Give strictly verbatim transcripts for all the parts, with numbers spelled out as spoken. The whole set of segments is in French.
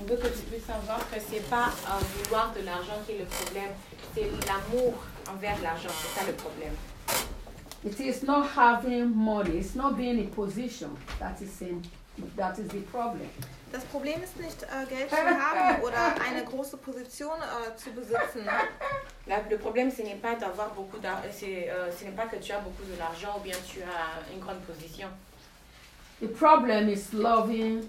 Je veux que tu puisses savoir que ce n'est pas euh, vouloir de l'argent qui est le problème, c'est l'amour envers l'argent, c'est ça le problème. It is not having money, it's not being in position that is in, that is the problem. Das Problem ist nicht, äh, Geld zu haben oder eine große Position äh, zu besitzen. Là, le problème, ce n'est pas d'avoir beaucoup d'argent, euh, ce n'est pas que tu as beaucoup de l'argent ou bien tu as une grande position. The problem is loving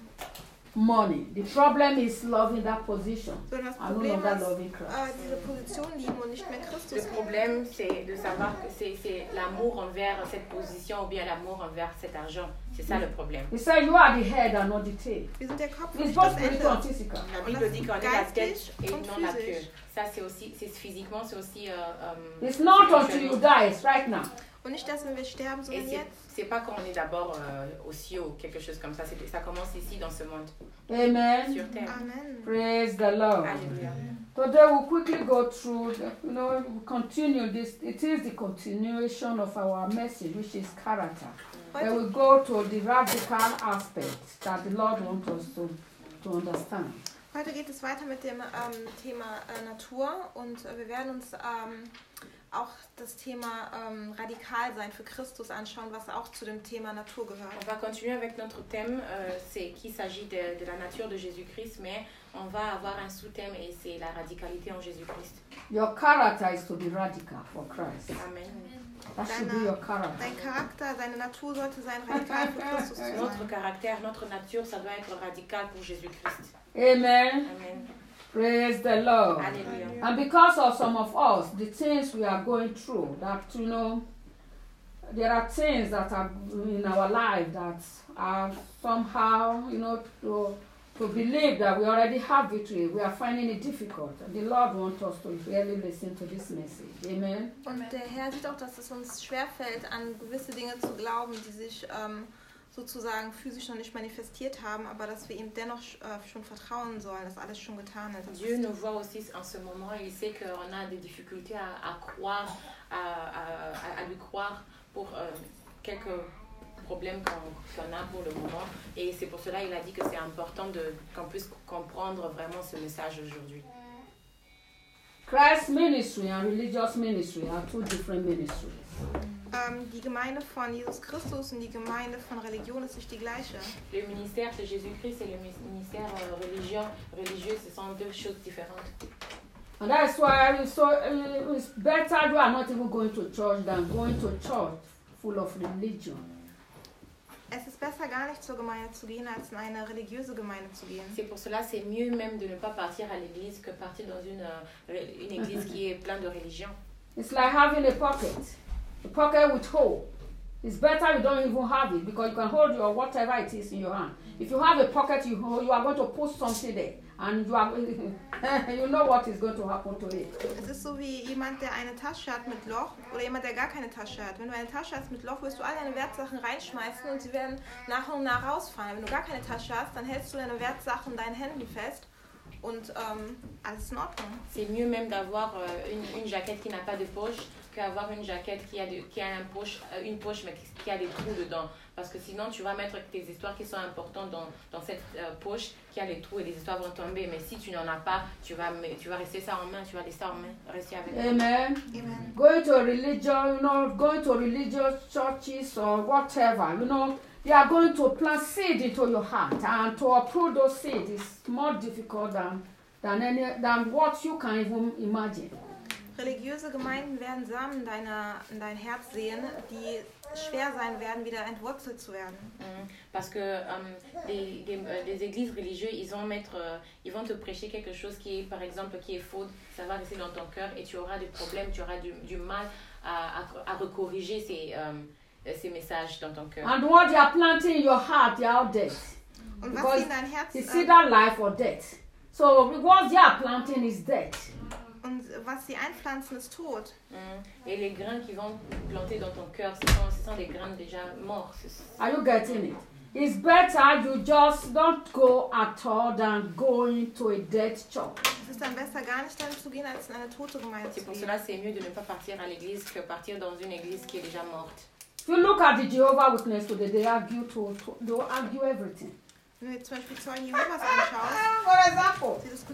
money. The problem is loving that position. Sondern das and no Problem longer ist, loving Christ. äh, diese Position lieben und nicht mehr Christus Le lieben. problème, c'est de savoir que c'est l'amour envers cette position ou bien l'amour envers cet argent. C'est ça le problème. He said, you are the head and not the tail. Wir sind der Kopf und It's nicht both das spiritual and Ende. physical. La Und Bible das dit ist qu'on est la tête geistig et und non la queue. physisch. Ça, c'est aussi, c'est physiquement, c'est aussi. Euh, euh, It's not until you die, it's right now. Und nicht, dass wenn wir sterben, Et sondern c'est- jetzt. c'est pas quand on est d'abord euh, au ciel ou quelque chose comme ça. c'est- Ça commence ici dans ce monde, Amen. sur terre. Amen. Praise the Lord. Alléluia. Today we'll quickly go through, the, you know, we'll continue this. It is the continuation of our message, which is character. Then Heute, we go to the radical aspect that the Lord wants us to, to understand. heute geht es weiter mit dem ähm, Thema äh, Natur und äh, wir werden uns ähm, auch das Thema ähm, radikal sein für Christus anschauen, was auch zu dem Thema Natur gehört. On va continuer avec notre thème, euh, c'est qu'il s'agit de, de la nature de Jésus-Christ, mais on va avoir un sous-thème et c'est la radicalité en Jésus-Christ. Your character is to be radical for Christ. Amen. That should be your character. Dein Charakter, deine Natur sollte sein, radikal für Christus zu Notre sein. caractère, notre nature, ça doit être radical pour Jésus-Christ. Amen. Amen. Praise the Lord. Alléluia. And because of some of us, the things we are going through, that, you know, there are things that are in our life that are somehow, you know, to, to believe that we already have victory. We are finding it difficult. The Lord wants us to really listen to this message. Amen. Und der Herr sieht auch, dass es uns schwerfällt, an gewisse Dinge zu glauben, die sich ähm, sozusagen physisch noch nicht manifestiert haben, aber dass wir ihm dennoch äh, schon vertrauen sollen, dass alles schon getan ist. Dieu nous voit aussi en ce moment et il sait qu'on a des difficultés à, à croire, à, à, à lui croire pour euh, quelques problèmes qu'on qu'on a pour le moment. Et c'est pour cela qu'il a dit que c'est important de- qu'on puisse comprendre vraiment ce message aujourd'hui. Christ's ministry and religious ministry are two different ministries. Ähm, die Gemeinde von Jesus Christus und die Gemeinde von Religion ist nicht die gleiche. Le ministère de Jésus-Christ et le ministère euh, religieux, religieux, ce sont deux choses différentes. And that's why it's, so, uh, it's better you are not even going to church than going to church full of religion. Es ist besser, gar nicht zur Gemeinde zu gehen, als in eine religiöse Gemeinde zu gehen. C'est pour cela c'est mieux même de ne pas partir à l'église que partir dans une, euh, une église qui est pleine de religion. It's like having a pocket, a pocket with hole. It's better you don't even have it because you can hold your whatever it is in your hand. If you have a pocket, you hold, you are going to put something there, and you are you know what is going to happen to it. Es ist so wie jemand, der eine Tasche hat mit Loch oder jemand, der gar keine Tasche hat. Wenn du eine Tasche hast mit Loch, wirst du all deine Wertsachen reinschmeißen und sie werden nach und nach rausfallen. Wenn du gar keine Tasche hast, dann hältst du deine Wertsachen in deinen Händen fest und ähm, alles ist in Ordnung. C'est mieux même d'avoir euh, une, une jaquette qui n'a pas de poche qu'avoir une jaquette qui a, de, qui a un poche, euh, une poche mais qui, qui a des trous dedans. Parce que sinon, tu vas mettre tes histoires qui sont importantes dans, dans cette euh, poche qui a les trous et les histoires vont tomber. Mais si tu n'en as pas, tu vas, tu vas rester ça en main, tu vas laisser ça en main, rester avec. Amen. Amen. Going to a religion, you know, going to religious churches or whatever, you know, they are going to plant seed into your heart, and to uproot those seeds is more difficult than than any than what you can even imagine. Religiöse Gemeinden werden Samen in, deiner, in dein Herz sehen, die schwer sein werden, wieder entwurzelt zu werden. Mm. Parce que um, les, les, euh, les églises religieuses, ils vont, mettre, euh, ils vont te prêcher quelque chose qui est, par exemple, qui est faux, ça va rester dans ton cœur et tu auras des problèmes, tu auras du, du mal à, à, à recorriger ces, um, ces messages dans ton cœur. And what they are planting in your heart, they are dead. Und was Because sie in dein Herz it's äh, either life or death. So what they are planting is death. und was sie einpflanzen, ist tot. Mm. Et les grains qui vont planter dans ton cœur, ce sont, ce sont des grains déjà morts. C'est- Are you getting it? It's better you just don't go at all than going to a dead church. Es ist dann besser, gar nicht dahin zu gehen, als in eine tote Gemeinde C'est zu pour gehen. cela c'est mieux de ne pas partir à l'église que partir dans une église qui est déjà morte. If you look at the Jehovah Witness today, they argue to, to they argue everything. Wenn du jetzt zum Beispiel Zeugen Jehovas anschaust,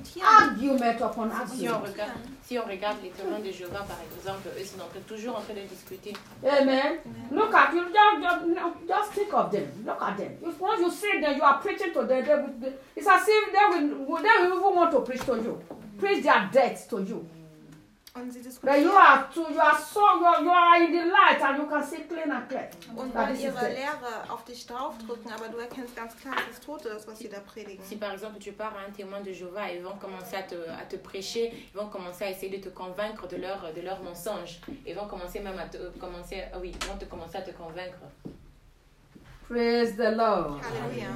diskutieren. Argument upon Si on argument. regarde, si on regarde les témoins de Jéhovah, par exemple, eux sont en train- toujours en train de discuter. Amen. Look at you. Just, just, just think of them. Look at them. If once you see them, you are preaching to them. They will, they, it's as if they will, they will even want to preach to you, preach their death to you. Und sie But diskutieren. you are too, you are so you are, you are in the light and you can see clean and clear. Und that wollen this is ihre death. Lehre auf dich draufdrücken, aber du erkennst ganz klar, dass es Tote ist, was sie da predigen. Si par exemple tu pars à un témoin de Jéhovah, ils vont commencer à te, à te prêcher, ils vont commencer à essayer de te convaincre de leur, de leur mensonge. Ils vont commencer même à te, commencer, ah oui, ils vont te commencer à te convaincre. Praise the Lord. Halleluja.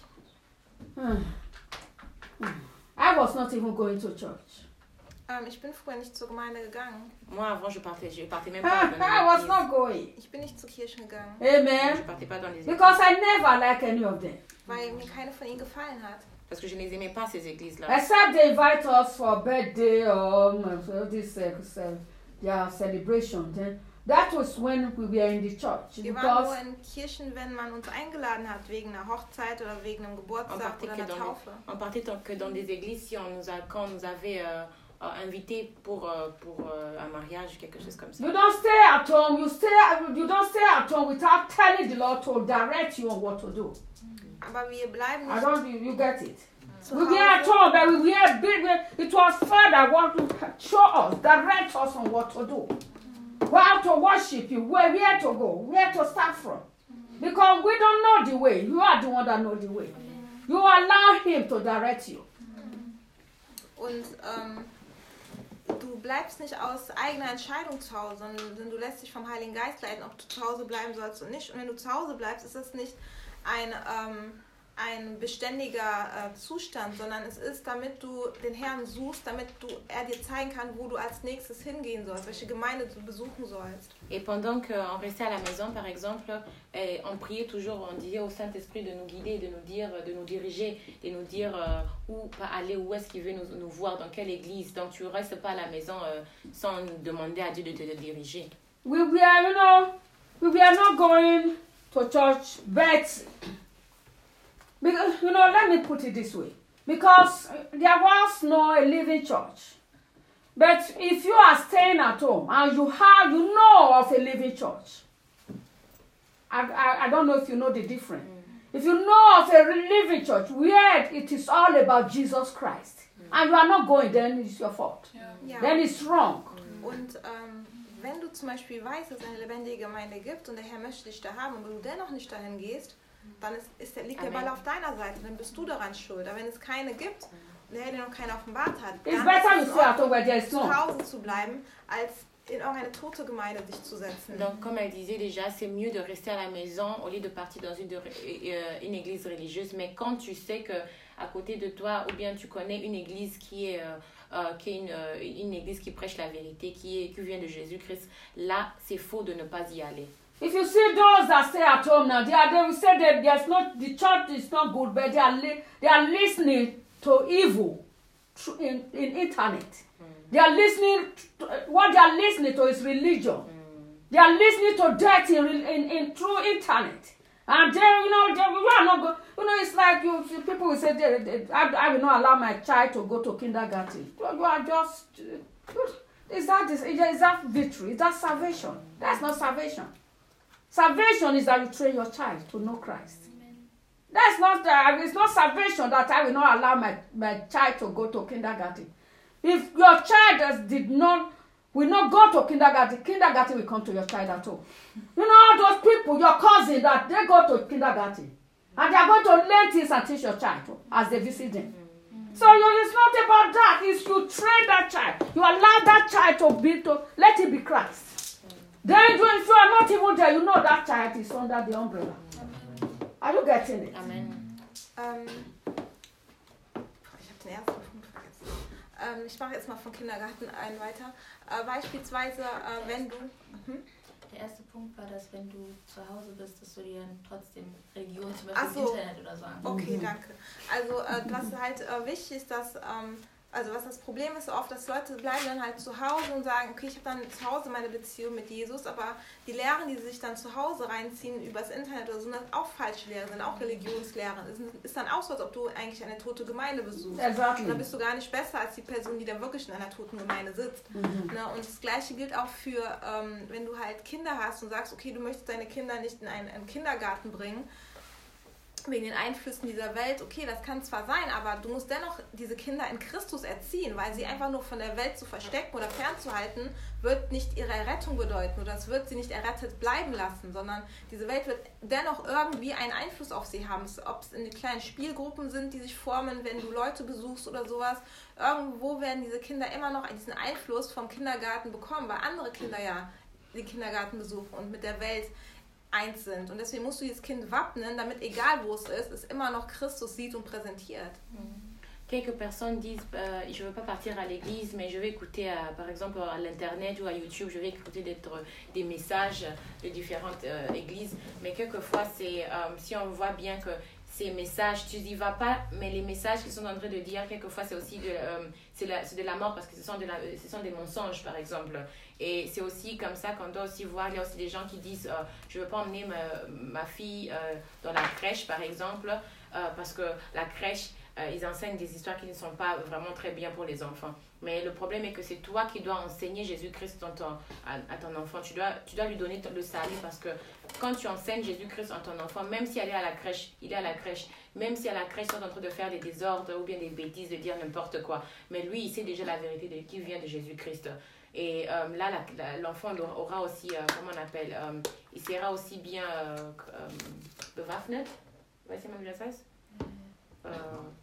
Hmm. Hmm. I was not even going to church. Ähm, ich bin früher nicht zur Gemeinde gegangen. Moi avant je partais, je partais même I, pas dans I was les not going. Ich bin nicht zur Kirche gegangen, Je Amen. partais pas dans les églises. Because I never like any of them. weil mir keine von ihnen gefallen hat. Parce que je ne les aimais pas ces églises-là. Except they invite us for birthday or um, so this uh, uh, yeah, celebration. Then that was when we were in the church. Wir waren nur Because in Kirchen, wenn man uns eingeladen hat, wegen einer Hochzeit oder wegen einem Geburtstag On oder partait einer que dans Taufe. On partait tant que dans des églises si on nous a, quand on nous avait euh, euh, invités pour, euh, pour euh, un mariage, quelque chose comme ça. you don't stay at home. You stay. You don't stay at home without telling the Lord to direct you on what to do. Aber wir bleiben I nicht don't. You, you get it. zu We were at Hause. home, but we were big. It was Father want to show us, direct us on what to do, how to worship you, where where to go, where to start from, because we don't know the way. You are the one that know the way. You allow Him to direct you. Und ähm, du bleibst nicht aus eigener Entscheidung zu Hause, sondern du lässt dich vom Heiligen Geist leiten, ob du zu Hause bleiben sollst oder nicht. Und wenn du zu Hause bleibst, ist das nicht ein, ähm, ein beständiger äh, Zustand, sondern es ist, damit du den Herrn suchst, damit du, er dir zeigen kann, wo du als nächstes hingehen sollst, welche Gemeinde du besuchen sollst. Et pendant qu'on restait à la maison, par exemple, eh, on priait toujours, on disait au Saint-Esprit de nous guider, de nous dire, de nous diriger, de nous dire euh, où pas aller, où est-ce qu'il veut nous, nous voir, dans quelle église. Donc tu ne restes pas à la maison euh, sans demander à Dieu de te de diriger. We were, you know, we were not going to church, but because, you know, let me put it this way, because there was no living church. But if you are staying at home and you have, you know of a living church, I, I, I don't know if you know the difference. Mm. If you know of a living church where it is all about Jesus Christ, mm. and you are not going, then it's your fault. Ja. Ja. Then it's wrong. Und ähm, wenn du zum Beispiel weißt, dass es eine lebendige Gemeinde gibt und der Herr möchte dich da haben, und wenn du dennoch nicht dahin gehst, dann ist, ist der, liegt der Amen. Ball auf deiner Seite, dann bist du daran schuld. Aber wenn es keine gibt, der Herr dir noch keine offenbart hat, It's dann better you ist es stay at home where there is zu none. Hause zu bleiben, als in irgendeine tote Gemeinde dich zu setzen. Donc comme elle disait déjà, c'est mieux de rester à la maison au lieu de partir dans une, de, euh, une église religieuse. Mais quand tu sais que à côté de toi, ou bien tu connais une église qui est, euh, euh, qui est une, euh, une église qui prêche la vérité, qui, est, qui vient de Jésus-Christ, là c'est faux de ne pas y aller. If you see those that stay at home now, they, are, they will say that there's not, the church is not good, but they are, li- they are listening to evil through in, in internet. Mm. They are listening, to, what they are listening to is religion. Mm. They are listening to death in, in, in through internet. And they, you know, they, you are not go, you know, it's like you, people will say, they, they, I, I will not allow my child to go to kindergarten. You are just, is that, is, is that victory? Is that salvation? That's not salvation. Salvation is that you train your child to know Christ. Amen. That's not, uh, it's not salvation that I will not allow my, my child to go to kindergarten. If your child does, did not, will not go to kindergarten, kindergarten will come to your child at all. You know all those people, your cousin, that they go to kindergarten. And they are going to learn things and teach your child as they visit them. Mm-hmm. So you, it's not about that. It's you train that child. You allow that child to be, to let it be Christ. Then if you are not even there, you know that child is under the umbrella. Amen. Are you getting it? Amen. Ähm, ich habe den ersten Punkt vergessen. Ähm, ich mache jetzt mal vom Kindergarten einen weiter. Äh, beispielsweise, äh, wenn du... Hm? Der erste Punkt war, dass wenn du zu Hause bist, dass du dir dann trotzdem Religion, zum Beispiel Ach so. Internet oder so anguckst. Okay, danke. Also, äh, was halt äh, wichtig ist, dass ähm, Also was das Problem ist oft, dass Leute bleiben dann halt zu Hause und sagen, okay, ich habe dann zu Hause meine Beziehung mit Jesus, aber die Lehren, die sie sich dann zu Hause reinziehen übers Internet oder so, sind auch falsche Lehren, sind auch Religionslehren. Es ist dann auch so, als ob du eigentlich eine tote Gemeinde besuchst. Exactly. Und dann bist du gar nicht besser als die Person, die da wirklich in einer toten Gemeinde sitzt. Mhm. Ne? Und das Gleiche gilt auch für, ähm, wenn du halt Kinder hast und sagst, okay, du möchtest deine Kinder nicht in einen, einen Kindergarten bringen, wegen den Einflüssen dieser Welt, okay, das kann zwar sein, aber du musst dennoch diese Kinder in Christus erziehen, weil sie einfach nur von der Welt zu verstecken oder fernzuhalten, wird nicht ihre Errettung bedeuten oder es wird sie nicht errettet bleiben lassen, sondern diese Welt wird dennoch irgendwie einen Einfluss auf sie haben. Ob es in die kleinen Spielgruppen sind, die sich formen, wenn du Leute besuchst oder sowas, irgendwo werden diese Kinder immer noch diesen Einfluss vom Kindergarten bekommen, weil andere Kinder ja den Kindergarten besuchen und mit der Welt eins sind. Und deswegen musst du dieses Kind wappnen, damit, egal wo es ist, es immer noch Christus sieht und präsentiert. Quelques personnes disent euh, je ne veux pas partir à l'église, mais je vais écouter, euh, par exemple, à l'internet ou à YouTube, je vais écouter des, des messages de différentes euh, églises. Mais quelquefois, c'est, euh, si on voit bien que ces messages, tu n'y vas pas, mais les messages qu'ils sont en train de dire, quelquefois, c'est aussi de, euh, c'est la, c'est de la mort parce que ce sont, de la, ce sont des mensonges, par exemple. Et c'est aussi comme ça qu'on doit aussi voir, il y a aussi des gens qui disent euh, je ne veux pas emmener ma, ma fille euh, dans la crèche, par exemple, euh, parce que la crèche, euh, ils enseignent des histoires qui ne sont pas vraiment très bien pour les enfants. Mais le problème est que c'est toi qui dois enseigner Jésus-Christ à ton, à, à ton enfant. Tu dois, tu dois lui donner le salut parce que quand tu enseignes Jésus-Christ à ton enfant, même si elle est à la crèche, il est à la crèche, même si à la crèche, ils sont en train de faire des désordres ou bien des bêtises, de dire n'importe quoi, mais lui, il sait déjà la vérité de, qui vient de Jésus-Christ. Et euh, là, la, la, l'enfant aura aussi, euh, comment on appelle, euh, il sera aussi bien euh, euh, bewaffnet. Weißt du mal, wie das heißt? Euh,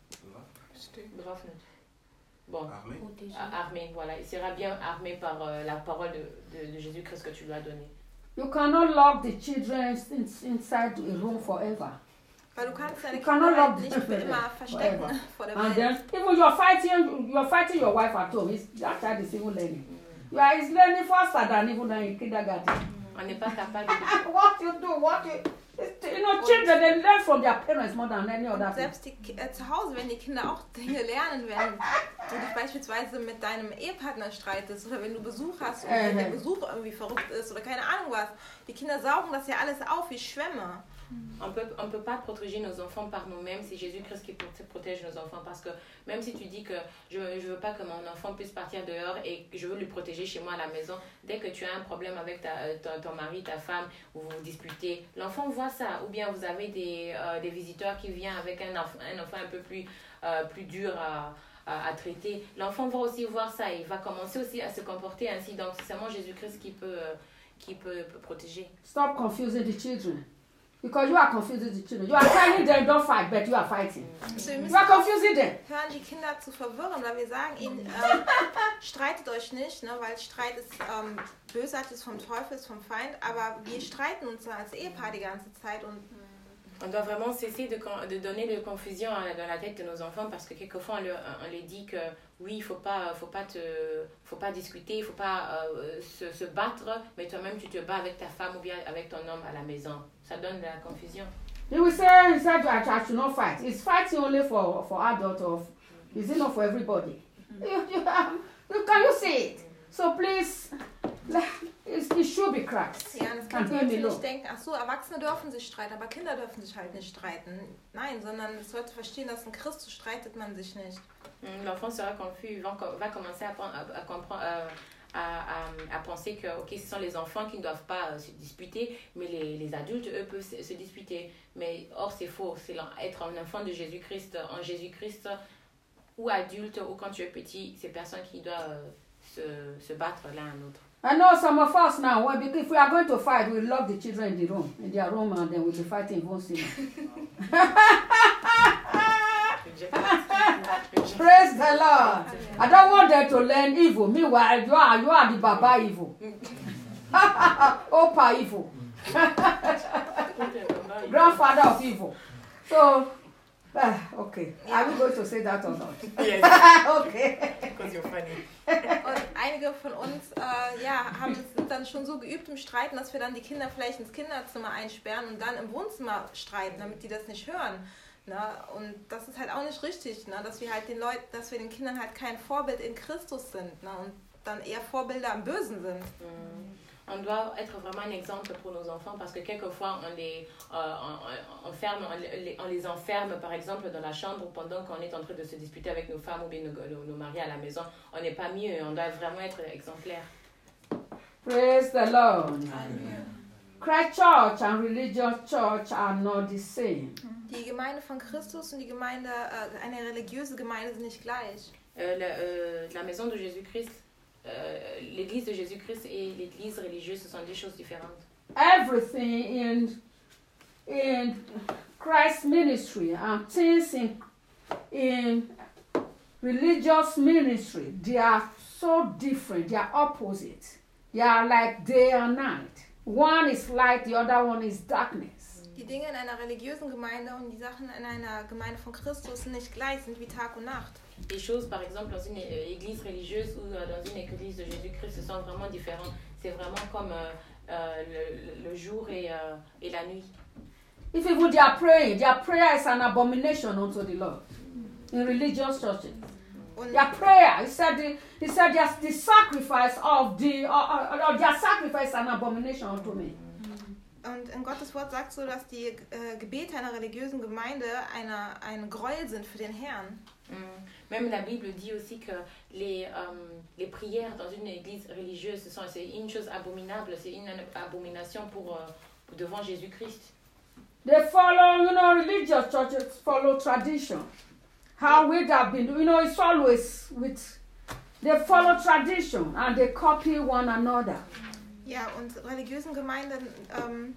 bewaffnet. Bon, Armé. Armé, voilà. Il sera bien armé par euh, la parole de, de, de Jésus-Christ que tu lui as donnée. You cannot lock the children in, inside a room forever. Weil du kannst deine You Kinder cannot halt lock nicht them für immer verstecken forever. vor der And Welt. then, even you're fighting, you're fighting your wife at home. It's, that child is even learning. You are is learning faster than even in kindergarten. On n'est pas capable de... What you do, what you, it's, you know, children they learn from their parents more than any other thing. Selbst die, äh, zu Hause, wenn die Kinder auch Dinge lernen werden, du dich beispielsweise mit deinem Ehepartner streitest oder wenn du Besuch hast und Äh. der Besuch irgendwie verrückt ist oder keine Ahnung was, die Kinder saugen das ja alles auf wie Schwämme. On peut, on peut pas protéger nos enfants par nous-mêmes, c'est Jésus-Christ qui protège nos enfants parce que même si tu dis que je ne veux pas que mon enfant puisse partir dehors et que je veux lui protéger chez moi à la maison, dès que tu as un problème avec ta, ton, ton mari, ta femme, ou vous vous disputez, l'enfant voit ça. Ou bien vous avez des, euh, des visiteurs qui viennent avec un, enf- un enfant un peu plus, euh, plus dur à, à, à traiter. L'enfant va aussi voir ça et il va commencer aussi à se comporter ainsi. Donc c'est seulement Jésus-Christ qui peut, euh, qui peut, peut protéger. Stop confusing the children. Because you are confusing the children. You are telling them don't fight, but you are fighting. Also wir You müssen are confusing them. hören, die Kinder zu verwirren, weil wir sagen ihnen, ähm, streitet euch nicht, ne, weil Streit ist ähm, bösartig, ist vom Teufel, ist vom Feind, aber wir streiten uns als Ehepaar die ganze Zeit und On doit vraiment cesser de, de donner de confusion dans la tête de nos enfants parce que quelquefois on leur, on les dit que oui, il ne faut pas, faut pas, te, faut pas discuter, il ne faut pas euh, se, se battre, mais toi-même tu te bats avec ta femme ou bien avec ton homme à la maison. Ça donne de la confusion. They will say, he said that I should not fight. Is fighting only for, for adults or is it not for everybody? You, you, um, you, can you see it? So please, it, it should be cracks. ja, das And kannst du hear me natürlich low. denken, ach so, Erwachsene dürfen sich streiten, aber Kinder dürfen sich halt nicht streiten. Nein, sondern es sollte verstehen, dass in Christus streitet man sich nicht. L'enfant sera confus, va, va commencer à, à, à comprendre... Euh, À, à, à penser que okay, ce sont les enfants qui ne doivent pas euh, se disputer, mais les, les adultes, eux, peuvent se, se disputer. Mais or, c'est faux. C'est être un enfant de Jésus-Christ, en Jésus-Christ, ou adulte, ou quand tu es petit, c'est personne qui doit euh, se, se battre l'un à l'autre. I know some of us now, well, because if we are going to fight, we lock the children in the room, in their room, and then we'll be fighting in one scene. Praise the Lord. I don't want them to learn evil. Meanwhile, you are you are the Baba evil. Opa evil. Grandfather of evil. So, uh, okay. Are we going to say that or not? Yes. Okay. Because you're funny. Und einige von uns äh, ja, haben, sind dann schon so geübt im Streiten, dass wir dann die Kinder vielleicht ins Kinderzimmer einsperren und dann im Wohnzimmer streiten, damit die das nicht hören. Ne? Und das ist halt auch nicht richtig, ne? Dass wir halt den Leuten, dass wir den Kindern halt kein Vorbild in Christus sind, ne? Und dann eher Vorbilder im Bösen sind. Mm. On doit être vraiment un exemple pour nos enfants parce que quelquefois on les, euh, on, on, ferme, on, les, on les enferme par exemple dans la chambre pendant qu'on est en train de se disputer avec nos femmes ou bien nos, nos, nos maris à la maison. On n'est pas mieux, on doit vraiment être exemplaire. Praise the Lord. Amen. Christ Church and religious church are not the same. Die Gemeinde von Christus und die Gemeinde, äh, eine religiöse Gemeinde sind nicht gleich. Euh, la, euh, la maison de Jésus-Christ, euh, l'église de Jésus-Christ et l'église religieuse, ce sont deux choses différentes. Everything in in Christ's ministry and things in in religious ministry, they are so different. They are opposite. They are like day and night. One is light, the other one is darkness. Die Dinge in einer religiösen Gemeinde und die Sachen in einer Gemeinde von Christus sind nicht gleich, sind wie Tag und Nacht. Les choses, par exemple, dans une église religieuse ou dans une église de Jésus-Christ, sont vraiment différentes. C'est vraiment comme euh, euh, le, le jour et, euh, et la nuit. If even they are praying, their prayer is an abomination unto the Lord. In religious churches. Und Their prayer, he said, the, he said yes, the sacrifice of the, or, or, or their sacrifice is an abomination unto me. Und in Gottes Wort sagt so, dass die äh, Gebete einer religiösen Gemeinde eine, ein Gräuel sind für den Herrn. Mm. Même la Bible dit aussi que les, euh, les prières dans une église religieuse, ce sont, c'est une chose abominable, c'est une abomination pour, euh, pour devant Jésus-Christ. They follow, you know, religious churches follow tradition. How we have been, you know, it's always with, they follow tradition and they copy one another. Ja, und religiösen Gemeinden, ähm,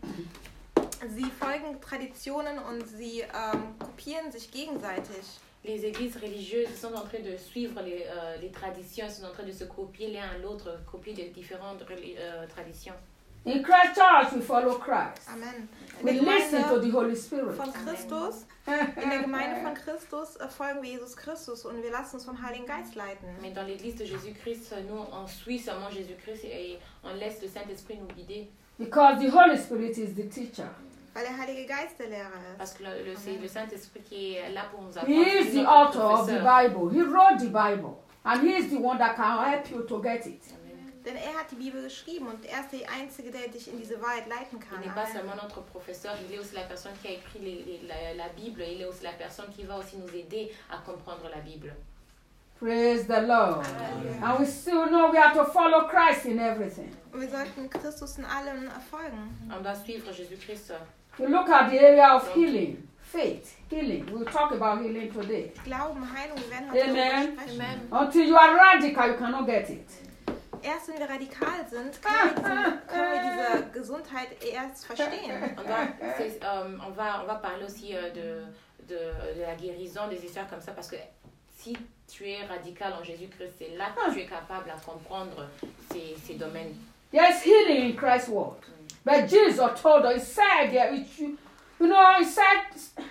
sie folgen Traditionen und sie ähm, kopieren sich gegenseitig. Les églises religieuses sont en train de suivre les, euh, les traditions, sont en train de se copier l'un à l'autre, copier les différentes euh, traditions. In Christ Church, we follow Christ. Amen. In We der listen to the Gemeinde Holy Spirit. von Christus, in der Gemeinde von Christus äh, folgen wir Jesus Christus und wir lassen uns vom Heiligen Geist leiten. Mais dans l'église de Jésus-Christ, nous, on suit seulement Jésus-Christ et on laisse le Saint-Esprit nous guider. Because the Holy Spirit is the teacher. Weil der Heilige Geist der Lehrer ist. Parce que le, le, c'est le Saint-Esprit qui est là pour nous He apprendre. is the author of the Bible. He wrote the Bible. And he is the one that can help you to get it. Denn er hat die Bibel geschrieben und er ist der Einzige, der dich in diese Wahrheit leiten kann. Il n'est pas seulement notre professeur, il est aussi la personne qui a écrit les, les, la, la Bible, il est aussi la personne qui va aussi nous aider à comprendre la Bible. Praise the Lord. Amen. And we still know we have to follow Christ in everything. Und wir sollten Christus in allem folgen. On doit suivre Jésus-Christ. We look at the area of healing, faith, healing. We'll talk about healing today. Glauben, Heilung, wir werden heute Amen. darüber sprechen. Until you are radical, you cannot get it. Erst wenn wir radikal sind, können wir, diesen, können wir diese Gesundheit erst verstehen. On, doit, euh, on, va, on va parler aussi euh, de, de, de la guérison, des histoires comme ça, parce que si tu es radical en Jésus-Christ, c'est là que tu es capable à comprendre ces, ces domaines. There's healing in Christ's word. But Jesus told us, he said, yeah, it, you, you know, he said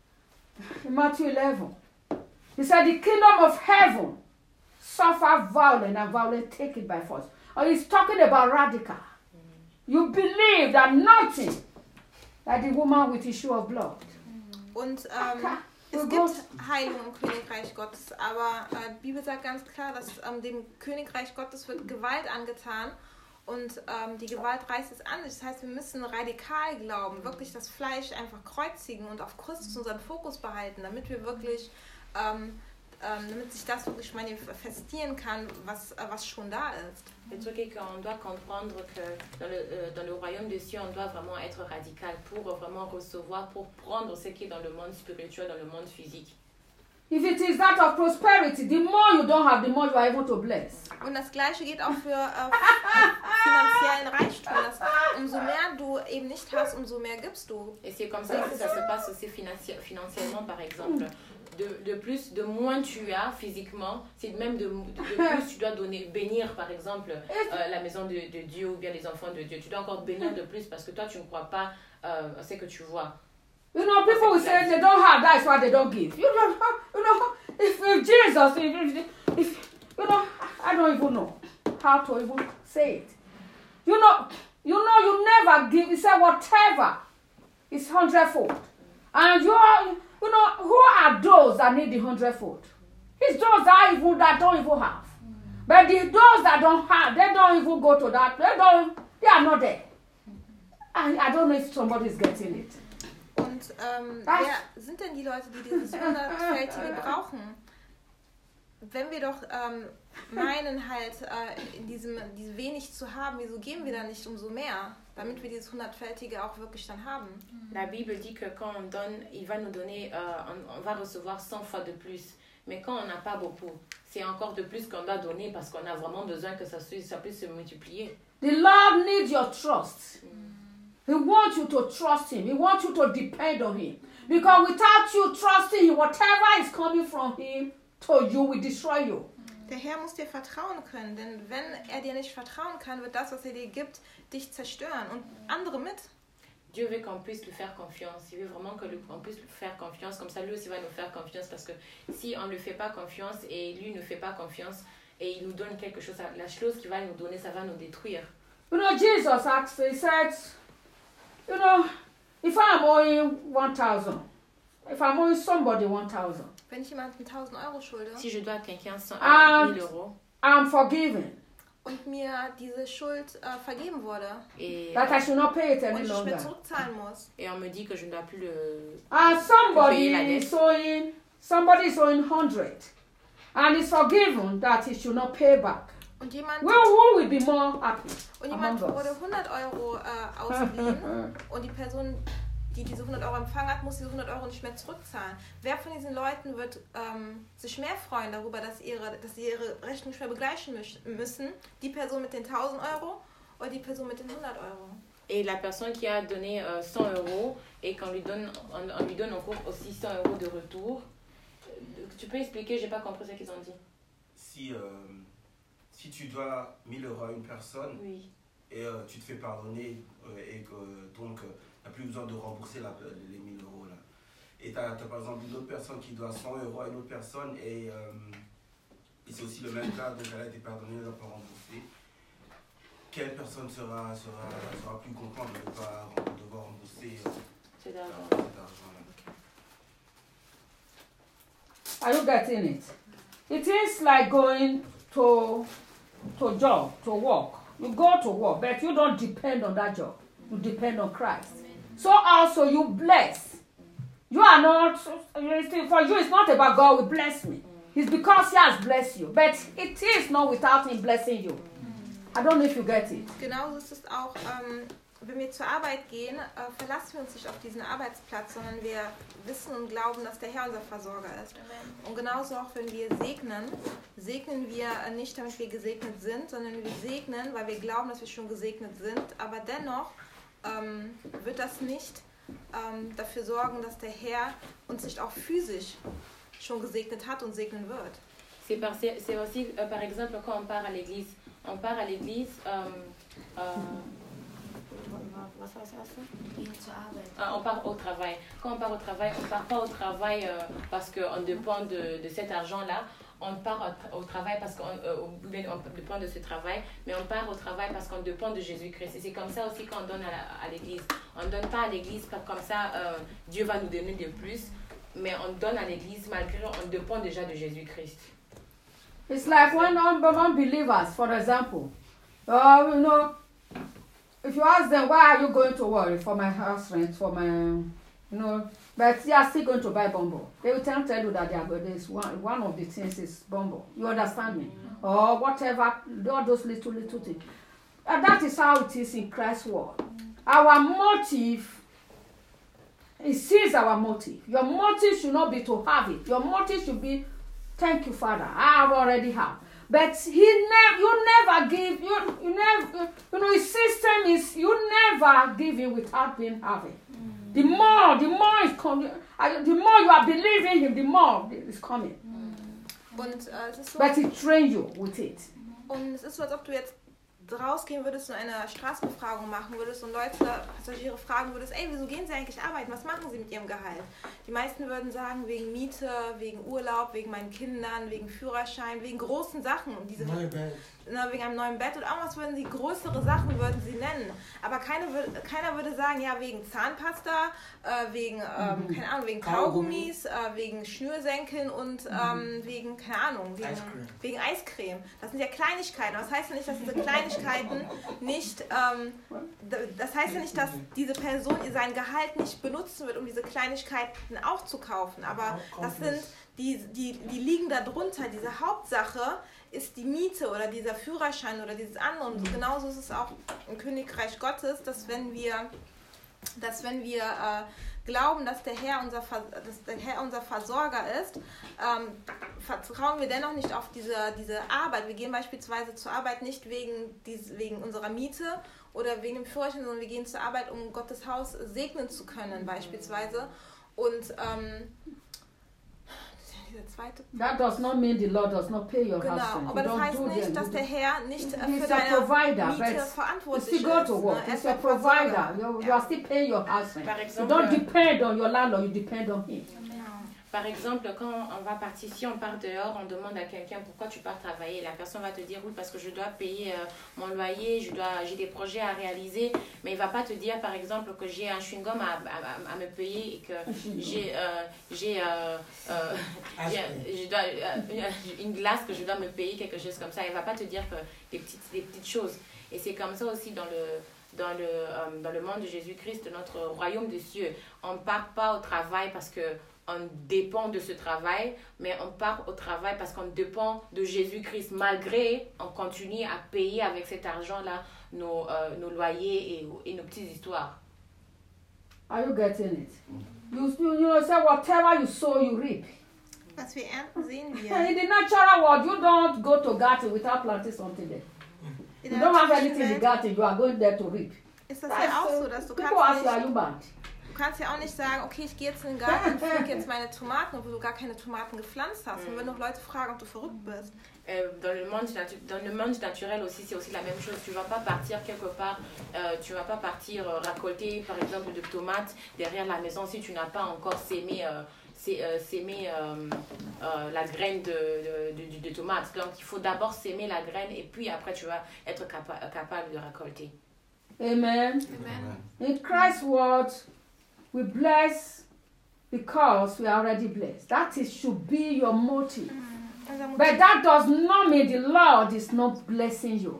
in Matthew eleven, he said, the kingdom of heaven suffer violence and violence take it by force. Or he's talking about radical. Mm. You believe that nothing, like the woman with issue of blood. Und ähm, es gibt Heilung im Königreich Gottes, aber äh, die Bibel sagt ganz klar, dass ähm, dem Königreich Gottes wird Gewalt angetan und ähm, die Gewalt reißt es an. Das heißt, wir müssen radikal glauben, wirklich das Fleisch einfach kreuzigen und auf Christus unseren Fokus behalten, damit wir wirklich ähm, Ähm, damit sich das wirklich manifestieren kann, was, was schon da ist. Le truc est qu'on doit comprendre que dans le, euh, dans le royaume des cieux, on doit vraiment être radical pour vraiment recevoir, pour prendre ce qui est dans le monde spirituel, dans le monde physique. If it is that of prosperity, the more you don't have, the more you are able to bless. Und das Gleiche geht auch für äh, finanziellen Reichtum. Das, umso mehr du eben nicht hast, umso mehr gibst du. Et c'est comme ça que ça se passe aussi financi- financièrement, par exemple. De, de plus, de moins tu as physiquement, c'est même de, de, de plus tu dois donner, bénir par exemple euh, la maison de, de Dieu ou bien les enfants de Dieu. Tu dois encore bénir de plus parce que toi tu ne crois pas euh, ce que tu vois. You know, people will say they don't have, that's why they don't give. You don't, you know, if, if Jesus, if, if, you know, I don't even know how to even say it. You know, you know, you never give. He said whatever is hundredfold, and you are. you know, who are those that need the hundredfold? It's those that even that don't even have. But the, those that don't have, they don't even go to that. They don't. They are not there. I, I don't know if somebody is getting it. Und ähm, wer sind denn die Leute, die dieses hundertfältige brauchen? Wenn wir doch ähm, meinen halt äh, in diesem diese wenig zu haben, wieso geben wir dann nicht umso mehr, damit wir dieses hundertfältige auch wirklich dann haben? La Bible dit que quand on donne, il va nous donner, euh, on, on va recevoir cent fois de plus. Mais quand on n'a pas beaucoup, c'est encore de plus qu'on doit donner parce qu'on a vraiment besoin que ça, ça puisse se multiplier. The Lord needs your trust. Mm. He wants you to trust Him. He wants you to depend on Him. Because without you trusting Him, whatever is coming from Him to you will destroy you. Der Herr muss dir vertrauen können, denn wenn er dir nicht vertrauen kann, wird das, was er dir gibt, dich zerstören und andere mit. Dieu veut qu'on puisse lui faire confiance. Il veut vraiment qu'on puisse lui faire confiance. Comme ça, lui aussi va nous faire confiance. Parce que si on ne lui fait pas confiance et lui ne fait pas confiance et il nous donne quelque chose, la chose qu'il va nous donner, ça va nous détruire. You know, Jesus asked, he said, you know, if I'm owing one thousand, if I'm owing somebody one thousand, wenn ich jemandem tausend Euro schulde, si je dois quelqu'un mille euros, I'm forgiven. Und mir diese Schuld äh, vergeben wurde. Et, that I should not pay it any und ich longer. mehr zurückzahlen muss. Et on me dit que je ne dois plus le. And somebody is owing, somebody is owing hundred, and is forgiven that he should not pay back. Und jemand, well, who will be more happy? Und jemand wurde hundert Euro äh, ausgeliehen und die Person, die diese hundert Euro empfangen hat, muss diese hundert Euro nicht mehr zurückzahlen. Wer von diesen Leuten wird ähm, sich mehr freuen darüber, dass, ihre, dass sie ihre Rechnung nicht mehr begleichen müssen? Die Person mit den tausend Euro oder die Person mit den hundert Euro? Et la personne qui a donné euh, cent euros et qu'on lui donne, on, on lui donne encore aussi cent euros de retour. Tu peux expliquer? J'ai pas compris ce qu'ils ont dit. Si, euh, si tu dois mille euros à une personne, oui. et euh, tu te fais pardonner euh, et que donc euh, tu n'as plus besoin de rembourser la, les mille euros là. Et tu as, as par exemple une autre personne qui doit cent euros à une autre personne et, euh, et c'est aussi le même cas, donc elle a été pardonnée, elle n'a pas remboursé. Quelle personne sera, sera, sera plus contente de ne pas devoir rembourser euh, cet argent là? Are you getting it? It is like going to to job, to work. You go to work, but you don't depend on that job. You depend on Christ. So also you bless. You are not, for you it's not about God will bless me. It's because He has blessed you. But it is not without Him blessing you. I don't know if you get it. Genauso ist es auch, ähm, wenn wir zur Arbeit gehen, äh, verlassen wir uns nicht auf diesen Arbeitsplatz, sondern wir wissen und glauben, dass der Herr unser Versorger ist. Und genauso auch, wenn wir segnen, segnen wir nicht, damit wir gesegnet sind, sondern wir segnen, weil wir glauben, dass wir schon gesegnet sind. Aber dennoch ähm, wird das nicht ähm, dafür sorgen, dass der Herr uns nicht auch physisch schon gesegnet hat und segnen wird. C'est aussi, euh, par exemple, quand on part à l'église. On part à l'église... Euh, euh, on part au travail. Quand on part au travail, on ne part pas au travail euh, parce qu'on dépend de, de cet argent-là. On part au, au travail parce qu'on euh, on dépend de ce travail, mais on part au travail parce qu'on dépend de Jésus-Christ. Et c'est comme ça aussi qu'on donne à l'église. On ne donne pas à l'église comme ça, euh, Dieu va nous donner de plus, mais on donne à l'église malgré on dépend déjà de Jésus-Christ. It's like when unbelievers, for example, uh, you know, if you ask them, why are you going to work? For my house rent, for my, you know, but they are still going to buy Bumble. They will tell you that they are going to, one, one of the things is Bumble. You understand me? Mm-hmm. Or whatever, all those little, little things. And that is how it is in Christ's world. Mm-hmm. Our motive, He sees our motive. Your motive should not be to have it. Your motive should be, thank you, Father, I have already have. But he never, you never give, you, you never, you know, his system is, you never give him without being having. Mm. The more, the more is coming, the more you are believing him, the more is coming. Mm. Und, äh, es ist so, but he trains you with it. Und es ist so, als ob du jetzt rausgehen würdest und eine Straßenbefragung machen würdest und Leute, Passagiere fragen würdest, ey, wieso gehen sie eigentlich arbeiten? Was machen sie mit ihrem Gehalt? Die meisten würden sagen, wegen Miete, wegen Urlaub, wegen meinen Kindern, wegen Führerschein, wegen großen Sachen. Und diese, na, wegen einem neuen Bett oder irgendwas würden sie, größere Sachen würden sie nennen. Aber keine, keiner würde sagen, ja, wegen Zahnpasta, äh, wegen, ähm, keine Ahnung, wegen Kaugummis, äh, wegen Schnürsenkeln und ähm, wegen, keine Ahnung, wegen Eiscreme. wegen Eiscreme. Das sind ja Kleinigkeiten. Das heißt ja nicht, dass diese Kleinigkeiten nicht, ähm, das heißt ja nicht, dass diese Person sein Gehalt nicht benutzen wird, um diese Kleinigkeiten auch zu kaufen. Aber das sind, die, die, die liegen da drunter. Diese Hauptsache ist die Miete oder dieser Führerschein oder dieses andere. Und genauso ist es auch im Königreich Gottes, dass wenn wir, dass wenn wir äh, glauben, dass der Herr unser, dass der Herr unser Versorger ist, ähm, vertrauen wir dennoch nicht auf diese, diese Arbeit. Wir gehen beispielsweise zur Arbeit nicht wegen, dies, wegen unserer Miete oder wegen dem Führerschein, sondern wir gehen zur Arbeit, um Gottes Haus segnen zu können beispielsweise. Und ähm, der zweite That does not mean the Lord does not pay your genau, husband. aber das Don't heißt do nicht, them. dass der Herr nicht äh, He's für a deine provider, Miete but verantwortlich you still go ist. to work. Ne? Er He's ist a der Versorger. provider. You, you are still paying your husband. Par You exemple, don't depend on your landlord, you depend on him. Par exemple, quand on va partir, si on part dehors, on demande à quelqu'un pourquoi tu pars travailler. La personne va te dire oui parce que je dois payer euh, mon loyer, je dois, j'ai des projets à réaliser, mais il va pas te dire par exemple que j'ai un chewing-gum à, à, à me payer et que j'ai, euh, j'ai, euh, euh, j'ai je dois, euh, une glace que je dois me payer, quelque chose comme ça. Il va pas te dire que des petites, des petites choses. Et c'est comme ça aussi dans le dans le, euh, dans le monde de Jésus-Christ, notre royaume des cieux. On ne part pas au travail parce que on dépend de ce travail, mais on part au travail parce qu'on dépend de Jésus-Christ. Malgré, on continue à payer avec cet argent-là nos, euh, nos loyers et, et nos petites histoires. Are you getting it? You, you, you know, say whatever you sow, you reap. Was wir ernten, sehen wir. In the natural world, you don't go to garden without planting something there. In You der don't have natürlichen anything in the Welt garden, you are going there to reap. ist das ja auch so, dass du People ask kannst you, are nicht, you bad? du kannst ja auch nicht sagen, okay, ich gehe jetzt in den Garten und pflücke jetzt meine Tomaten, obwohl du gar keine Tomaten gepflanzt hast. Und wenn doch Leute fragen, ob du verrückt bist. Euh, dans, le monde natu- dans le monde naturel aussi, c'est aussi la même chose. Tu ne vas pas partir quelque part, euh, tu ne vas pas partir euh, récolter par exemple de tomates derrière la maison si tu n'as pas encore sémé, euh, sé, euh, sémé euh, euh, la graine de, de, de, de tomate. Donc il faut d'abord sémer la graine et puis après tu vas être capa- capable de récolter. Amen. Amen. In Christ's word, we bless because we are already blessed. That is, should be your motive. Unser Motiv, But that does not mean the Lord is not blessing you.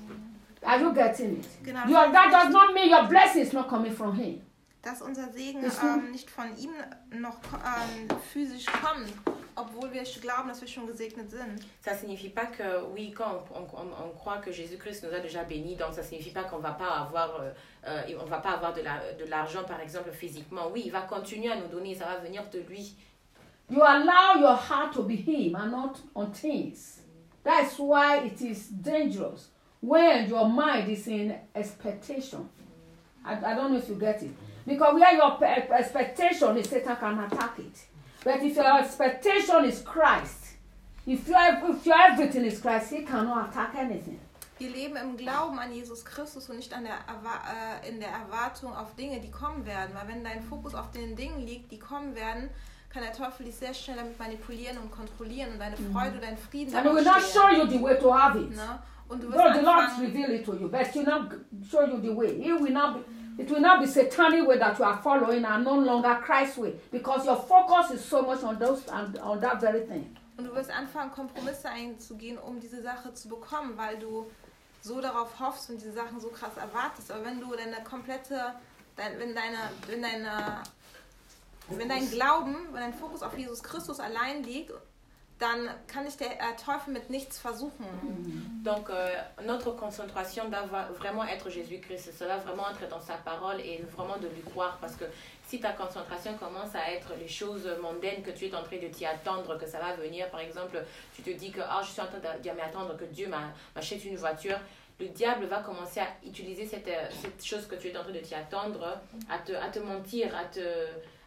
Are you getting it? Genau, Your, das that heißt does nicht, not mean your blessing is not coming from Him. dass unser Segen Ist ähm, nicht von ihm noch ähm, physisch kommt, obwohl wir glauben, dass wir schon gesegnet sind. Ça signifie pas que, oui, quand on, on, on croit que Jésus-Christ nous a déjà bénis, donc ça signifie pas qu'on va pas avoir, euh, euh, on va pas avoir de, la, de l'argent, par exemple, physiquement. Oui, il va continuer à nous donner, ça va venir de lui. You allow your heart to be Him and not on things. That's why it is dangerous when your mind is in expectation. I, I don't know if you get it. Because where your pe- expectation is, Satan can attack it. But if your expectation is Christ, if, you have, if your everything is Christ, He cannot attack anything. Wir leben im Glauben an Jesus Christus und nicht an der, Erwa- äh, in der Erwartung auf Dinge, die kommen werden. Weil wenn dein Fokus auf den Dingen liegt, die kommen werden, kann der Teufel dich sehr schnell damit manipulieren und kontrollieren und deine Freude, dein Frieden And He will daran not show stehlen. you the way to have it. Ne? Und du wirst No, the Lord anfangen, reveal it to you, but He will not show you the way. He will not be, it will not be satanic way that you are following and no longer Christ's way, because your focus is so much on those and on that very thing. und du wirst anfangen, Kompromisse einzugehen, um diese Sache zu bekommen, weil du so darauf hoffst und diese Sachen so krass erwartest. Aber wenn du deine komplette, dein, wenn deine, wenn deine, wenn dein Glauben, wenn dein Fokus auf Jesus Christus allein liegt, dann kann dich der äh, Teufel mit nichts versuchen. Donc, euh, notre concentration doit vraiment être Jésus-Christ. Cela vraiment être dans sa parole et vraiment de lui croire. Parce que si ta concentration commence à être les choses mondaines, que tu es en train de t'y attendre, que ça va venir, par exemple, tu te dis que oh, je suis en train de m'y attendre que Dieu m'achète une voiture, le diable va commencer à utiliser cette, cette chose que tu es en train de t'y attendre, à te, à te mentir, à te...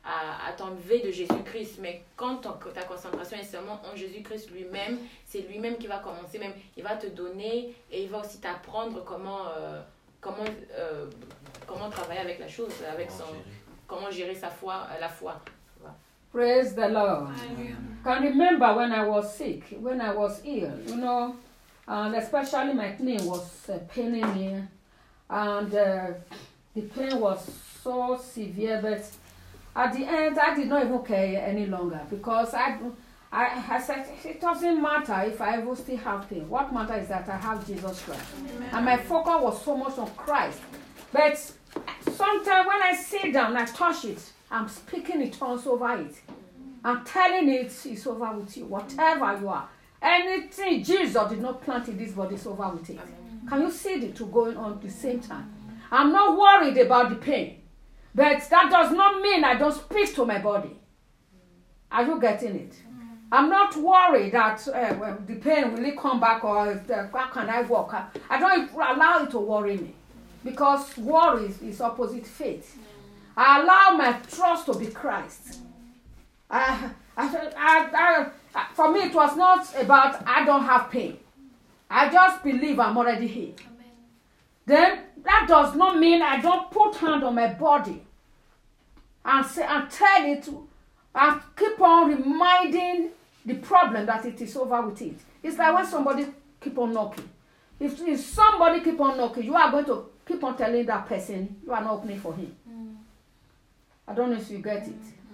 à, à t'enlever de Jésus-Christ. Mais quand ton, ta concentration est seulement en Jésus-Christ lui-même, c'est lui-même qui va commencer, même il va te donner et il va aussi t'apprendre comment, euh, comment, euh, comment travailler avec la chose, avec son, comment gérer sa foi, la foi. Praise the Lord. I can remember when I was sick, when I was ill, you know, and especially my knee was uh, paining me, and uh, the pain was so severe, but at the end, I did not even care any longer because I, I, I said, it doesn't matter if I will still have pain. What matters is that I have Jesus Christ. Amen. And my focus was so much on Christ. But sometimes when I sit down, I touch it, I'm speaking in tongues over it. I'm telling it, it's over with you. Whatever you are. Anything Jesus did not plant in this body is over with it. Amen. Can you see the two going on at the same time? I'm not worried about the pain. But that does not mean I don't speak to my body. Are you getting it? I'm not worried that uh, well, the pain will it come back or if the, how can I walk? I don't allow it to worry me. Because worry is, is opposite faith. I allow my trust to be Christ. I, I, I, I, for me, it was not about I don't have pain. I just believe I'm already healed. Amen. Then that does not mean I don't put hand on my body and say and tell it and keep on reminding the problem that it is over with it. It's like when somebody keep on knocking. If, if somebody keep on knocking, you are going to keep on telling that person you are not opening for him. Mm. I don't know if you get it.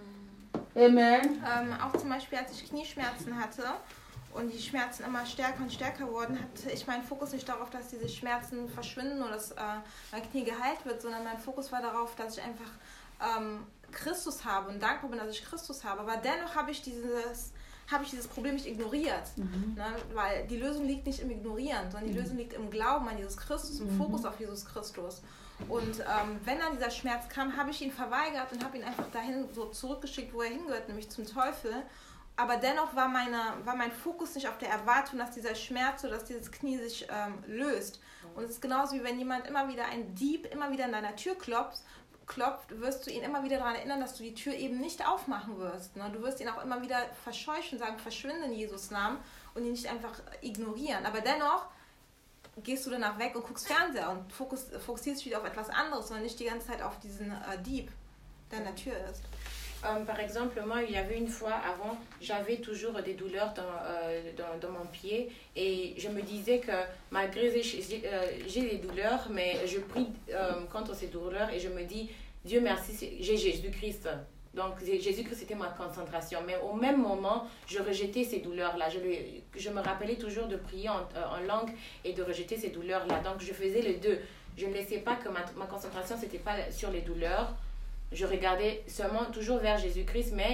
Amen. Ähm, auch zum Beispiel, als ich Knieschmerzen hatte und die Schmerzen immer stärker und stärker wurden, hatte ich meinen Fokus nicht darauf, dass diese Schmerzen verschwinden oder dass äh, mein Knie geheilt wird, sondern mein Fokus war darauf, dass ich einfach ähm, Christus habe und dankbar bin, dass ich Christus habe. Aber dennoch habe ich dieses, habe ich dieses Problem nicht ignoriert, mhm. ne? Weil die Lösung liegt nicht im Ignorieren, sondern die Lösung liegt im Glauben an Jesus Christus, im mhm. Fokus auf Jesus Christus. Und ähm, wenn dann dieser Schmerz kam, habe ich ihn verweigert und habe ihn einfach dahin so zurückgeschickt, wo er hingehört, nämlich zum Teufel. Aber dennoch war, meine, war mein Fokus nicht auf der Erwartung, dass dieser Schmerz oder dass dieses Knie sich ähm, löst. Und es ist genauso wie wenn jemand immer wieder, ein Dieb, immer wieder an deiner Tür klopft, klopft, wirst du ihn immer wieder daran erinnern, dass du die Tür eben nicht aufmachen wirst. Ne? Du wirst ihn auch immer wieder verscheuchen, sagen, verschwinde in Jesus Namen und ihn nicht einfach ignorieren. Aber dennoch gehst du danach weg und guckst Fernseher und fokus, fokussierst dich wieder auf etwas anderes, sondern nicht die ganze Zeit auf diesen äh, Dieb, der an der Tür ist. Um, par exemple, moi, il y avait une fois avant, j'avais toujours des douleurs dans, euh, dans, dans mon pied et je me disais que malgré j'ai, euh, j'ai des douleurs, mais je prie euh, contre ces douleurs et je me dis, Dieu merci, j'ai Jésus-Christ. Donc Jésus-Christ c'était ma concentration. Mais au même moment, je rejetais ces douleurs-là. Je, je me rappelais toujours de prier en, en langue et de rejeter ces douleurs-là. Donc je faisais les deux. Je ne laissais pas que ma, ma concentration c'était pas sur les douleurs. Je regardais seulement toujours vers Jésus-Christ, mais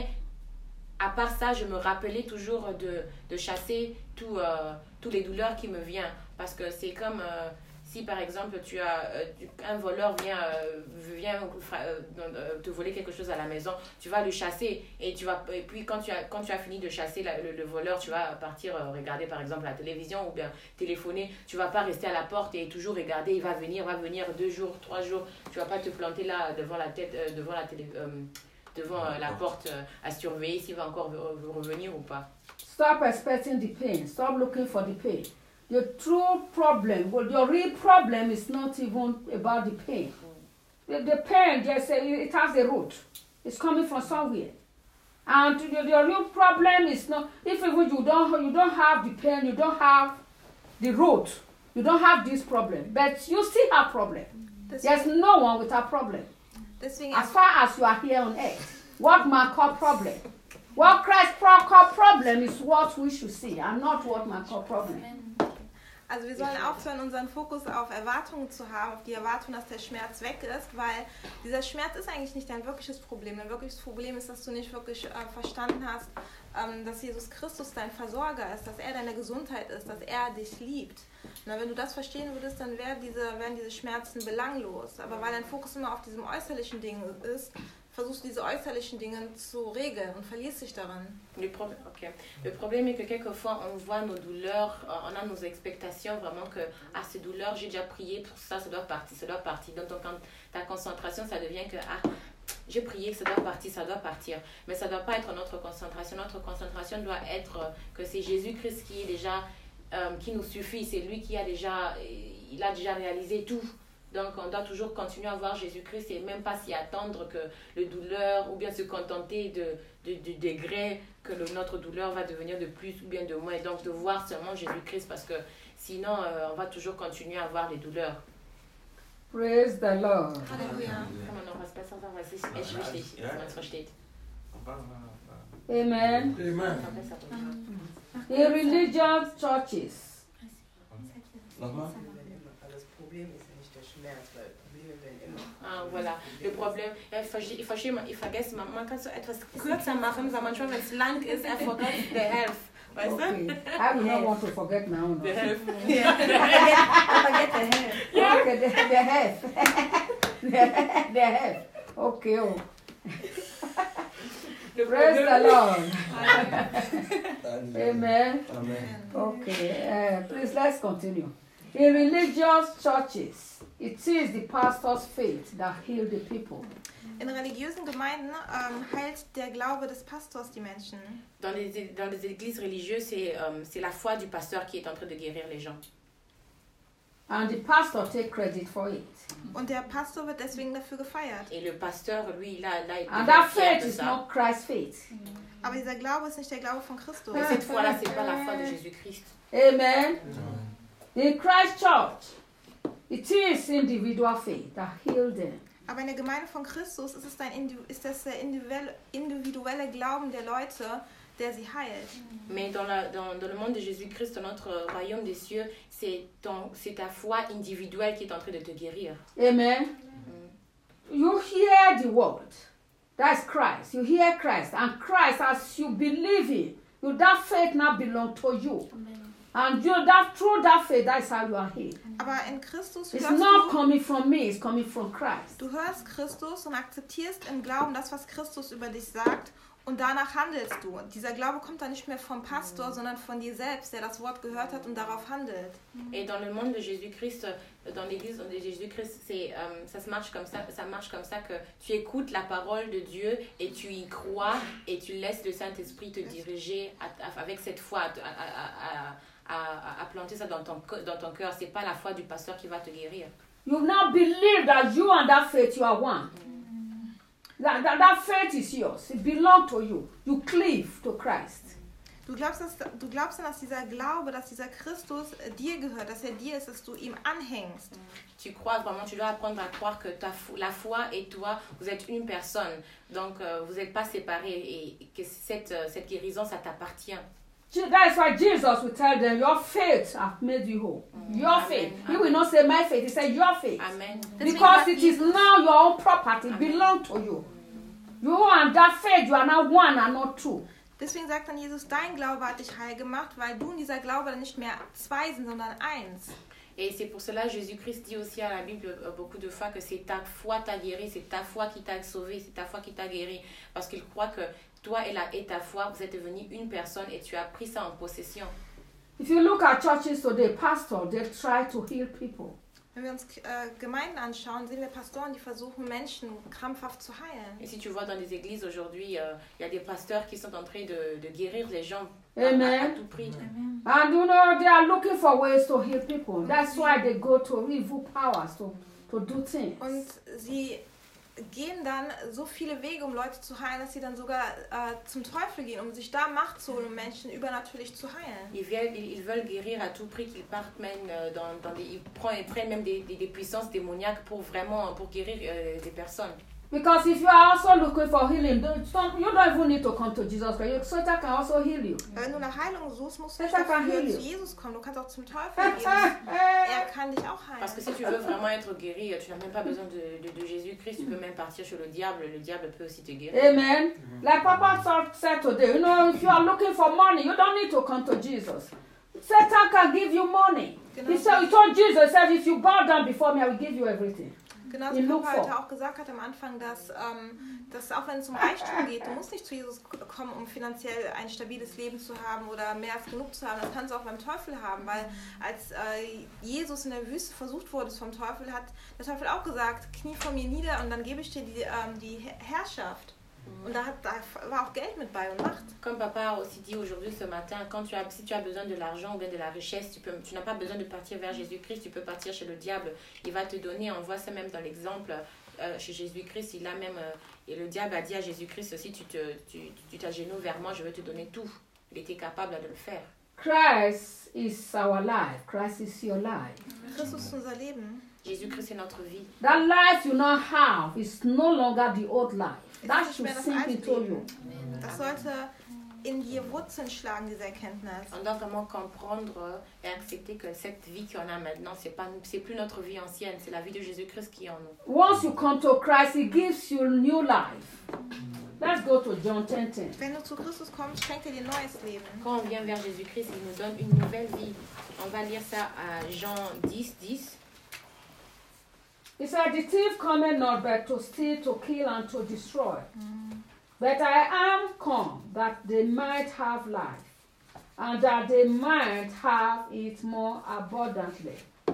à part ça, je me rappelais toujours de, de chasser tout, euh, toutes les douleurs qui me viennent. Parce que c'est comme euh, si par exemple tu as, euh, un voleur vient, euh, vient euh, te voler quelque chose à la maison, tu vas le chasser et, tu vas, et puis quand tu, as, quand tu as fini de chasser la, le, le voleur, tu vas partir euh, regarder par exemple la télévision ou bien téléphoner. Tu ne vas pas rester à la porte et toujours regarder, il va venir, va venir deux jours, trois jours. Tu ne vas pas te planter là devant la tête, euh, devant la télé, euh, devant euh, la porte euh, à surveiller s'il va encore revenir ou pas. Stop expecting the pain. Stop looking for the pain. The true problem, well, your real problem is not even about the pain. The, the pain, just, it has a root. It's coming from somewhere. And the, the real problem is not, if even you don't, you don't have the pain, you don't have the root, you don't have this problem, but you still have problem. This There's no one without problem. Deswegen as far as you are here on earth, what man call problem? What Christ called problem is what we should see, and not what man call problem. Also wir sollen aufhören, unseren Fokus auf Erwartungen zu haben, auf die Erwartung, dass der Schmerz weg ist, weil dieser Schmerz ist eigentlich nicht dein wirkliches Problem. Dein wirkliches Problem ist, dass du nicht wirklich äh, verstanden hast, ähm, dass Jesus Christus dein Versorger ist, dass er deine Gesundheit ist, dass er dich liebt. Na, wenn du das verstehen würdest, dann wären diese, wären diese Schmerzen belanglos. Aber weil dein Fokus immer auf diesem äußerlichen Ding ist, versuchst du diese äußerlichen Dinge zu regeln und verlierst dich daran. Le, pro okay. Le problème est que quelquefois on voit nos douleurs, on a nos expectations vraiment que ah ces douleurs j'ai déjà prié pour ça, ça doit partir, ça doit partir. Donc quand ta concentration ça devient que ah j'ai prié que ça doit partir, ça doit partir. Mais ça ne doit pas être notre concentration. Notre concentration doit être euh, que c'est Jésus-Christ qui est déjà, euh, qui nous suffit. C'est lui qui a déjà, il a déjà réalisé tout. Donc on doit toujours continuer à voir Jésus-Christ et même pas s'y attendre que le douleur ou bien se contenter de, de, du degré que le, notre douleur va devenir de plus ou bien de moins. Donc de voir seulement Jésus-Christ parce que sinon euh, on va toujours continuer à avoir les douleurs. Praise the Lord. Halleluja. Kann man noch was besser sagen? Was ist echt wichtig, dass man es versteht. Amen. Amen. In religious churches, Nochmal? Das Problem ist ja nicht der Schmerz, weil Probleme werden immer. Ah, voilà. Le Problem, ja, ich verstehe, ich, verstehe, ich vergesse, man, man kann so etwas kürzer machen, weil manchmal, wenn es lang ist, I forgot the health. Weißt du? okay. I do not want to forget my own. The health. Ja, forget the hell. Okay, the, the health. the, the health. Okay. Oh. Le Praise the Lord. Amen. Amen. Amen. Okay, uh, please let's continue. In religious churches, it is the pastor's faith that heals the people. In religiösen Gemeinden ähm, heilt der Glaube des Pastors die Menschen. Dans les, dans les églises religieuses, c'est euh, c'est la foi du pasteur qui est en train de guérir les gens. And the pastor take credit for it. Und der Pastor wird deswegen dafür gefeiert. Et le pasteur, lui, il a, il a été And that fier faith de is ça. not Christ's faith. Aber dieser Glaube ist nicht der Glaube von Christus. Et cette foi-là, c'est pas la foi de Jésus-Christ. Amen. In Christ's church, it is individual faith that heals them. Aber in der Gemeinde von Christus ist es, dein Indiv- ist das der individuelle, individuelle Glauben der Leute, der sie heilt. Mais dans, la, dans, dans le monde de Jésus-Christ, dans notre royaume des cieux, c'est ton- c'est ta foi individuelle qui est en train de te guérir. Amen. You hear the word. That's Christ. You hear Christ. And Christ, as you believe it, you, that faith now belongs to you. And you, that, through that faith, that's how you are healed. Aber in Christus It's hörst not du, coming from me, it's coming from Christ. du hörst Christus und akzeptierst im Glauben das, was Christus über dich sagt. Und danach handelst du. Dieser Glaube kommt dann nicht mehr vom Pastor, sondern von dir selbst, der das Wort gehört hat und darauf handelt. Et dans le monde de Jésus-Christ, dans l'église de Jésus-Christ, c'est, euh, ça se marche comme ça, ça marche comme ça que tu écoutes la parole de Dieu et tu y crois et tu laisses le Saint-Esprit te diriger à- à- avec cette foi, à, à- à- à- à planter ça dans ton, co- dans ton cœur. C'est pas la foi du pasteur qui va te guérir. You now believe that you and that faith, you are one. That, that, that faith is yours. It belongs to you. You cleave to Christ. Du glaubst, dass, du glaubst dann, dass dieser Glaube, dass dieser Christus äh, dir gehört, dass er dir ist, dass du ihm anhängst. Tu crois vraiment, tu dois apprendre à croire que ta fo- la foi et toi, vous êtes une personne. Donc, euh, vous n'êtes pas séparés et que cette, euh, cette guérison, ça t'appartient. Je- That is why Jesus will tell them, your faith has made you whole. Your faith. He will not say my faith. He said your faith. Amen. Because it is now your own property. It belongs to you. You and that faith, you are now one and not two. Deswegen sagt dann Jesus, dein Glaube hat dich heil gemacht, weil du und dieser Glaube dann nicht mehr zwei sind, sondern eins. Et c'est pour cela que Jésus-Christ dit aussi à la Bible euh, beaucoup de fois que c'est ta foi t'a guéri, c'est ta foi qui t'a sauvé, c'est ta foi qui t'a guéri. Parce qu'il croit que toi et, la, et ta foi, vous êtes devenus une personne et tu as pris ça en possession. If you look at churches today, pastors, they try to heal people. Wenn wir uns äh, Gemeinden anschauen, sehen wir Pastoren, die versuchen, Menschen krampfhaft zu heilen. Et si tu vois dans les églises aujourd'hui, il euh, y a des pasteurs qui sont en train de, de guérir les gens à, à, à Amen. tout prix. And you know, they are looking for ways to heal people. That's why they go to evil powers to, to do things. Und sie gehen dann so viele Wege, um Leute zu heilen, dass sie dann sogar äh, zum Teufel gehen, um sich da Macht zu holen, um Menschen übernatürlich zu heilen. Ils veulent, ils, ils veulent guérir à tout prix, qu'ils partent même euh, dans, dans des, ils prennent, ils prennent même des, des, des puissances démoniaques pour vraiment pour guérir euh, des personnes. Because if you are also looking for healing, don't- don't- you don't even need to come to Jesus Christ. Satan can also heal you. Wenn du nach Heilung suchst, musst du Das nicht ist einfach dafür Heilung. zu Jesus kommen. Du kannst auch zum Teufel gehen. Er kann dich auch Parce que heilen. si tu veux vraiment être guéri, tu n'as même pas besoin de, de, de Jésus-Christ, tu peux même partir chez le diable, le diable peut aussi te guérir. Amen. Like Papa said- said today, you know, if you are looking for money, you don't need to come to Jesus. Satan can give you money. He said, he told Jesus, he said, if you bow down before me, I will give you everything. Genauso he wie looked Papa heute for. auch gesagt hat am Anfang, dass, ähm, dass auch wenn es um Reichtum geht, du musst nicht zu Jesus kommen, um finanziell ein stabiles Leben zu haben oder mehr als genug zu haben. Das kannst du auch beim Teufel haben, weil als äh, Jesus in der Wüste versucht wurde vom Teufel, hat der Teufel auch gesagt, knie vor mir nieder und dann gebe ich dir die, ähm, die Herrschaft. Und da, hat, da war auch Geld mit bei und Macht. Comme papa a aussi dit aujourd'hui ce matin, quand tu as, si tu as besoin de l'argent ou bien de la richesse, tu, peux, tu n'as pas besoin de partir vers Jésus-Christ, tu peux partir chez le diable. Il va te donner, on voit ça même dans l'exemple, euh, chez Jésus-Christ, il a même, euh, et le diable a dit à Jésus-Christ aussi, tu te, tu, tu t'agenouilles vers moi, je veux te donner tout. Il était capable de le faire. Christ is our life. Christ is your life. Christus ist unser Leben. Jésus-Christ est notre vie. That life you now have is no longer the old life. That Es ist should nicht mehr das sink alte into you. Leben. Das sollte in dir Wurzeln schlagen, diese Erkenntnis. On doit vraiment comprendre et accepter que cette vie qu'on a maintenant, c'est pas, c'est plus notre vie ancienne, c'est la vie de Jésus-Christ qui est en nous. Once you come to Christ, He gives you new life. Let's go to John ten ten. Wenn du zu Christus kommst, schenkt er dir neues Leben. Quand on vient vers Jésus-Christ, il nous donne une nouvelle vie. On va lire ça à Jean dix, dix. He said, the thief cometh not but to steal, to kill, and to destroy. But I am come that they might have life, and that they might have it more abundantly.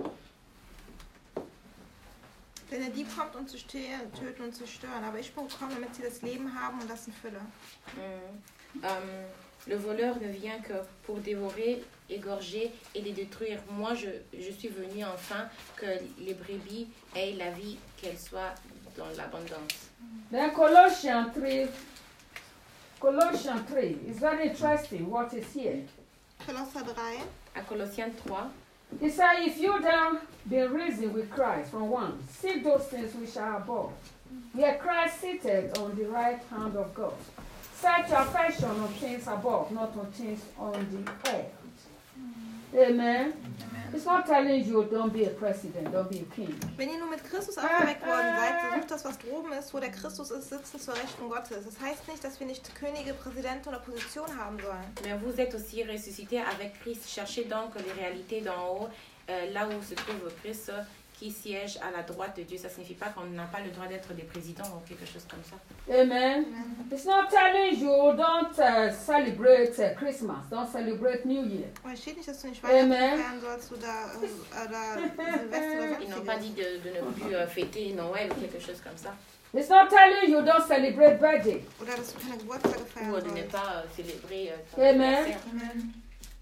Denn der Dieb kommt, um zu stehlen, töten und zu stören. Aber ich bin gekommen, damit sie das Leben haben und das in Fülle. Mm. Um, le voleur ne vient que pour dévorer, égorger et les détruire. Moi, je, je suis venu enfin que les brebis aient la vie, qu'elles soient dans l'abondance. Then Colossians three, Colossians three is very interesting what is here. Kolosser drei. À Colossiens trois, He said, if you then be risen with Christ from one, seek those things which are above, where Christ seated on the right hand of God. Set your affection on things above, not on things on the earth. Amen. It's not telling you don't be a president, don't be a king. Wenn ihr nur mit Christus auferweckt worden seid, so sucht das, was droben ist, wo der Christus ist, sitzen zur Rechten Gottes. Das heißt nicht, dass wir nicht Könige, Präsidenten oder Position haben sollen. mais vous êtes aussi ressuscités avec Christ. Cherchez donc les réalités d'en haut, euh, là où se trouve Christ, qui siège à la droite de Dieu. Ça ne signifie pas qu'on n'a pas le droit d'être des présidents ou quelque chose comme ça. Amen. It's not telling you don't uh, celebrate uh, Christmas, don't celebrate New Year. Aber es steht nicht, dass du nicht Weihnachten Amen. feiern sollst oder, äh, oder Silvester oder Ils n'ont pas dit sonstiges. de, de ne plus euh, fêter Noël ou quelque chose comme ça. It's not telling you don't celebrate birthday. Oder dass du keine Geburtstage feiern Ou de ne sollst. pas euh, célébrer euh, ton Amen. anniversaire. Amen.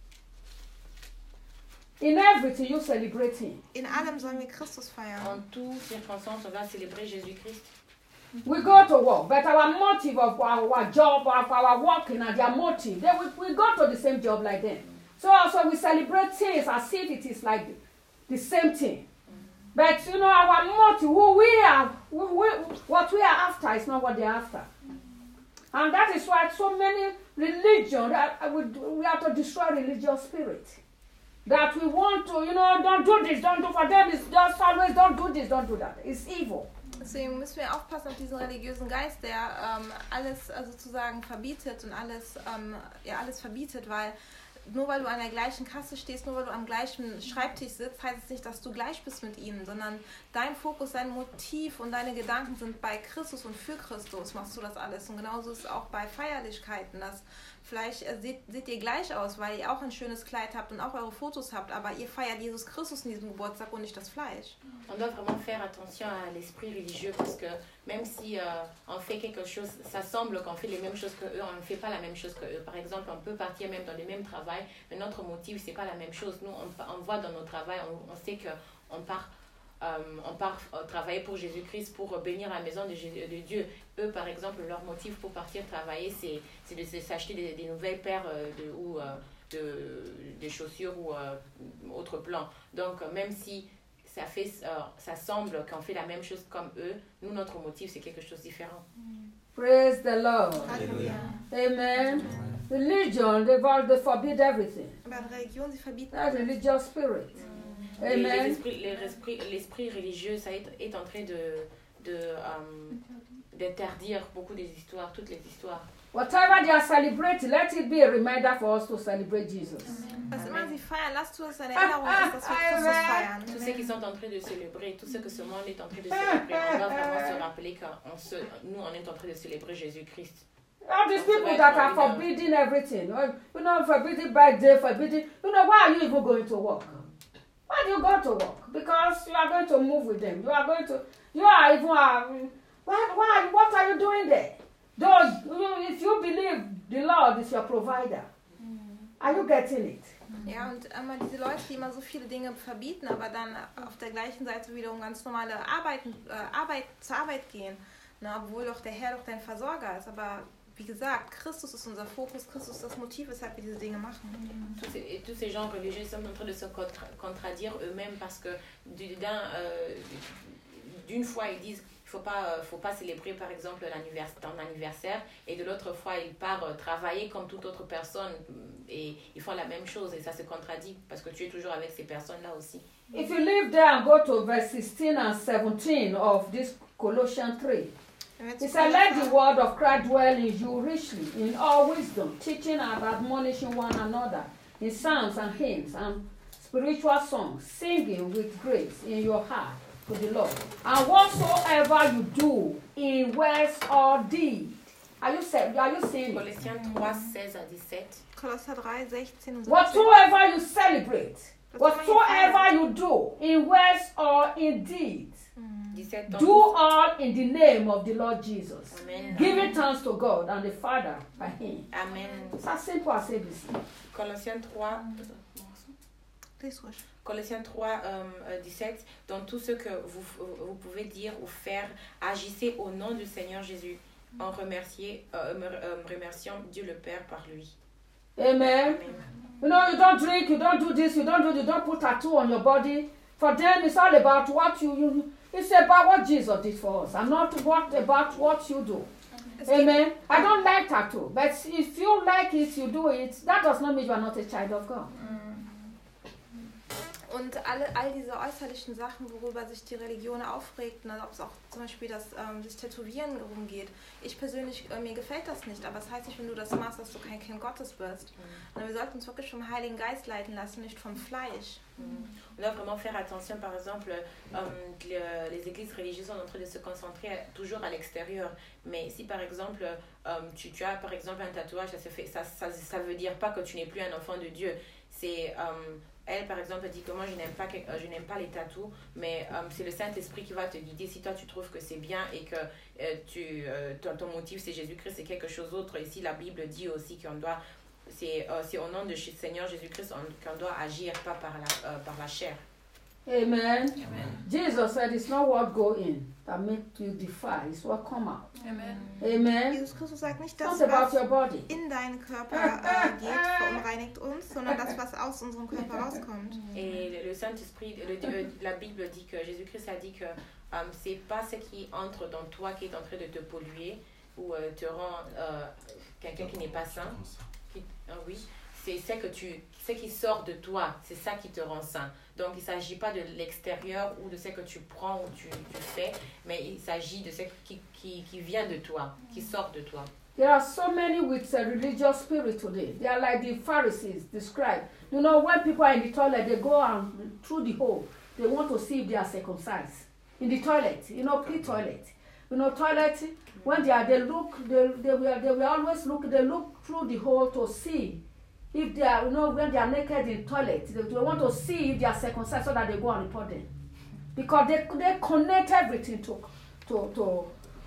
In everything you celebrate Him. In allem sollen wir Christus feiern. En toutes circonstances, on va célébrer Jésus-Christ. We go to work, but our motive of our, our job, of our working, and their motive, then we, we go to the same job like them. So also we celebrate things as if it is like the, the same thing. But you know, our motive, who we are, who we, what we are after is not what they're after. And that is why so many religions, that we, we have to destroy religious spirit. That we want to, you know, don't do this, don't do for them, it's just always don't do this, don't do that. It's evil. Deswegen müssen wir aufpassen auf diesen religiösen Geist, der ähm, alles äh, sozusagen verbietet und alles, ähm, ja, alles verbietet, weil nur weil du an der gleichen Kasse stehst, nur weil du am gleichen Schreibtisch sitzt, heißt es nicht, dass du gleich bist mit ihnen, sondern dein Fokus, dein Motiv und deine Gedanken sind bei Christus und für Christus machst du das alles. Und genauso ist es auch bei Feierlichkeiten, dass vielleicht äh, seht, seht ihr gleich aus, weil ihr auch ein schönes Kleid habt und auch eure Fotos habt, aber ihr feiert Jesus Christus in diesem Geburtstag und nicht das Fleisch. On doit vraiment faire attention à l'esprit religieux parce que même si euh, on fait quelque chose, ça semble qu'on fait les mêmes choses que eux, on ne fait pas la même chose que eux. Par exemple, on peut partir même dans le même travail, mais notre motif, c'est pas la même chose. Nous, on, on voit dans nos travails, on, on sait qu'on part, euh, on part euh, travailler pour Jésus-Christ, pour bénir la maison de, Jésus, de Dieu. Eux, par exemple, leur motif pour partir travailler, c'est, c'est de s'acheter des, des nouvelles paires euh, de, ou euh, de, des chaussures ou euh, autre plan. Donc, même si ça, fait, euh, ça semble qu'on fait la même chose comme eux, nous, notre motif, c'est quelque chose de différent. Praise the Lord. Halleluja. Amen. Religion, they, they forbid everything. Aber Religion, sie verbieten That's alles. religious spirit. Et les Amen. esprits- les esprits- L'esprit religieux, ça est, est en train de, de, euh, d'interdire beaucoup des histoires, toutes les histoires. Whatever they are celebrating, let it be a reminder for us to celebrate Jesus. Was immer sie feiern, lasst du es eine Erinnerung, ist, dass wir Christus feiern. Tous ceux qui sont en train de célébrer, tout ce que ce monde est en train de célébrer, on doit vraiment se rappeler que nous, on est en train de célébrer Jésus-Christ. All these people that are forbidding everything, you know, forbidding birthday, forbidding, you know, why are you even going to work? Why do you go to work? Because you are going to move with them. You are going to, you are even, uh, why, why, what are you doing there? Though, if you believe the Lord is your provider, are you getting it? Ja, und immer diese Leute, die immer so viele Dinge verbieten, aber dann auf der gleichen Seite wiederum ganz normale Arbeiten, äh, Arbeit, zur Arbeit gehen, na, obwohl doch der Herr doch dein Versorger ist. Aber wie gesagt, Christus ist unser Fokus, Christus ist das Motiv, weshalb wir diese Dinge machen. Tous ces, tous ces gens religieux sont en train de se contra contradire eux-mêmes parce que d'un, euh, d'une fois ils disent il ne faut pas, faut pas célébrer par exemple ton anniversaire et de l'autre fois ils partent travailler comme toute autre personne et ils font la même chose et ça se contradit parce que tu es toujours avec ces personnes-là aussi. If you leave there and go to verse sixteen and seventeen of this Colossians three, it said, let the word of Christ dwell in you richly, in all wisdom, teaching and admonishing one another in psalms and hymns and spiritual songs, singing with grace in your heart to the Lord. And whatsoever you do in words or deed, are you saying? Are you saying? Colossiens trois, seize à dix-sept. Kolosser drei, sechzehn und Whatsoever you celebrate, whatsoever you do in words or in deeds, do all in the name of the Lord Jesus. Amen. Giving thanks to God and the Father by Him. Amen. It's as simple as A B C. Colossiens trois. Colossiens trois, euh, dix-sept. Dans tout ce que vous, vous pouvez dire ou faire, agissez au nom du Seigneur Jésus, en remercier, euh, euh, remerciant Dieu le Père par lui. Amen. Amen. You know, you don't drink, you don't do this, you don't do, you don't put tattoo on your body. For them, it's all about what you, you it's about what Jesus did for us, and not what about what you do. Amen. I don't like tattoo, but if you like it, you do it. That does not mean you are not a child of God. Und alle, all diese äußerlichen Sachen, worüber sich die Religion aufregt, ne, ob es auch zum Beispiel das ähm, sich Tätowieren rumgeht. Ich persönlich, äh, mir gefällt das nicht, aber es das heißt nicht, wenn du das machst, dass du kein Kind Gottes wirst. Mhm. Wir sollten uns wirklich vom Heiligen Geist leiten lassen, nicht vom Fleisch. Mhm. On doit vraiment faire attention, par exemple, euh, les, les églises religieuses sont en train de se concentrer toujours à l'extérieur. Mais si par exemple, euh, tu, tu as par exemple un tatouage, ça se fait, ça, ça, ça veut dire pas que tu n'es plus un enfant de Dieu. C'est euh, Elle, par exemple, dit que moi, je n'aime pas, je n'aime pas les tatous, mais euh, c'est le Saint-Esprit qui va te guider. Si toi, tu trouves que c'est bien et que euh, tu, euh, ton, ton motif, c'est Jésus-Christ, c'est quelque chose d'autre. Ici, la Bible dit aussi qu'on doit, c'est euh, au nom de Seigneur Jésus-Christ qu'on doit agir, pas par la, euh, par la chair. Amen. Amen. Jesus said it's not what go in that make you defile, it's what come out. Amen. Amen. Jesus Christus sagt nicht, dass Not about was your body. in deinen Körper äh, geht, verunreinigt uns, sondern das, was aus unserem Körper rauskommt. Et le Saint-Esprit, la Bible dit que Jésus-Christ a dit que um, c'est pas ce qui entre dans toi qui est en train de te polluer ou euh, te rend euh, quelqu'un qui n'est pas sain. Qui, euh, oui. C'est ce que tu, ce qui sort de toi, c'est ça qui te rend saint. Donc, il ne s'agit pas de l'extérieur ou de ce que tu prends ou tu, tu fais, mais il s'agit de ce qui, qui, qui vient de toi, qui sort de toi. There are so many with a religious spirit today. They are like the Pharisees described. You know, when people are in the toilet, they go and through the hole. They want to see if they are circumcised. In the toilet, you know, pre-toilet. You know, toilet, when they are, they look, they, they, will, they will always look, they look through the hole to see if they are, you know, when they are naked in toilet, they, they want to see if they are circumcised so that they go and report them. Because they, they connect everything to, to, to,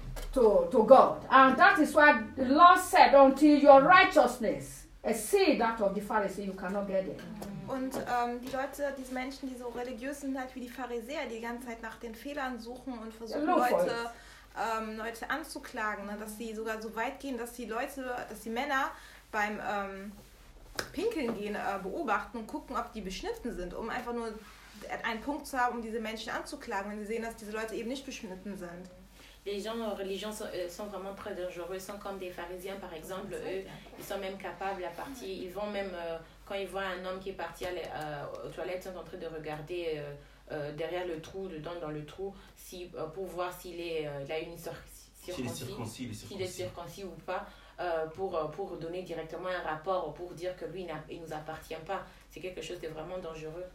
to, to God. And that is why the Lord said, until your righteousness exceed that of the Pharisee, you cannot get it. Und ähm, die Leute, diese Menschen, die so religiös sind, halt wie die Pharisäer, die die ganze Zeit nach den Fehlern suchen und versuchen, Leute, ähm, Leute anzuklagen, ne? Dass sie sogar so weit gehen, dass die Leute, dass die Männer beim ähm, Pinkeln gehen, äh, beobachten und gucken, ob die beschnitten sind, um einfach nur einen Punkt zu haben, um diese Menschen anzuklagen, wenn sie sehen, dass diese Leute eben nicht beschnitten sind. Les gens en religion sont, euh, sont vraiment très dangereux, ils sont comme des pharisiens par exemple, eux, ils sont même capables à partir, ils vont même, euh, quand ils voient un homme qui est parti à euh, aux toilettes, ils sont en train de regarder euh, euh, derrière le trou, dedans dans le trou, si, euh, pour voir s'il est, euh, il a une circoncis, s'il est circoncis, s'il est circoncis ou pas. euh, pour, euh, pour donner directement un rapport, pour dire que lui, il ne nous appartient pas. C'est quelque chose de vraiment dangereux.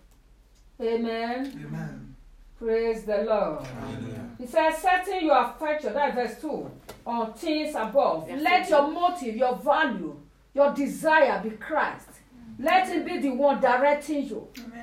Amen. Amen. Praise the Lord. Amen. He says, setting your affection, that's verse two, on things above. Verse Let two. your motive, your value, your desire be Christ. Let him be the one directing you.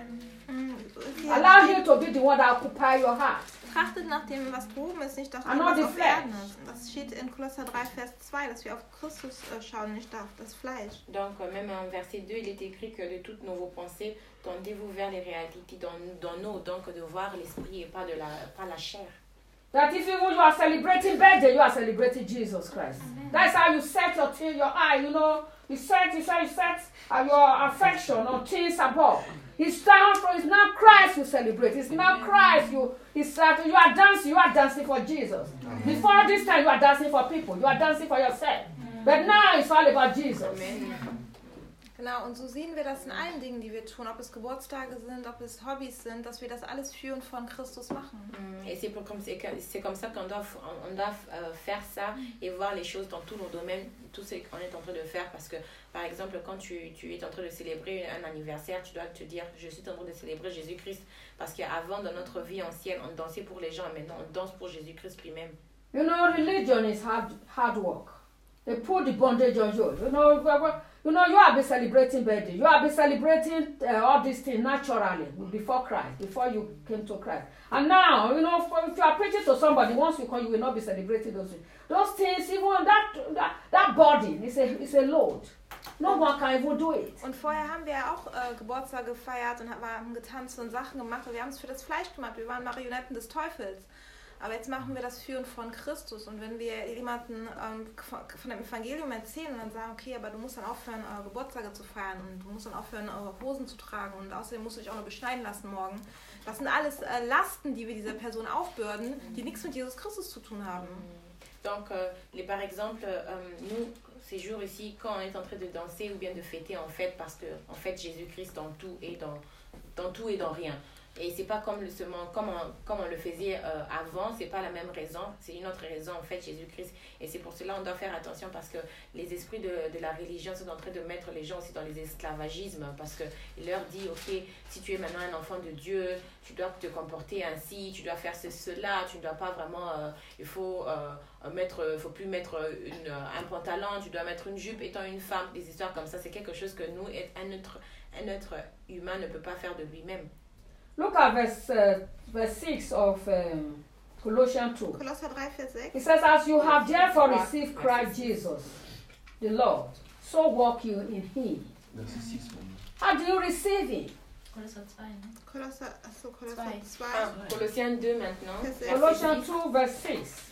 Allow him to be the one that occupy your heart. Trachtet nach dem, was droben ist, nicht nach And dem, not was the auf flesh. Erden ist. Das steht in Kolosser drei, Vers zwei, dass wir auf Christus äh, schauen, nicht auf das Fleisch. Donc, euh, même en verset deux, il est écrit que de toutes nos pensées, tendez-vous vers les réalités dans, dans nous, donc de voir l'esprit et pas, de la, pas la chair. That if even you are celebrating birthday, you are celebrating Jesus Christ. That's how you set your thing, your eye, you know. You set, you set, you set uh, your affection on things above. It's down for, it's not Christ you celebrate. It's not Christ you, it's that you are dancing, you are dancing for Jesus. Before this time, you are dancing for people. You are dancing for yourself. But now it's all about Jesus. Amen. Genau, und so sehen wir das in allen Dingen, die wir tun, ob es Geburtstage sind, ob es Hobbys sind, dass wir das alles für und von Christus machen. Et c'est, pour, comme, c'est, c'est comme ça qu'on doit, on doit euh, faire ça et voir les choses dans tous nos domaines, tout ce qu'on est en train de faire. Parce que, par exemple, quand tu, tu es en train de célébrer un anniversaire, tu dois te dire, je suis en train de célébrer Jésus-Christ. Parce qu'avant, dans notre vie ancienne, on dansait pour les gens, maintenant on danse pour Jésus-Christ lui-même. You know, religion is hard, hard work. They put the bondage on you. You know, you know, you have been celebrating birthday. You have been celebrating uh, all these things naturally before Christ, before you came to Christ. And now, you know, if you are preaching to somebody, once you come, you will not be celebrating those things. Those things, even that that, that body, it's a, it's a load. No one can even do it. Und vorher haben wir ja auch äh, Geburtstag gefeiert und haben getanzt und Sachen gemacht. Und wir haben es für das Fleisch gemacht. Wir waren Marionetten des Teufels. Aber jetzt machen wir das für und von Christus. Und wenn wir jemanden ähm, von dem Evangelium erzählen und dann sagen, okay, aber du musst dann aufhören, äh, Geburtstage zu feiern und du musst dann aufhören, äh, Hosen zu tragen und außerdem musst du dich auch noch beschneiden lassen morgen. Das sind alles äh, Lasten, die wir dieser Person aufbürden, die nichts mit Jesus Christus zu tun haben. Donc, euh, les, par exemple, euh, nous, ces jours ici, quand on est en train de danser ou bien de fêter, en fait, parce que, en fait, Jésus-Christ dans tout et dans, dans tout et dans rien. Et c'est pas comme, le, seulement, comme, on, comme on le faisait euh, avant, c'est pas la même raison, c'est une autre raison en fait, Jésus-Christ. Et c'est pour cela qu'on doit faire attention parce que les esprits de, de la religion sont en train de mettre les gens aussi dans les esclavagismes parce qu'il leur dit, ok, si tu es maintenant un enfant de Dieu, tu dois te comporter ainsi, tu dois faire ce, cela, tu ne dois pas vraiment, euh, il faut euh, mettre, il faut plus mettre une, un pantalon, tu dois mettre une jupe étant une femme, des histoires comme ça, c'est quelque chose que nous, un être, un être humain ne peut pas faire de lui-même. Look at verse, uh, verse six of um, Colossians two. Kolosser drei, Vers sechs. It says, as you have therefore received Christ Jesus, the Lord, so walk you in him. How do you receive him? Kolosser zwei, ne? Kolosser, achso, Kolosser Zwei. zwei. Ah, Colossiens deux maintenant. Vers sechs. Colossians two, verse six.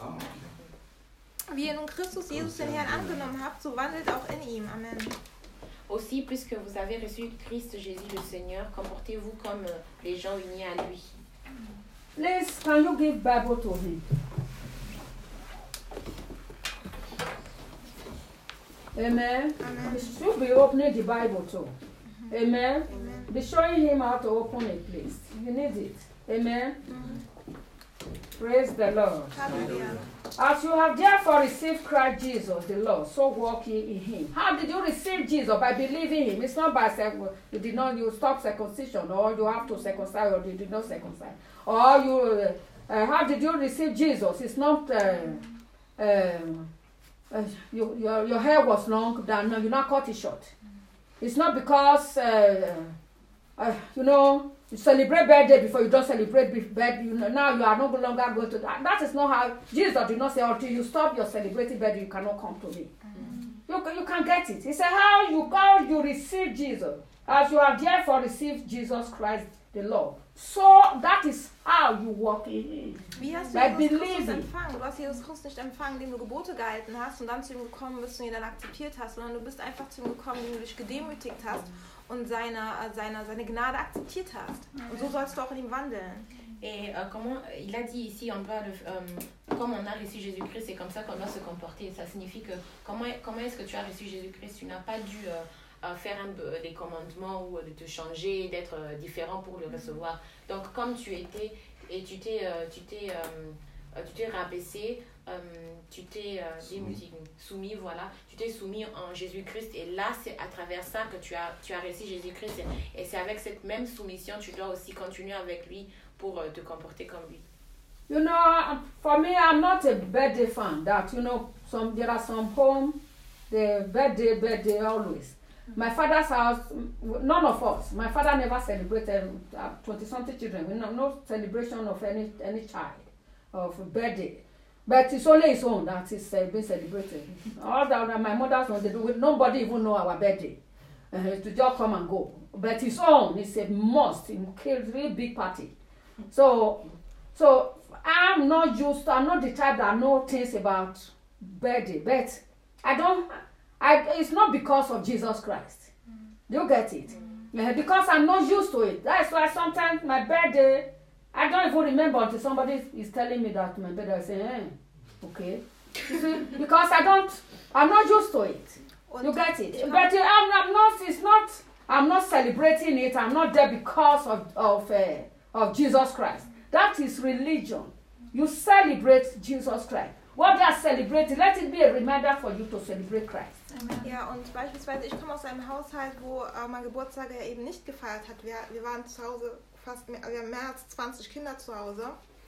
Wie ihr nun Christus Jesus den Herrn angenommen habt, so wandelt auch in ihm. Amen. Aussi, puisque vous avez reçu Christ Jésus le Seigneur, comportez-vous comme euh, les gens unis à lui. Please, can you give Bible to him? Amen. Amen. You should be opening the Bible too. Amen. Amen. Be showing him how to open it, please. You need it. Amen. Praise the Lord. Halleluja. As you have therefore received Christ Jesus the Lord, so walk ye in him. How did you receive Jesus? By believing him. It's not by circum- you did not you stop circumcision, or you have to circumcise, or you did not circumcise, or you. Uh, uh, how did you receive Jesus? It's not. Uh, um, uh, you, your your hair was long, then no, you not cut it short. It's not because uh, uh, you know. You celebrate birthday before you don't celebrate birthday. You know, now you are no longer going to that. That is not how Jesus did not say until you stop your celebrating birthday, you cannot come to me. Mm-hmm. You, you can get it. He said how you how you receive Jesus, as you have therefore received Jesus Christ the Lord. So that is how you walk in Him. Wie hast du By Jesus Christus believing. empfangen? Du hast Jesus Christus nicht empfangen, indem du Gebote gehalten hast und dann zu ihm gekommen bist und ihn dann akzeptiert hast, sondern du bist einfach zu ihm gekommen, indem du dich gedemütigt hast und seine, seine, seine Gnade akzeptiert hast. Und so sollst du auch in ihm wandeln. Et euh, comment il a dit ici, on doit le, euh, comme on a reçu Jésus-Christ, c'est comme ça qu'on doit se comporter. Ça signifie que comment, comment est-ce que tu as reçu Jésus-Christ? Tu n'as pas dû euh, faire un, des commandements ou de te changer, d'être euh, différent pour le recevoir. Donc comme tu étais et tu t'es, euh, tu t'es, euh, tu t'es rabaissé euh, tu t'es euh, soumis. soumis, voilà, tu t'es soumis en Jésus-Christ et là c'est à travers ça que tu as, tu as réussi Jésus-Christ et, et c'est avec cette même soumission tu dois aussi continuer avec lui pour euh, te comporter comme lui. You know, for me, I'm not a birthday fan. That you know, some there are some home, the birthday, birthday always. My father's house, none of us. My father never celebrated twenty something children. We no no celebration of any any child of birthday. But it's only his own that is uh, being celebrated. All that my mother's own, they do. Nobody even know our birthday. Uh, to just come and go. But his own is a must. It kills really big party. So, so I'm not used. To, I'm not the type that know things about birthday. But I don't. I. It's not because of Jesus Christ. Mm. Do you get it? Mm. Uh, because I'm not used to it. That's why sometimes my birthday. I don't even remember until somebody is telling me that my birthday. I say, eh, okay. You see, because I don't, I'm not used to it. You get it? But I'm, I'm not. It's not. I'm not celebrating it. I'm not there because of of uh, of Jesus Christ. That is religion. You celebrate Jesus Christ. What they are celebrating, let it be a reminder for you to celebrate Christ. Ja, und beispielsweise, ich komme aus einem Haushalt, wo äh, man Geburtstage ja eben nicht gefeiert hat. Wir, wir waren zu Hause fast mehr, wir haben mehr als zwanzig Kinder zu Hause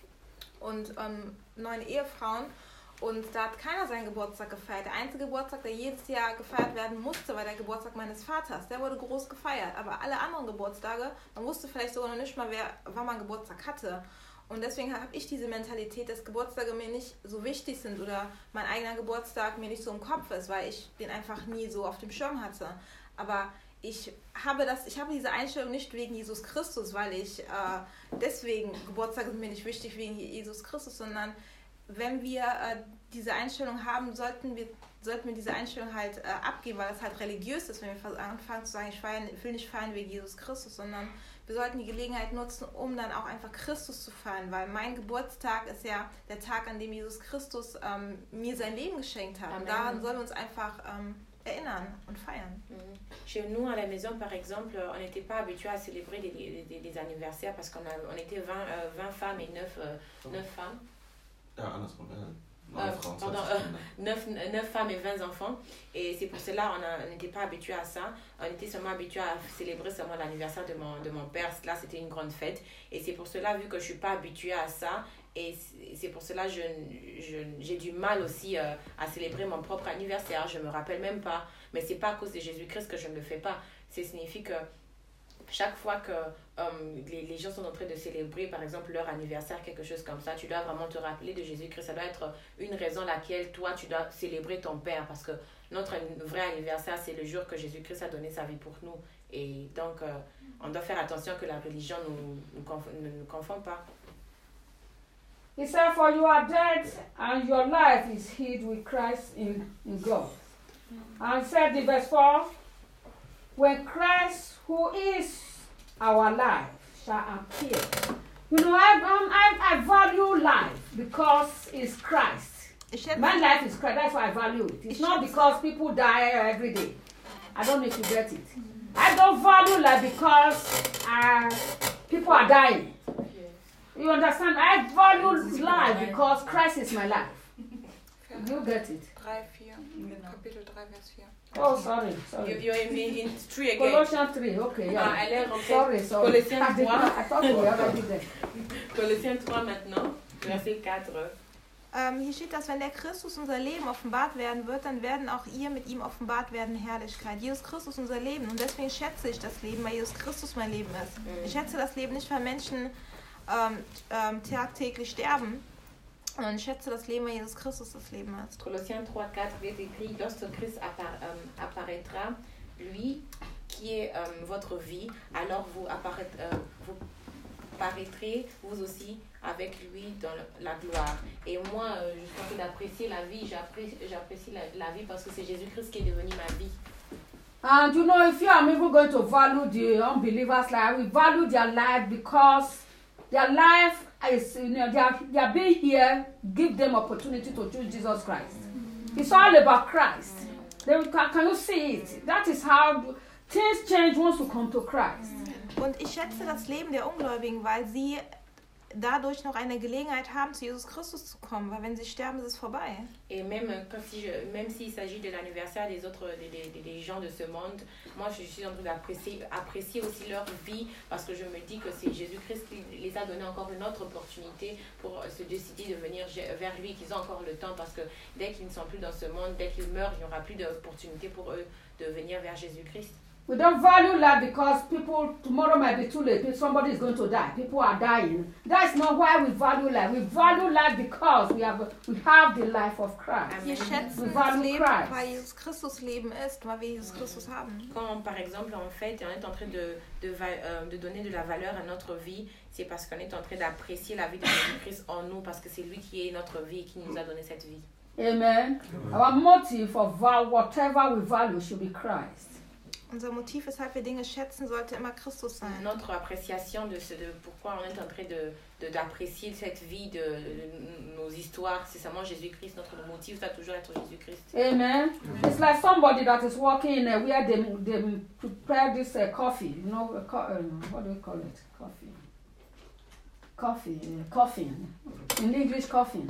und ähm, neun Ehefrauen und da hat keiner seinen Geburtstag gefeiert. Der einzige Geburtstag, der jedes Jahr gefeiert werden musste, war der Geburtstag meines Vaters. Der wurde groß gefeiert, aber alle anderen Geburtstage, man wusste vielleicht sogar noch nicht mal, wer, wann man Geburtstag hatte. Und deswegen habe ich diese Mentalität, dass Geburtstage mir nicht so wichtig sind oder mein eigener Geburtstag mir nicht so im Kopf ist, weil ich den einfach nie so auf dem Schirm hatte. Aber ich habe das, ich habe diese Einstellung nicht wegen Jesus Christus, weil ich äh, deswegen, Geburtstage sind mir nicht wichtig wegen Jesus Christus, sondern wenn wir äh, diese Einstellung haben, sollten wir, sollten wir diese Einstellung halt äh, abgeben, weil das halt religiös ist, wenn wir anfangen zu sagen, ich, feiern, ich will nicht feiern wegen Jesus Christus, sondern wir sollten die Gelegenheit nutzen, um dann auch einfach Christus zu feiern, weil mein Geburtstag ist ja der Tag, an dem Jesus Christus ähm, mir sein Leben geschenkt hat. Amen. Und daran sollen wir uns einfach ähm, erinnern und feiern. Mhm. Chez nous, à la maison, par exemple, on n'était pas habitués à célébrer des, des, des anniversaires parce qu'on a, on était vingt, euh, vingt femmes et neuf, euh, neuf femmes. Ja, andersrum. Ja. Euh, pardon, euh, neuf, neuf femmes et vingt enfants. Et c'est pour cela on n'était pas habitué à ça. On était seulement habitué à célébrer seulement l'anniversaire de mon, de mon père. Là, c'était une grande fête. Et c'est pour cela, vu que je ne suis pas habituée à ça, et c'est pour cela que je, je, j'ai du mal aussi euh, à célébrer mon propre anniversaire. Je ne me rappelle même pas. Mais ce n'est pas à cause de Jésus-Christ que je ne le fais pas. Ça signifie que chaque fois que um, les, les gens sont en train de célébrer, par exemple, leur anniversaire, quelque chose comme ça, tu dois vraiment te rappeler de Jésus-Christ. Ça doit être une raison laquelle toi, tu dois célébrer ton Père. Parce que notre vrai anniversaire, c'est le jour que Jésus-Christ a donné sa vie pour nous. Et donc, euh, on doit faire attention que la religion ne nous, nous, conf, ne nous confond pas. He said, for you are dead and your life is hid with Christ in, in God. And he said in verse four, when Christ, who is our life, shall appear. You know, I, I, I value life because it's Christ. My life is Christ, that's why I value it. It's not because people die every day. I don't know if you get it. I don't value life because uh, people are dying. You understand? I value life because Christ is my life. You get it? drei, vier. Kapitel drei, Vers vier. Oh, sorry, sorry. You, you're in, in three again. Colossians three, okay, yeah. Ah, elle est sorry, sorry. Colossiens trois. I thought we were already there. Colossiens trois maintenant, verset quatre. Ähm, hier steht, dass wenn der Christus unser Leben offenbart werden wird, dann werden auch ihr mit ihm offenbart werden in Herrlichkeit. Jesus Christus unser Leben und deswegen schätze ich das Leben, weil Jesus Christus mein Leben ist. Mhm. Ich schätze das Leben nicht, weil Menschen ähm, ähm, tagtäglich sterben, sondern ich schätze das Leben, weil Jesus Christus das Leben ist. Colossiens trois quatre est écrit, lorsque Christ appara- euh, apparaîtra, lui qui est euh, votre vie, alors vous, apparaît, euh, vous paraîtrez vous aussi avec lui dans la gloire. Et moi, euh, je suis en train d'apprécier la vie, j'apprécie, j'apprécie la, la vie parce que c'est Jésus-Christ qui est devenu ma vie. And you know, if you are even going to value the unbelievers' life, we value their life because their life is, you know, they are, they are being here, give them opportunity to choose Jesus Christ. Mm-hmm. It's all about Christ. Mm-hmm. They, can, can you see it? That is how things change once you come to Christ. Und ich schätze das Leben der Ungläubigen, weil sie dadurch noch eine Gelegenheit haben, zu Jesus Christus zu kommen, weil wenn sie sterben, ist es vorbei. Et même quand si je, même s'il s'agit de l'anniversaire des autres des, des, des gens de ce monde, moi je suis en train d'apprécier apprécier aussi leur vie parce que je me dis que c'est Jésus-Christ qui les a donné encore une autre opportunité pour se décider de venir vers lui, qu'ils ont encore le temps parce que dès qu'ils ne sont plus dans ce monde, dès qu'ils meurent, il n'y aura plus d'opportunité pour eux de venir vers Jésus-Christ. We don't value life because people, tomorrow might be too late. Somebody is going to die. People are dying. That's not why we value life. We value life because we have, we have the life of Christ. Wir schätzen We das value Leben, Christ. weil Jesus Christus Leben ist, weil wir Jesus Christus haben. Quand par exemple en fait on est en train de, de, euh, de donner de la valeur à notre vie, c'est parce qu'on est en train d'apprécier la vie de Jésus-Christ en nous parce que c'est lui qui est notre vie et qui nous a donné cette vie. Amen. Our motive for val- whatever we value should be Christ. Unser Motiv, weshalb wir Dinge schätzen, sollte immer Christus sein. Notre appréciation de, ce, de pourquoi on est en train de, de, d'apprécier cette vie, de, de, de nos histoires, c'est seulement Jésus-Christ. Notre motif doit toujours être Jésus-Christ. Amen. It's like somebody that is working in uh, where they, they prepare this uh, coffee. You know, uh, co- um, what do you call it? Coffee. Coffee. Uh, coffin. In English, coffin.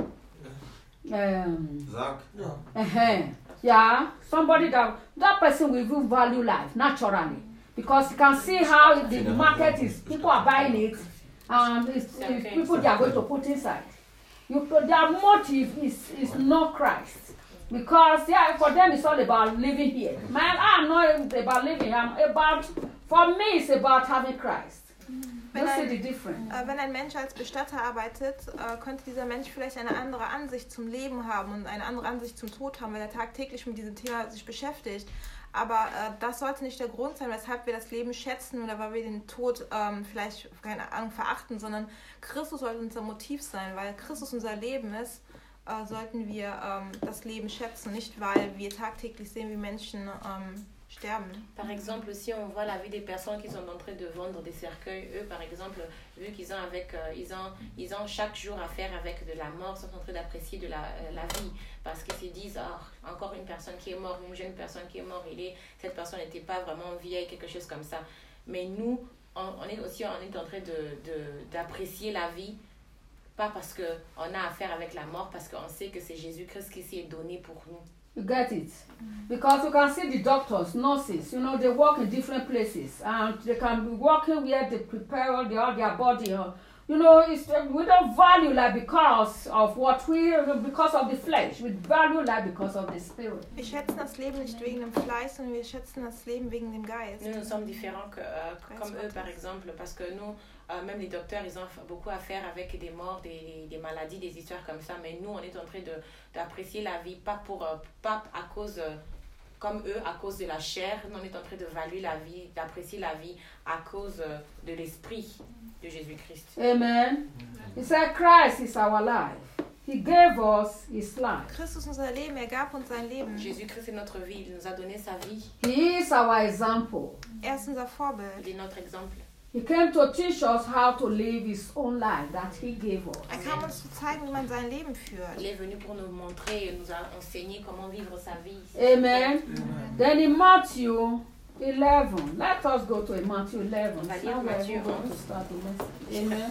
Um, Zach. uh-huh. Yeah, somebody that that person will even value life naturally because you can see how the market is. People are buying it, and it's, it's people they are going to put inside. You, their motive is is not Christ because yeah, for them it's all about living here. Man, I'm not about living. I'm about for me it's about having Christ. You see the difference. Äh, wenn ein Mensch als Bestatter arbeitet, äh, könnte dieser Mensch vielleicht eine andere Ansicht zum Leben haben und eine andere Ansicht zum Tod haben, weil er tagtäglich mit diesem Thema sich beschäftigt. Aber äh, das sollte nicht der Grund sein, weshalb wir das Leben schätzen oder weil wir den Tod ähm, vielleicht, keine Ahnung, verachten, sondern Christus sollte unser Motiv sein, weil Christus unser Leben ist, äh, sollten wir ähm, das Leben schätzen, nicht weil wir tagtäglich sehen, wie Menschen ähm, sterben. Par exemple, si on voit la vie des personnes qui sont en train de vendre des cercueils, eux, par exemple, vu qu'ils ont avec, euh, ils ont, ils ont chaque jour affaire avec de la mort, sont en train d'apprécier de la, euh, la vie, parce qu'ils se disent, oh, encore une personne qui est morte, une jeune personne qui est morte, il est, cette personne n'était pas vraiment vieille, quelque chose comme ça. Mais nous, on, on est aussi, on est en train de, de, d'apprécier la vie, pas parce que on a affaire avec la mort, parce qu'on sait que c'est Jésus-Christ qui s'est donné pour nous. You get it? Because you can see the doctors, nurses, you know, they work in different places and they can be working where they prepare all their, all their body. Uh, you know, it's, we don't value life because of what we, because of the flesh. We value life because of the spirit. Wir schätzen das Leben nicht wegen dem Fleiß, sondern wir schätzen das Leben wegen dem Geist. Nous, nous sommes différents que, euh, comme eux, par exemple, parce que nous, euh, même les docteurs, ils ont beaucoup à faire avec des morts, des, des maladies, des histoires comme ça. Mais nous, on est en train de, d'apprécier la vie, pas, pour, euh, pas à cause, euh, comme eux, à cause de la chair. Nous, on est en train de valuer la vie, d'apprécier la vie à cause euh, de l'esprit de Jésus-Christ. Amen. He said Christ is our life. He gave us his life. Christus unser Leben, er gab uns sein Leben. Jésus-Christ est notre vie, il nous a donné sa vie. He is our example. Er ist unser Vorbild. Il est notre exemple. He came to teach us how to live his own life that he gave us. Er kam uns zu zeigen, wie man sein Leben führt. Il est venu pour nous montrer et nous a enseigné comment vivre sa vie. Amen. Then in Matthew eleven, let us go to Matthew eleven. On va lire Somewhere Matthieu we're going to onze. start the message. Amen.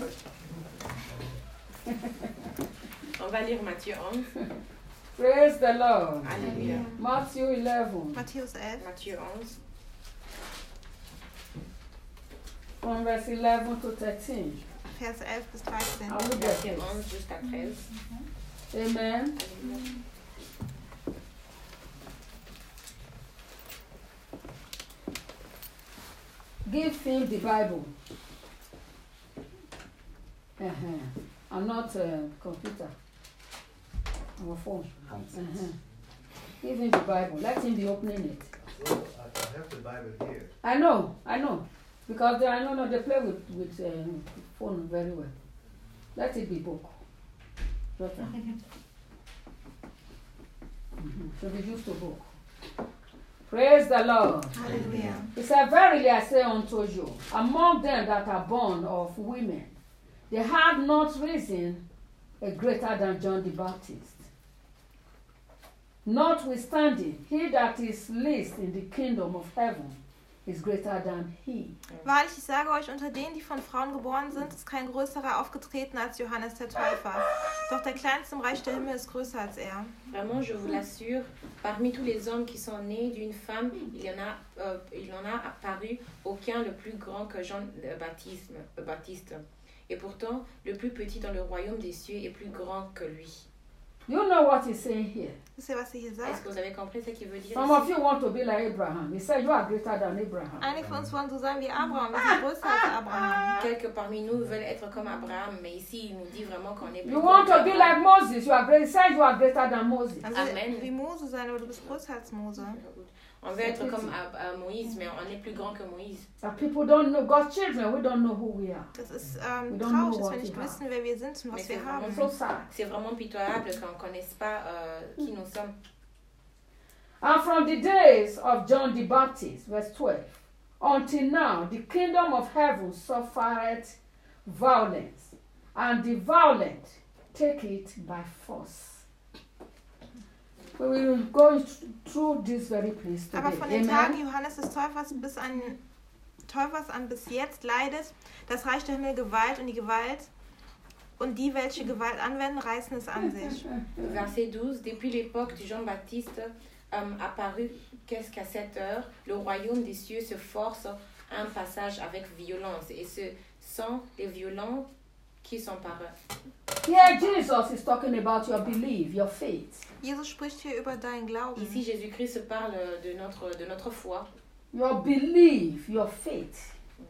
On va lire Matthieu onze. Praise the Lord. Alléluia. Matthew eleven, Matthäus elf, Matthieu onze. from verse eleven to thirteen. Vers elf bis dreizehn. I will get Matthieu it. onze jusqu'à treize. Amen. Alléluia. Give him the Bible. Uh-huh. I'm not a computer. Our phone. Uh-huh. Give him the Bible. Let him be opening it. Well, I I have the Bible here. I know, I know. Because they, I know no, they play with, with um, phone very well. Let it be book. Daughter. Mhm. Should be used to book. Praise the Lord. Halleluja. He said, verily I say unto you, among them that are born of women, they have not risen a greater than John the Baptist. Notwithstanding, he that is least in the kingdom of heaven is greater than he. Wahrlich, ich sage euch, unter denen, die von Frauen geboren sind, ist kein größerer aufgetreten als Johannes der Täufer. Doch der Kleinste im Reich der Himmel ist größer als er. Vraiment, je vous l'assure, parmi tous les hommes qui sont nés d'une femme, il y en a, euh, il en a apparu aucun le plus grand que Jean le Baptiste, euh, Baptiste. Et pourtant, le plus petit dans le royaume des cieux est plus grand que lui. You know what he's saying here? Wisst ihr, was er hier Est-ce sagt? que vous avez compris ce qu'il veut dire Some ici? of you want to be like Abraham. He said you are greater than Abraham. Einige von uns wollen so sein wie Abraham, wir sind größer als Abraham. Quelques parmi nous veulent être comme Abraham, mais ici, il nous dit vraiment qu'on est plus You grand want to be qu'Abraham. like Moses. You are great. He said you are greater than Moses. Also Amen. wie Mose sein, aber du bist größer als Mose. On veut être comme à, à Moïse, mais on est plus grand que Moïse. That people don't know God's children. We don't know who we are. Das ist ähm, We don't traurig, know dass what wir nicht we have. wissen, wer wir sind und Mais was c'est wir haben. vraiment, So sad. c'est vraiment pitoyable qu'on ne connaisse pas euh, qui nous sommes. And from the days of John the Baptist, verse twelve, until now, the kingdom of heaven suffered violence, and the violent take it by force. We will go through this very place today. Aber von den Tagen Amen. Johannes des Täufers bis an Täufers an bis jetzt leidet das Reich der Himmel Gewalt und die Gewalt und die, welche Gewalt anwenden, reißen es an sich. Verset douze. Depuis l'époque de Jean-Baptiste euh, apparu qu'est-ce qu'à cette heure, le royaume des cieux se force un passage avec violence, et ce sont les violents qui sont par eux. Here Jesus is talking about your belief, your faith. Jesus spricht hier über deinen Glauben. Ici, Jésus-Christ parle de notre, de notre foi. Your belief, your faith.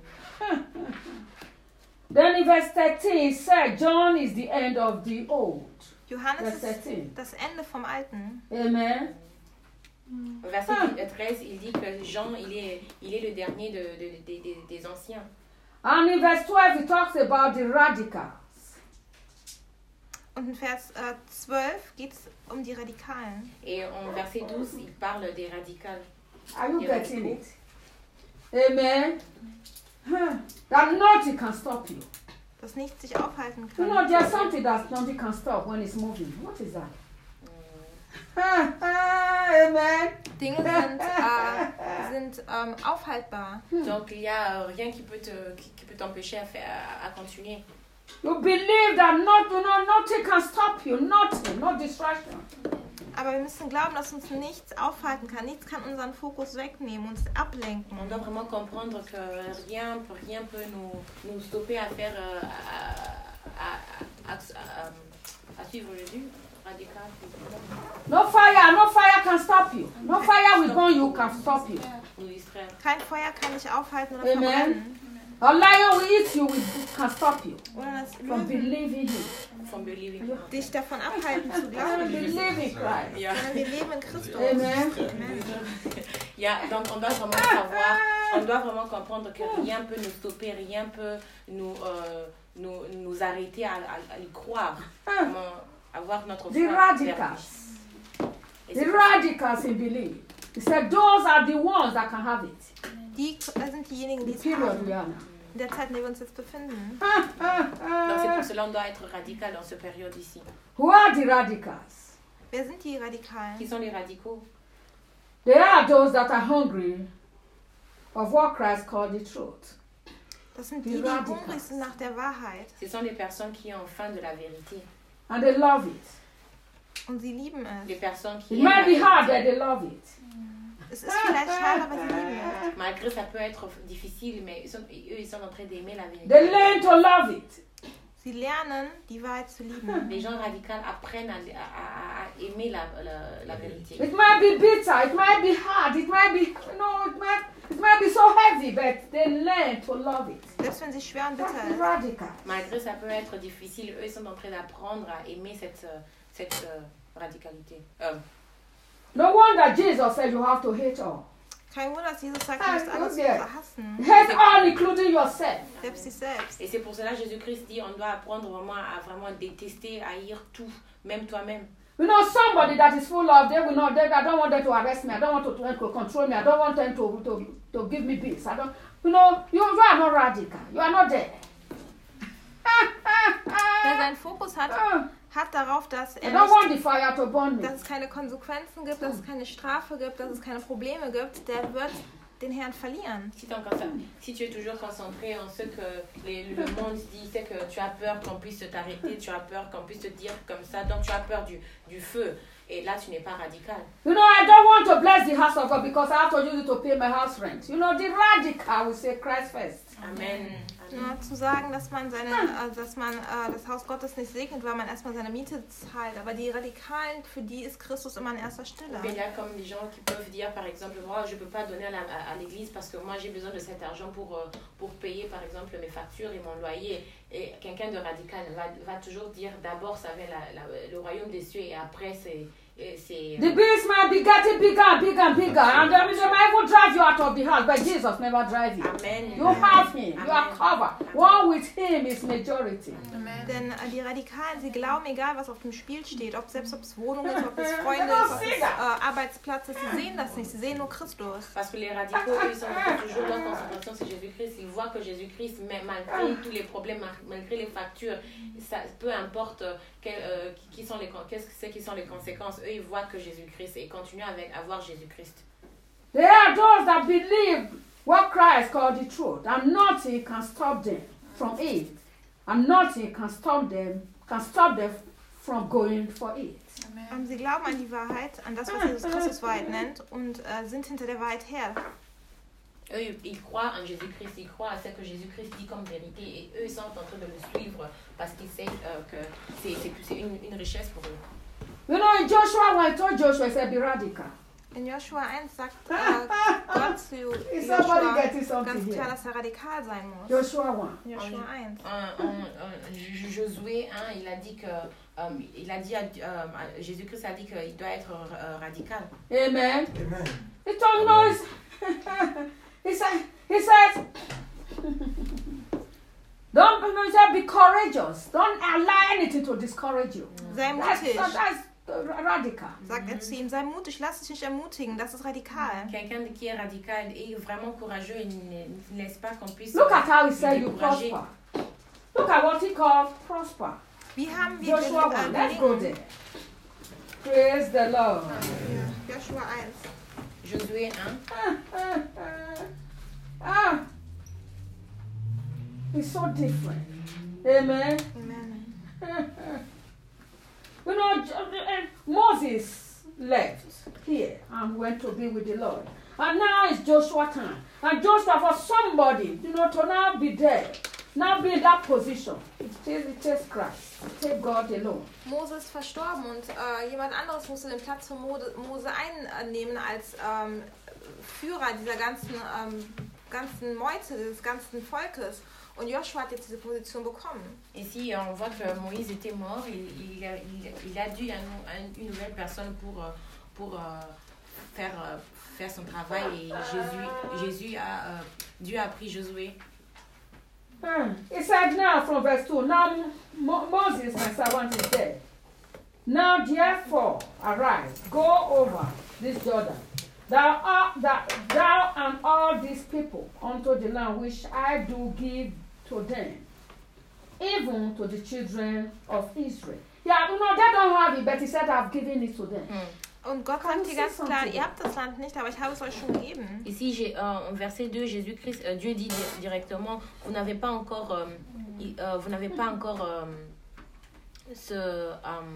Then in verse thirteen, it said, John is the end of the old. Johannes Verse ist thirteen. das Ende vom Alten. Amen. Verset treize, il dit que Jean, il est, il est le dernier de, de- de- de- des anciens. And in verse twelve, it talks about the radicals. Und in Vers äh, zwölf geht es um die Radikalen. Et en verset douze, il parle des radicales. Are you The getting radicals. it? Amen. Huh. That nothing can stop you. Dass nichts sich aufhalten You kann. know, there's something that nothing can stop when it's moving. What is that? Amen. Dinge sind, äh, sind ähm, aufhaltbar. Donc il n'y a euh, rien qui peut te, qui, qui peut t'empêcher à, faire, à, à continuer. You believe that not, you know, nothing can stop you. Nothing, no distraction. Aber wir müssen glauben, dass uns nichts aufhalten kann. Nichts kann unseren Fokus wegnehmen, uns ablenken. On doit vraiment comprendre que rien, rien peut nous, nous stopper à faire, euh, à, à, à, à, à- à suivre Jésus radical. No fire, no fire can stop you. No fire will burn you can stop you. Nous distraire. Kein Feuer kann dich aufhalten oder Amen. verbrennen. A lion will eat you, will, can stop you Oder das from Löwen believing him. From believing. dich davon abhalten zu I glauben. believe in Christ. Yeah. Sondern wir leben in Christus. Amen. Amen. Yeah, donc on doit vraiment savoir, on doit vraiment comprendre que rien peut nous stopper, rien peut nous, euh, nous, nous arrêter à, à, à y croire. Comment avoir notre The foi. radicals. Et The c'est- radicals in belief. He said those are the ones that can have it. Die das sind diejenigen, die The es period haben. we are now. In der Zeit, in der wir uns jetzt befinden. Donc c'est pour cela qu'on doit être radical dans cette période ici. Who are the radicals? Wer sind die Radikalen? Qui sont les radicaux? They are those that are hungry of what Christ called the truth. Das sind Die die, die Radikals. hungrig sind nach der Wahrheit. Ce sont les personnes qui ont faim de la vérité. And they love it. Und sie lieben Les es. personnes qui It aiment la might be hard, vérité. but they love it. Es ist vielleicht schade, aber sie lieben es. Malgré ça peut être difficile, mais ils sont, eux ils sont en train d'aimer la They vérité. learn to love it. Sie lernen, die Wahrheit zu lieben. Les gens radicaux apprennent à, à- à- à aimer la, la, la vérité. It might be bitter, it might be hard, it might be, you know, it might, it might be so heavy, but they learn to love it. Selbst wenn sie schwer und That's bitter the ist. radical. Malgré ça peut être difficile, eux ils sont en train d'apprendre à aimer cette, euh, cette euh, radicalité. Euh, No wonder Jesus said you have to hate all. Kein Wunder, dass Jesus sagt, Ah, du musst alles okay. hassen. Hate all, including yourself. Selbst dich selbst. et c'est pour cela que Jésus-Christ dit on doit apprendre vraiment à vraiment détester, à haïr tout, même toi-même. You know, somebody that is full of, they will not, they, I don't want them to arrest me, I don't want to, to control me, I don't want them to, to, to give me peace. I don't, you know, you, you are not radical. You are not there. Wer seinen Fokus hat, Ah, hat darauf, dass I er don't nicht, want the fire to burn me. dass es keine Konsequenzen gibt, dass es keine Strafe gibt, dass es keine Probleme gibt, der wird den Herrn verlieren. Si, t'es encore ça, si tu es toujours concentré en ce que les, le monde dit, c'est que tu as peur qu'on puisse t'arrêter, tu as peur qu'on puisse te dire comme ça, donc tu as peur du, du feu. Et là, tu n'es pas radical. You know, I don't want to bless the house of God because I have to use it to pay my house rent. You know, the radical will say Christ first. Amen. Ja, zu sagen, dass man seine, äh, dass man äh, das Haus Gottes nicht segnet, weil man erstmal seine Miete zahlt. Aber die Radikalen, für die ist Christus immer an erster Stelle. Il y a comme des gens qui peuvent dire, par exemple, moi, je ne peux pas donner à, la, à, à l'église parce que moi, j'ai besoin de cet argent pour, euh, pour payer, par exemple, mes factures et mon loyer. Et quelqu'un de radical va, va toujours dire, d'abord, ça vient la, la, le royaume des cieux et après, c'est... c'est The beast might be getting bigger and bigger and bigger, and they might even drive you out of the house, but Jesus never drive you. Amen. You have him, you are covered. One with him is majority. Amen. Denn äh, die Radikalen, sie glauben, egal was auf dem Spiel steht, ob selbst ob es Wohnung ist, ob es Freunde ist, ob es äh, Arbeitsplatz ist, sie sehen das nicht, sie sehen nur Christus. Parce que les radicaux, ils sont toujours dans la concentration sur Jésus-Christ. Ils voient que Jésus-Christ, malgré tous les problèmes, malgré les factures, ça, peu importe quel, euh, qui, qui sont les, qu'est-ce que c'est qui sont les conséquences, eux ils voient que Jésus-Christ et continuent avec à voir Jésus-Christ. There are those that believe what Christ called the truth, and nothing can stop them from it, and nothing can stop them can stop them from going for it. Ähm, sie glauben an die Wahrheit, an das, was Jesus Christus Wahrheit nennt, und äh, sind hinter der Wahrheit her. Eux, ils croient en Jésus-Christ, ils croient à ce que Jésus-Christ dit comme vérité et eux, ils sont en train de le suivre parce qu'ils savent euh, que c'est, c'est, c'est une, une richesse pour eux. You know, in Joshua, when I told Joshua, he said, be radical. In Joshua eins sagt äh, Gott zu Is somebody Joshua getting something ganz klar, here? dass er radikal sein muss. Joshua one. In Joshua eins. En, en, en Josué un, il a dit que um, il a dit à, um, à- Jésus-Christ a dit qu'il doit être euh, radical. Amen. Amen. He told you know, he said, he said, don't he said, be courageous. Don't allow anything to discourage you. Sei That's, mutig, that's uh, radical. sagt er zu ihm. Sei mutig, lass dich nicht ermutigen, das ist radikal. Quelqu'un qui est radical et vraiment courageux, il ne il ne laisse pas qu'on puisse Look at how he le said you décourager. prosper. Look at what he called prosper. Wie haben wir Joshua one. Let's go there. Praise the Lord. Joshua eins. Josué un. Ah, ah, ah. Ah. It's so different. Amen. Amen. You know, J- uh, Moses left here and went to be with the Lord. And now it's Joshua time. And Joshua, for somebody, you know, to now be there, now be in that position, it takes, it takes Christ. It takes God alone. Mose ist verstorben und äh, jemand anderes musste den Platz von Mose, Mose einnehmen als ähm, Führer dieser ganzen, ähm, ganzen Meute, des ganzen Volkes. Und Joshua hat jetzt diese Position bekommen. Ici, on voit que Moïse était mort, il, il, a, il, il a dû un, un, une nouvelle personne pour, euh, pour euh, faire, euh, faire son travail et Jésus, Jésus a, euh, Dieu a pris Josué. Hmm. He said now from verse two, now Mo- Moses, my servant, is dead. Now therefore arise, go over this Jordan, thou, art, that, thou and all these people unto the land which I do give to them, even to the children of Israel. Yeah, you know, they don't have it, but he said, I've given it to them. Und Gott Kann sagt ich hier ganz sagen, klar, something? ihr habt das Land nicht, aber ich habe es euch schon gegeben. Ici, j'ai, euh, en verset deux, Jésus-Christ, euh, Dieu dit di- directement, vous n'avez pas encore, euh, i- euh, vous n'avez pas encore euh, ce... euh,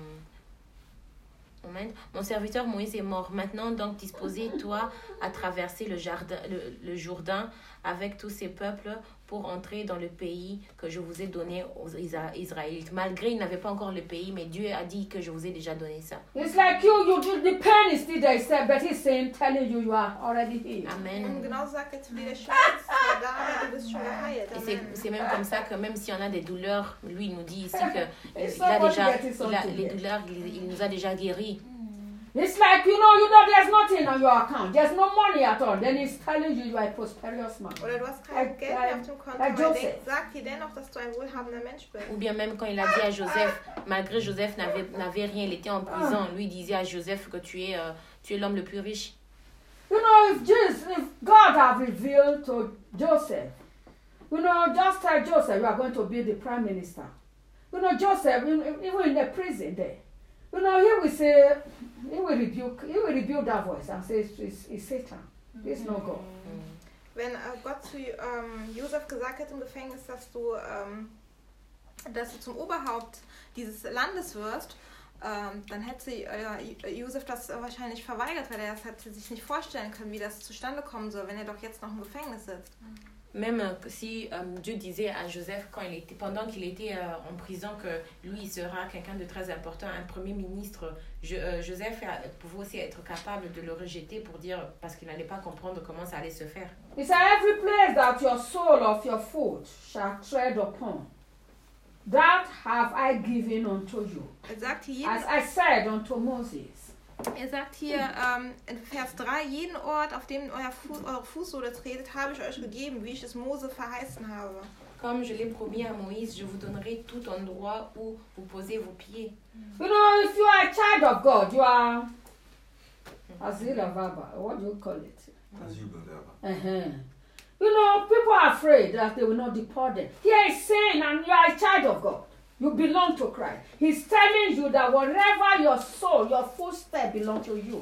Amen. Mon serviteur Moïse est mort. Maintenant, donc, disposez toi à traverser le, jardin, le, le Jourdain avec tous ces peuples pour entrer dans le pays que je vous ai donné aux Isa- Israélites. Malgré, ils n'avaient pas encore le pays, mais Dieu a dit que je vous ai déjà donné ça. It's like you, you, you the pain is still there, he said, but he's saying, telling you, you are already healed. Und Amen. genauso sagt er zu dir, der Schmerz war da, aber du bist schon geheilt. Et c'est, Amen. c'est même comme ça que même si on a des douleurs, lui il nous dit ici que il, It's il a somebody déjà, getting il a, something les there. douleurs, il, il nous a déjà guéris. It's like, you know, you know, there's nothing on your account. There's no money at all. Then he's telling you you are a prosperous man. Oder du hast kein Like, Geld like- mehr auf dem Konto, like aber er Joseph. denkt, sagt dir dennoch, dass du ein wohlhabender Mensch bist. Ou bien même quand il a dit à Joseph, malgré Joseph n'avait, n'avait rien, il était en prison, lui disait à Joseph que tu es, euh, tu es l'homme le plus riche. You know, if Jesus, if God have revealed to Joseph, you know, just tell Joseph you are going to be the prime minister. You know, Joseph, even in the prison there, you know, he will say, he will rebuke, he will rebuke that voice and say it's, it's, it's Satan. It's no go. Wenn äh, Gott zu ähm, Josef gesagt hat im Gefängnis, dass du, ähm, dass du zum Oberhaupt dieses Landes wirst, ähm, dann hätte sie, äh, Josef das äh, wahrscheinlich verweigert, weil er das hätte sich nicht vorstellen können, wie das zustande kommen soll, wenn er doch jetzt noch im Gefängnis sitzt. Même si euh, Dieu disait à Joseph, quand il était, pendant qu'il était euh, en prison, que lui, il sera quelqu'un de très important, un premier ministre, je, euh, Joseph a, pouvait aussi être capable de le rejeter pour dire, parce qu'il n'allait pas comprendre comment ça allait se faire. He said, every place that your sole of your foot shall tread upon, that have I given unto you. Er sagt hier, As I said unto Moses. er sagt hier ähm, in Vers drei, jeden Ort, auf dem euer Fuß, eure Fußsohle tretet, habe ich euch gegeben, wie ich es Mose verheißen habe. Comme je l'ai promis à Moïse, je vous donnerai tout endroit où vous posez vos pieds. You know, if you are a child of God, you are Azila Vaba, what do you call it? Uh-huh. You know, people are afraid that they will not deport them. Here he's saying, and you are a child of God. You belong to Christ. He's telling you that whatever your soul, your footstep belong to you.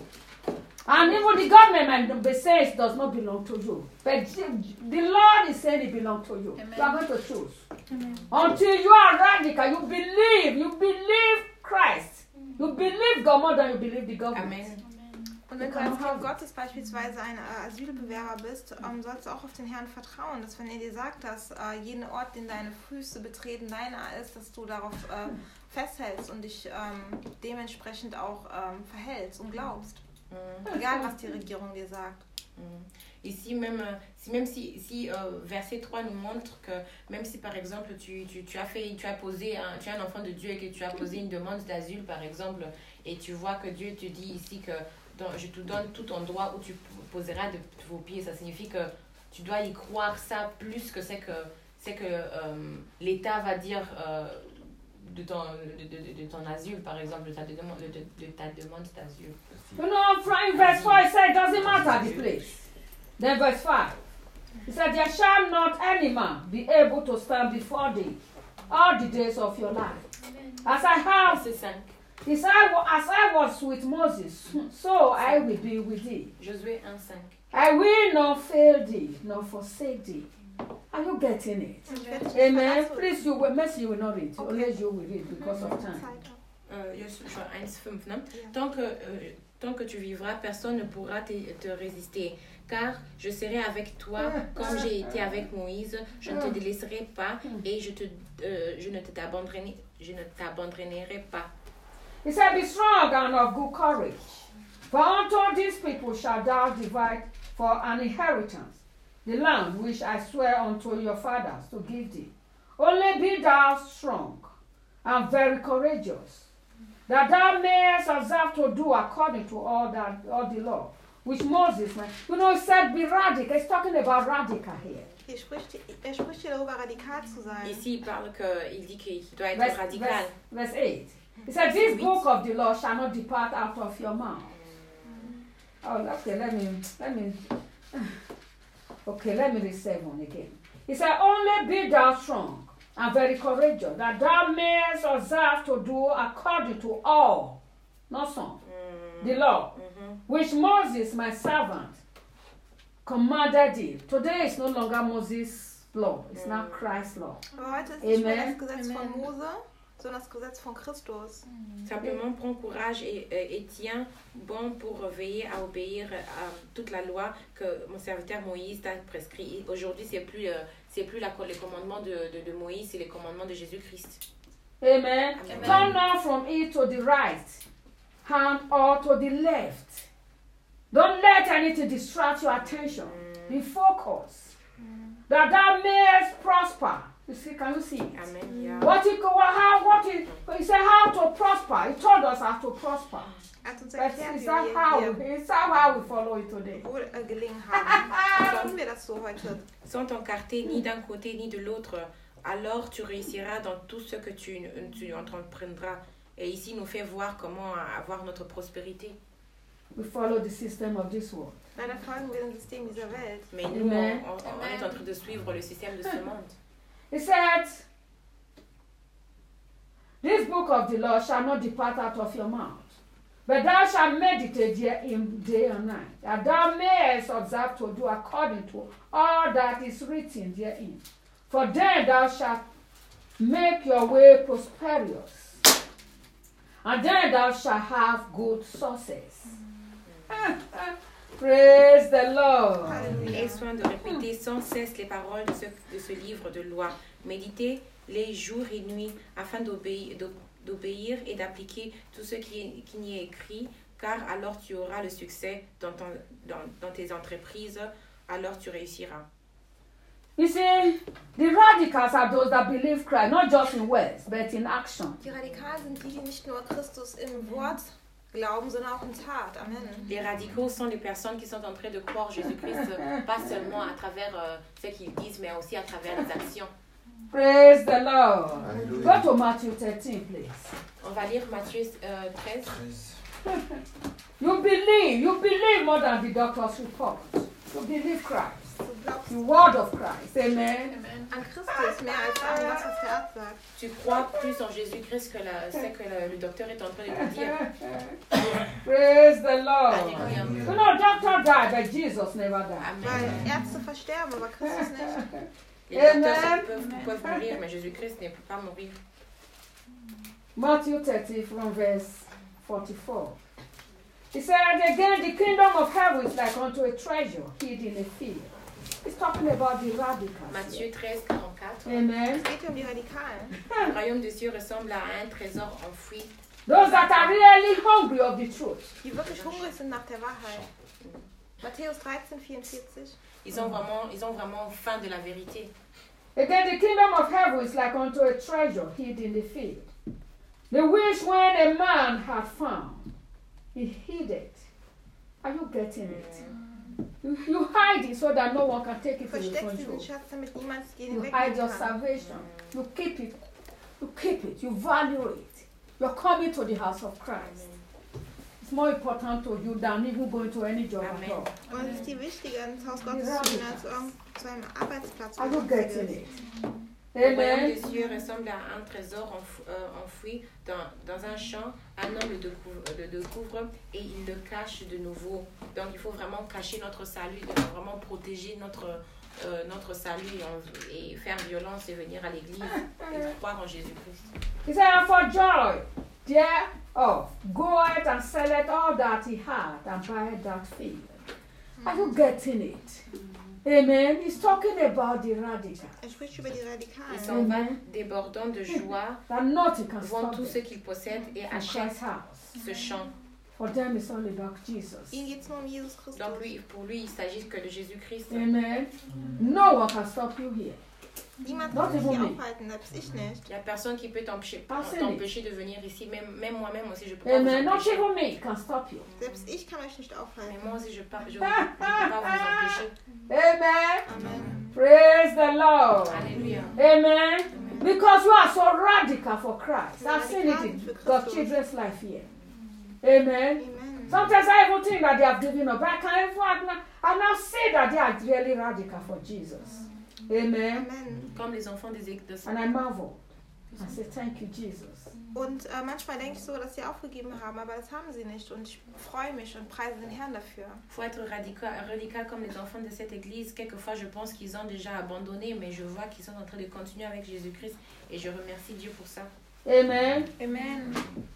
And even the government may say it does not belong to you. But the Lord is saying it belongs to you. Amen. You are going to choose. Amen. Until you are radical, you believe, you believe Christ. You believe God more than you believe the government. Amen. Und wenn du als Kind Gottes beispielsweise ein äh, Asylbewerber bist, ähm, sollst du auch auf den Herrn vertrauen, dass wenn er dir sagt, dass äh, jeden Ort, den deine Füße betreten, deiner ist, dass du darauf äh, festhältst und dich ähm, dementsprechend auch ähm, verhältst und glaubst. Mhm. Egal, was die Regierung dir sagt. Mhm. Ici, même si, même si, si euh, verset trois nous montre que même si par exemple tu, tu, tu, as, fait, tu as posé, un, tu es un enfant de Dieu et que tu as posé une demande d'asile par exemple, et tu vois que Dieu te dit ici que donc, je te donne tout endroit où tu poseras de vos pieds. Ça signifie que tu dois y croire ça plus que c'est que, c'est que euh, l'État va dire euh, de, ton, de, de, de ton asile, par exemple, de ta demande, de, de ta demande d'asile. You know, from verse four, it said, it doesn't matter the place. Then verse five, it said, there shall not any man be able to stand before thee all the days of your life. As I have... C'est cinq. He said, as I was with Moses, so I will be with thee. Josué one cinq. I will not fail thee, nor forsake thee. Are you getting it? Okay. Amen. Please, you will, Mercy, you will not read. Okay. Unless you will read because of time. Euh, Josué one cinq, non? Tant que, euh, tant que tu vivras, personne ne pourra te, te résister. Car je serai avec toi comme j'ai été avec Moïse. Je ne te délaisserai pas et je, te, euh, je ne t'abandonnerai, je ne t'abandonnerai pas. He said, be strong and of good courage. For unto these people shall thou divide for an inheritance the land which I swear unto your fathers to give thee. Only be thou strong and very courageous, that thou mayest observe to do according to all that all the law which Moses made. You know, he said be radical. He's talking about radical here. Er spricht, er spricht hier darüber, radikal zu sein. Ici, il parle que, il dit qu'il doit être Verse, radical. verse, verse eight. He said, this book of the law shall not depart out of your mouth. Oh, okay, let me, let me, okay, let me read seven again. He said, only be thou strong and very courageous, that thou mayest observe to do according to all, not some, the law, mm-hmm. which Moses, my servant, commanded thee. Today is no longer Moses' law, it's mm. now Christ's law. Aber heute ist nicht mehr das Gesetz von Mose, sondern das Gesetz von Christus. Simplement prends courage et, et, et tiens bon pour veiller à obéir à toute la loi que mon serviteur Moïse t'a prescrit. Aujourd'hui, c'est plus euh, c'est plus la, les commandements de, de, de Moïse, c'est les commandements de Jésus-Christ. Amen. Amen. Turn now from it to the right hand or to the left. Don't let anything distract your attention. Mm. Be focused. Mm. That thou mayest prosper. You see, can you see it? Amen. Yeah. What he, how, what he, he said how to prosper. He told us how to prosper. But is that how, is that how we follow it today? Sans t'encarter ni d'un côté ni de l'autre, alors tu réussiras dans tout ce que tu, tu entreprendras. Et ici, nous fait voir comment avoir notre prospérité. We follow the system of this world. Mais nous, on, on, on est en train de suivre le système de ce monde. He said, this book of the law shall not depart out of your mouth, But thou shalt meditate therein day and night, that thou mayest observe to do according to all that is written therein. For then thou shalt make your way prosperous, and then thou shalt have good success. Praise the Lord. Aie soin de répéter sans cesse les paroles de ce, de ce livre de loi. Méditez les jours et nuits afin d'obéir, d'obéir et d'appliquer tout ce qui, est, qui y est écrit, car alors tu auras le succès dans, ton, dans, dans tes entreprises, alors tu réussiras. You see, the radicals are those that believe Christ, not just in words, but in action. Die Radikalen sind die, die nicht nur Christus im Wort glauben, sondern auch in Tat. Amen. Les radicaux sont les personnes qui sont en train de croire Jésus-Christ, pas seulement à travers euh, ce qu'ils disent, mais aussi à travers les actions. Praise the Lord. Hallelujah. Go to Matthew thirteen, please. On va lire Matthieu euh, treize. treize. You believe, you believe more than the doctor's report. You believe Christ, Du glaubst the word of Christ. Amen. an Christus mehr als an das, was der Arzt sagt. Tu crois plus en Jésus-Christ que la, ce que le, le docteur est en train de te dire. Praise the Lord. Alléluia. You know, doctor died, but Jesus never died. Weil Amen. Ärzte versterben, aber Christus nicht. Les docteurs Amen. peuvent, peuvent mourir, mais Jésus-Christ ne peut pas mourir. Matthew thirty from verse forty-four. He said, again, the kingdom of heaven is like unto a treasure hid in a field. He's talking about the radicals. Matthieu treize, quarante-quatre. Amen. Es geht hier um die Radikalen. Le royaume des cieux ressemble à un trésor enfoui. Those that are really hungry of the truth. Die wirklich hungrig sind nach der Wahrheit. Matthäus dreizehn, vierundvierzig. Ils ont vraiment, ils ont vraiment faim de la vérité. Again, the kingdom of heaven is like unto a treasure hid in the field. The which when a man had found, he hid it. Are you getting it? You, you hide it so that no one can take it away Versteckst from diesen you. Schatz, damit niemand ihn You hide wegnehmen your kann. salvation. You keep it. You keep it. You value it. You're coming to the house of Christ. It's more important to you than even going to any job at Amen. all. Und es ist viel wichtiger, ins Haus Gottes Ja. zu gehen, als irgend zu einem Arbeitsplatz. Are wo you du getting bist. it? Le royaume Amen. des cieux ressemble à un trésor enfou- euh, enfoui dans, dans un champ. Un homme le découvre, le découvre et il le cache de nouveau. Donc il faut vraiment cacher notre salut, il faut vraiment protéger notre, euh, notre salut et, en- et faire violence et venir à l'église et croire en Jésus-Christ. He said, and for joy thereof, go out and sell it all that he had and buy that field. Are you getting it? Amen. He's talking about the radical. Er spricht über die Il Radikalen. s'en va débordant de joie, That nothing can vend stop tout ce them qu'il possède et from achète Christ's house. ce champ. For them, it's all about Jesus. Ihnen geht es nur um Jesus Christus. Donc lui, pour lui, il s'agit que de Jésus-Christ. Amen. No one can stop you here. Niemand Not kann dich even hier me. aufhalten, selbst ich nicht. Il n'y a personne qui peut t'empêcher Passez. t'empêcher de venir ici. Même, même moi-même aussi, je peux pas Amen. vous Not empêcher. even me can stop you. Selbst ich kann euch nicht Mais aufhalten. moi aussi, je ne peux pas je, je peux pas vous empêcher. Amen. Amen. Praise the Lord. Alléluia. Amen. Because you are so radical for Christ. I've seen it in God's children's life here. Amen. Amen. Sometimes I even think that they have given up. I can even I now, I now say that they are really radical for Jesus. Amen. Amen. Comme les enfants des églises. And I marvel. I say, thank you, Jesus. Und äh, manchmal denke ich so, dass sie aufgegeben haben, aber das haben sie nicht. Und ich freue mich und preise den Herrn dafür. Il faut être radical, radical comme les enfants de cette église. Quelquefois, je pense qu'ils ont déjà abandonné, mais je vois qu'ils sont en train de continuer avec Jésus-Christ. Et je remercie Dieu pour ça. Amen. Amen.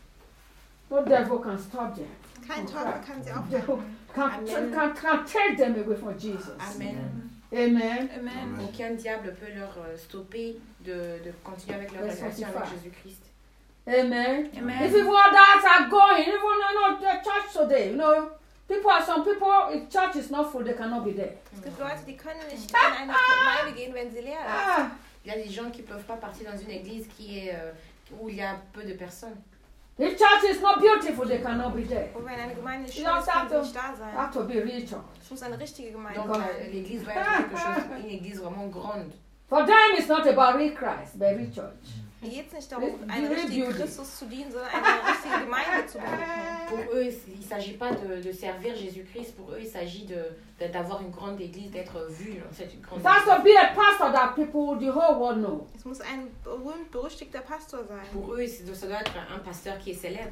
No devil can stop them. Kein Teufel kann sie Devil aufhalten. can, Amen. can, can take them away from Jesus. Amen. Amen. Amen. Aucun diable peut leur euh, stopper de, de continuer avec leur Verse relation avec forty-five. Jésus-Christ. Amen. Amen. If even others are going, even you know the church today, you know, people are some people. If church is not full, they cannot be there. Es gibt Leute, die können nicht in eine Gemeinde gehen, wenn sie leer ist. Ah, Il y a des gens qui ne peuvent pas partir dans une église qui est, euh, où il y a peu de personnes. if church is not beautiful, they cannot be there. Und wenn eine Gemeinde nicht schön Ja, ist, kann sie sagte- nicht da sein. Have to be real church. Es muss eine richtige Gemeinde Donc sein. euh, l'église doit être quelque chose, une église vraiment grande. For them, it's not about real Christ, but real church. Hier geht es nicht darum, Die einen richtigen Rebuilding. Christus zu dienen, sondern eine richtige Gemeinde zu besuchen. Pour eux, il ne s'agit pas de, de servir Jésus-Christ. Pour eux, il s'agit de, de- d'avoir une grande église, d'être vu dans cette grande It has église. to be a pastor that people, the whole world know. Es muss ein berühmt, berüchtigter Pastor sein. Pour eux, c'est- ça doit être un pasteur qui est célèbre.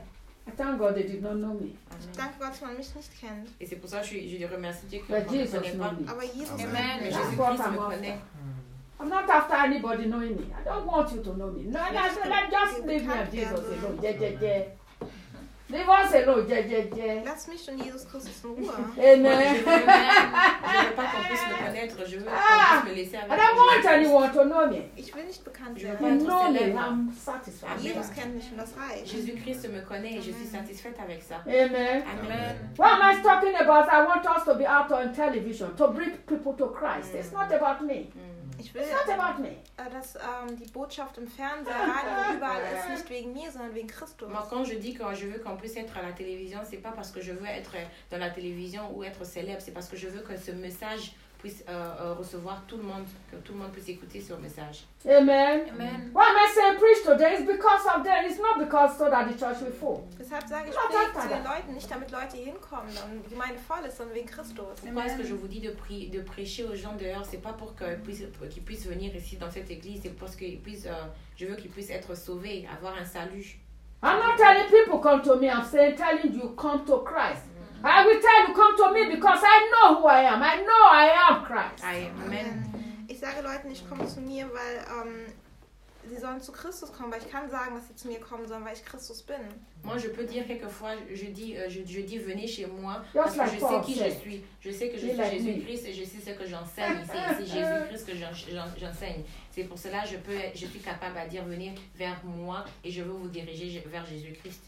I thank God they did not know me. Ich danke Gott, dass man mich nicht kennt. Et c'est pour ça que je, je remercie Dieu que But moi, je ne Jesus connais pas. knew me. Aber Jesus Amen. Amen. Mais That's Jésus-Christ what me I'm connaît. after. I'm not after anybody knowing me. I don't want you to know me. No, that's, let, just leave me and Jesus alone. Yeah, yeah, yeah. Leave us alone. Yeah, yeah, yeah. Lass mich und Jesus Christus in Ruhe. Moi, je Amen. veux même- je veux pas qu'on puisse me connaître, je veux qu'on puisse me laisser avec I don't want Jésus-Christ. anyone to know me. Ich will nicht bekannt Je You veux werden. pas know être me. célèbre. I'm satisfied. Amen. Jesus kennt mich und das reicht. Jésus-Christ me connaît et je suis satisfaite avec ça. Amen. Amen. What am I talking about? I want us to be out on television to bring people to Christ. It's not about me. Ich will, It's not about me. äh, dass ähm, die Botschaft im Fernseher, Radio, überall ist, nicht wegen mir, sondern wegen Christus. Moi, quand je dis que je veux qu'on puisse être à la télévision, c'est pas parce que je veux être dans la télévision ou être célèbre, c'est parce que je veux que ce message puisse euh, euh, recevoir tout le monde, que tout le monde puisse écouter ce message. Amen. Amen. Why am I saying preach today? It's because of them. It's not because so that the church will fall. Deshalb sage ich, Ja, predigt sag zu mal. den Leuten, nicht damit Leute hier hinkommen und die Gemeinde voll ist, sondern wegen Christus. Pourquoi est-ce que je vous dis de, pri- de prêcher aux gens dehors? C'est pas pour qu'ils puissent, qu'ils puissent venir ici dans cette église, c'est parce que qu'ils puissent, euh, je veux qu'ils puissent être sauvés, avoir un salut. I'm not telling people come to me. I'm saying telling you come to Christ. I will tell you come to me because I know who I am. I know I am Christ. Amen. Ich sage Leuten nicht, kommt zu mir, weil ähm, sie sollen zu Christus kommen, weil ich kann sagen, dass sie zu mir kommen sollen, weil ich Christus bin. Moi, je peux dire quelquefois, je dis, euh, je, je dis venez chez moi, Just parce que like je Paul sais qui je said. suis. Je sais que je Be suis like me. Jésus-Christ et je sais ce que j'enseigne. C'est c'est Jésus-Christ que j'en- j'en- j'enseigne. C'est pour cela que je, peux, je suis capable à dire venez vers moi et je veux vous diriger vers Jésus-Christ.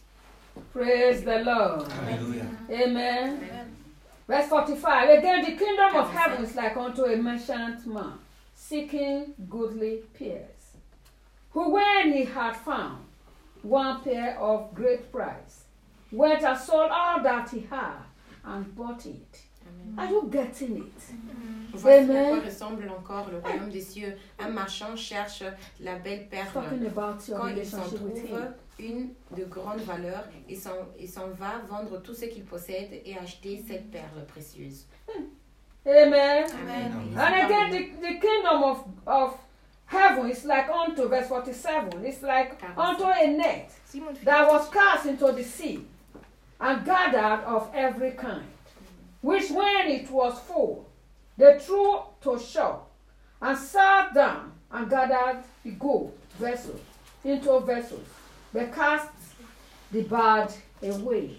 Praise the Lord. Alléluia. Amen. Amen. Verse forty-five. Again, the kingdom of heaven is like unto a merchant man seeking goodly pearls, who, when he had found one pair of great price, went and sold all that he had and bought it. Are you getting it? Voici à Amen. quoi ressemble encore le royaume des cieux. Un marchand cherche la belle perle. Talking about your Quand il s'en relationship with trouve him. une de grande valeur, il s'en, il s'en va vendre tout ce qu'il possède et acheter cette perle précieuse. Amen. Amen. And again, the, the kingdom of, of heaven is like unto, verse forty-seven, it's like unto a net that was cast into the sea and gathered of every kind, which when it was full, they threw to shore and sat down and gathered the gold vessels into vessels. They cast the bad away.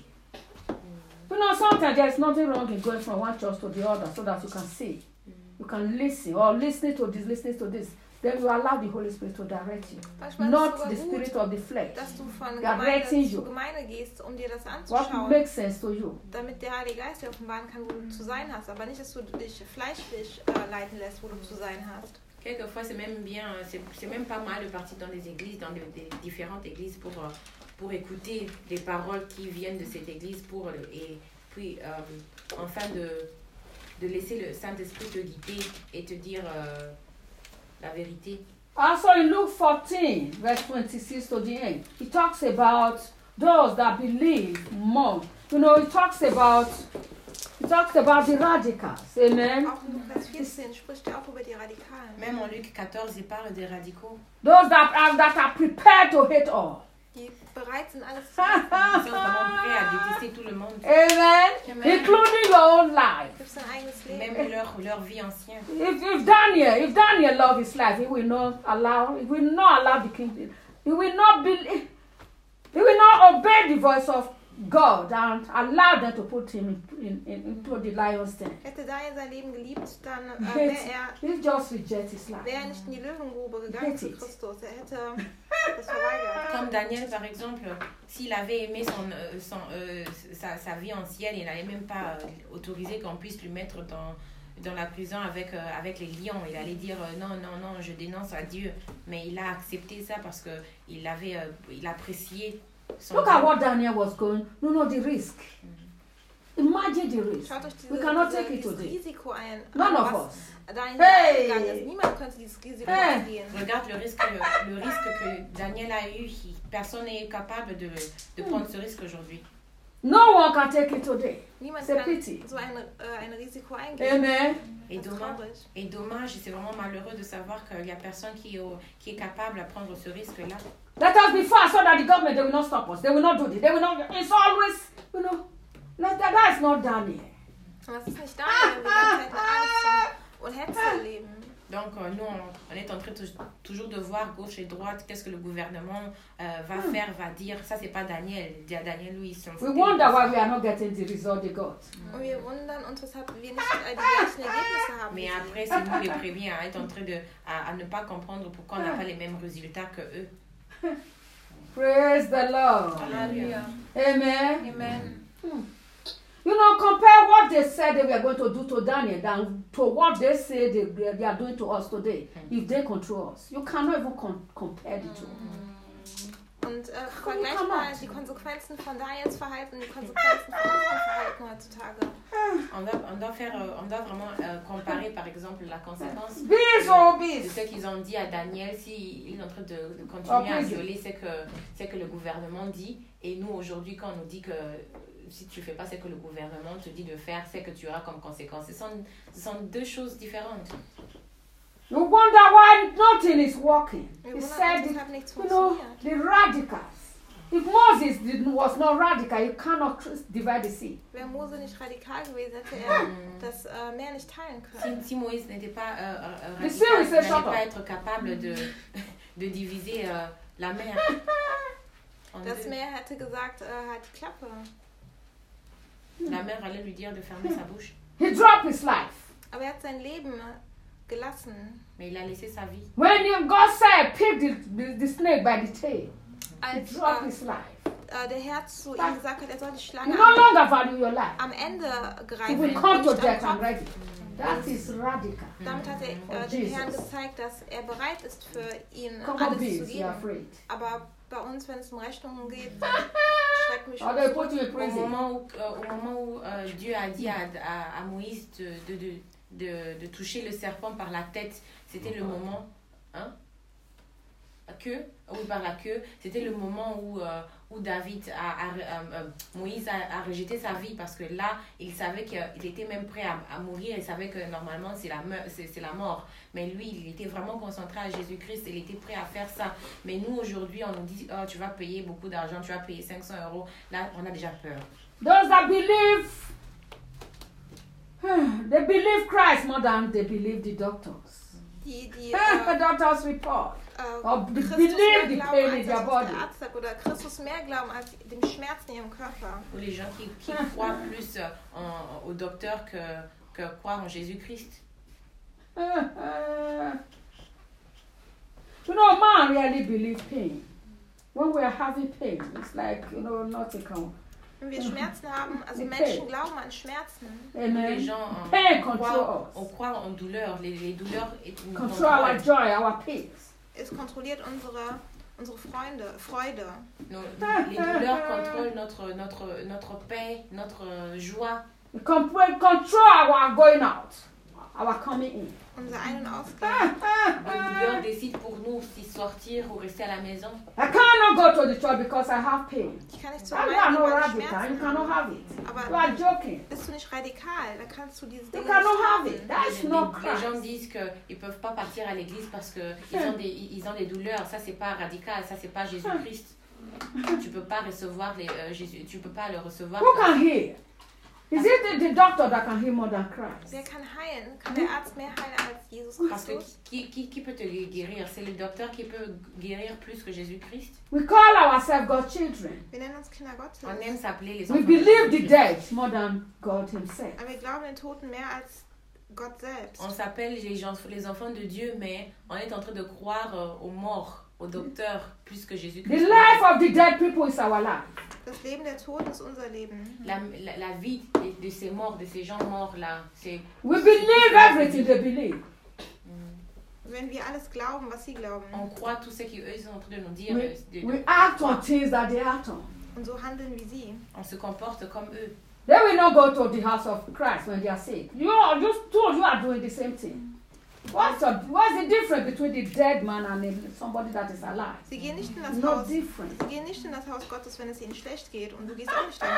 You know, sometimes there's nothing wrong in going from one church to the other so that you can see. You can listen, or listening to this, listening to this. Then you allow the Holy Spirit to direct you. Manchmal ist es Not sogar the gut, spirit of the flesh. dass du von Ja, Gemeinde directing zu you. Gemeinde gehst, um dir das What anzuschauen, makes sense to you? damit der Heilige Geist dir offenbaren kann, wo du zu sein hast. Aber nicht, dass du dich fleischlich äh, leiten lässt, wo du zu sein hast. Quelquefois, c'est même bien, c'est, c'est même pas mal de partir dans les églises, dans les, des différentes églises pour, euh, pour écouter les paroles qui viennent de cette église pour, euh, et puis euh, enfin de, de laisser le Saint-Esprit te guider et te dire euh, la vérité. Also in Luke fourteen, verse twenty-six to the end, he talks about those that believe more. You know, he talks about he talks about the radicals. Amen. Auch in Lukas vierzehn spricht er auch über die Radikalen. Même en Luc quatorze, il parle des radicaux. Those that are that are prepared to hate all. Die bereit sind, alles zu Ils sont vraiment prêts à détester tout le monde, Amen. Amen. Including your own life. Du gibst dein eigenes Leben. même leur, leur vie ancienne. If, if Daniel, if Daniel loved his life, he will not allow, he will not allow the king, he will not believe, he will not obey the voice of God and allow them to put him in, in, into the lion's den. Hätte Daniel sein Leben geliebt, dann äh, He wäre hates- er, he just rejects his wäre life. er nicht in die Löwengrube gegangen Hate zu it. Christus. Er hätte das verweigert. Comme Daniel, par exemple, s'il avait aimé son, euh, son, euh, sa, sa vie ancienne, il n'allait même pas euh, autoriser qu'on puisse lui mettre dans, dans la prison avec, euh, avec les lions. Il allait dire euh, non, non, non, je dénonce à Dieu. Mais il a accepté ça parce qu'il avait, euh, il appréciait son Look Dieu. at what Daniel was going. No, no, the risk. Imagine the risk. Schaut euch diese, We cannot diese, take it dieses today. Risiko ein. None of was us. Daniel Hey! eingegangen ist. Niemand könnte dieses Risiko Hey! eingehen. Regarde le risque, le risque que Daniel a eu. il- Personne n'est capable de, de prendre ce risque aujourd'hui. No one can take it today. Niemand It's a kann pity. so ein, äh, ein Risiko eingehen. Amen. Et Das ist dommage, traurig. et dommage, et c'est vraiment malheureux de savoir qu'il n'y a personne qui est, au- qui est capable à prendre ce risque-là. Let us be fast so that the government, they will not stop us. They will not do this. They will not. It's always, you know, not, that guy is not Daniel. Aber es ist nicht da, wenn wir die ganze Zeit in Angst und und Hetze leben. Donc, euh, nous, on, on est en train de, toujours de voir gauche et droite, qu'est-ce que le gouvernement euh, va faire, va dire. Ça, c'est pas Daniel. Daniel, lui, ils sont... We wonder why we are not getting the result they got. Und wir wundern uns, weshalb wir nicht äh, die gleichen Ergebnisse haben. Mais wie sie. après, c'est nous les premiers à être en train de... À, à ne pas comprendre pourquoi on n'a pas les mêmes résultats que eux. Praise the Lord. Alléluia. Amen. Amen. You know, compare what they said they were going to do to Daniel than to what they say they, they, they are doing to us today. If they control us, you cannot even com- compare the two. Und äh, Komm, vergleich komm mal mal. die Konsequenzen von Daniels Verhalten und die Konsequenzen von unserem Verhalten heutzutage. On doit, on doit faire... euh, On doit vraiment euh, comparer, par exemple, la conséquence Beast or de beast. ce qu'ils ont dit à Daniel. S'il il est en train de, de Oh, continuer à please. violer ce que, ce que le gouvernement dit. Et nous, aujourd'hui, quand on nous dit que si tu ne fais pas ce que le gouvernement te dit de faire, c'est que tu auras comme conséquence. Ce sont, ce sont deux choses différentes. You wonder why nothing is working. Wir He wundern said, uns, it, weshalb nichts you know, funktioniert. the radicals. If Moses did, was not radical, he cannot divide the sea. Wäre Mose nicht radikal gewesen, hätte er das äh, Meer nicht teilen können. Si, si Moïse n'était pas euh, euh, Mais radical, si, oui, il c'est n'allait chantant. pas être capable de, de diviser euh, la mer en Das deux. Meer hätte gesagt, äh, halt die Klappe. La mer allait lui dire de fermer sa bouche. He dropped his life. Aber er hat sein Leben gelassen. Mais il a laissé sa vie. When you- God said, pick the, the, the snake by the tail, he Als dropped äh, his life. äh, der Herr zu ihm gesagt hat, er soll die Schlange You no am, longer value your life. am Ende You greifen will und come to nicht am death and Kopf. ready. That is radical. Damit hat er Oh, äh, dem Jesus. Herrn gezeigt, dass er bereit ist, für ihn Come on, alles zu beast, you're geben. afraid. Aber bei uns, wenn es um Rechnungen geht, schreckt mich Or they schon put you in Au prison. moment où, euh, au moment où euh, Dieu a dit à, à, à Moïse de, de, de, de, de toucher le serpent par la tête, c'était le moment, hein, que, oui, par la queue, c'était le moment où, euh, où David a, a- a- euh, Moïse a, a rejeté sa vie parce que là, il savait qu'il était même prêt à, à mourir, il savait que normalement c'est la, me- c'est, c'est la mort. Mais lui, il était vraiment concentré à Jésus-Christ, il était prêt à faire ça. Mais nous, aujourd'hui, on nous dit, oh, tu vas payer beaucoup d'argent, tu vas payer cinq cents euros. Là, on a déjà peur. Those that believe, they believe Christ more than they believe the doctors. die, die the äh, doctor's report. äh, Or be- Christus believe mehr the glauben pain als in das, their was body. der Arzt sagt, oder Christus mehr glauben als dem Schmerz in ihrem Körper. Ou les gens qui, qui croient plus euh, en, au docteur que, que croire en Jésus-Christ. You know, man really believe pain. When we are having pain, it's like, you know, nothing can. Wenn wir Schmerzen haben, also Okay. Menschen glauben an Schmerzen. Les Amen. gens en- Pain on, control croit, on us. croit en douleur. Les, les douleurs nous Oh, Control our contrôlent. joy, our peace. Es kontrolliert unsere, unsere Freunde, Freude. Nos- les douleurs contrôlent notre, notre, notre paix, notre euh, joie. We con- we control our going out, our coming in. Unser Ein- und Ausgehen. Les douleurs décident pour nous si sortir ou rester à la maison. I cannot go to the church because I have pain. Ich kann nicht zur You Gemeinde are gehen, not weil ich radical. You Schmerzen cannot habe. have it. You Aber are joking. bist du nicht radikal, dann kannst du diese You Dinge cannot have nicht it. haben. That's Les, not les gens Christ. disent qu'ils ne peuvent pas partir à l'église parce qu'ils ont, des, ils ont des douleurs. Ça, c'est pas radical. Ça, c'est pas Jésus-Christ. Tu peux pas recevoir les, euh, Jésus, tu peux pas le recevoir. Who can heal? Is it the, the doctor that can heal more than Christ? Wer kann heilen? Kann der Arzt mehr heilen als Jesus Parce que Christus? qui, qui, qui peut te guérir? C'est le docteur qui peut guérir plus que Jésus-Christ. We call ourselves God's children. Wir nennen uns Kinder Gottes. On aime s'appeler les We enfants de believe the Jésus-Christ. dead more than God Himself. Aber wir glauben den Toten mehr als Gott selbst. On s'appelle les, gens- les enfants de Dieu, mais on est en train de croire euh, aux morts, aux docteurs, plus que The Jésus-Christ. life of the dead people is our life. Das Leben der Toten ist unser Leben. La, la, la vie de, de ces morts, de ces gens morts là, c'est... We believe everything they believe. Wenn wir alles glauben, was sie glauben, On croit tout ce qu'eux sont en train de nous dire. We, euh, de- de- we act on things that they act on. und so handeln wie sie, on se comporte comme eux. They will not go to the house of Christ when they are sick. You are just told you are doing the same thing. What's, the, what's the difference between the dead man and the- somebody that is alive? sie gehen nicht in das No Haus. difference. Sie gehen nicht in das Haus Gottes, wenn es ihnen schlecht geht, und du gehst auch nicht dahin.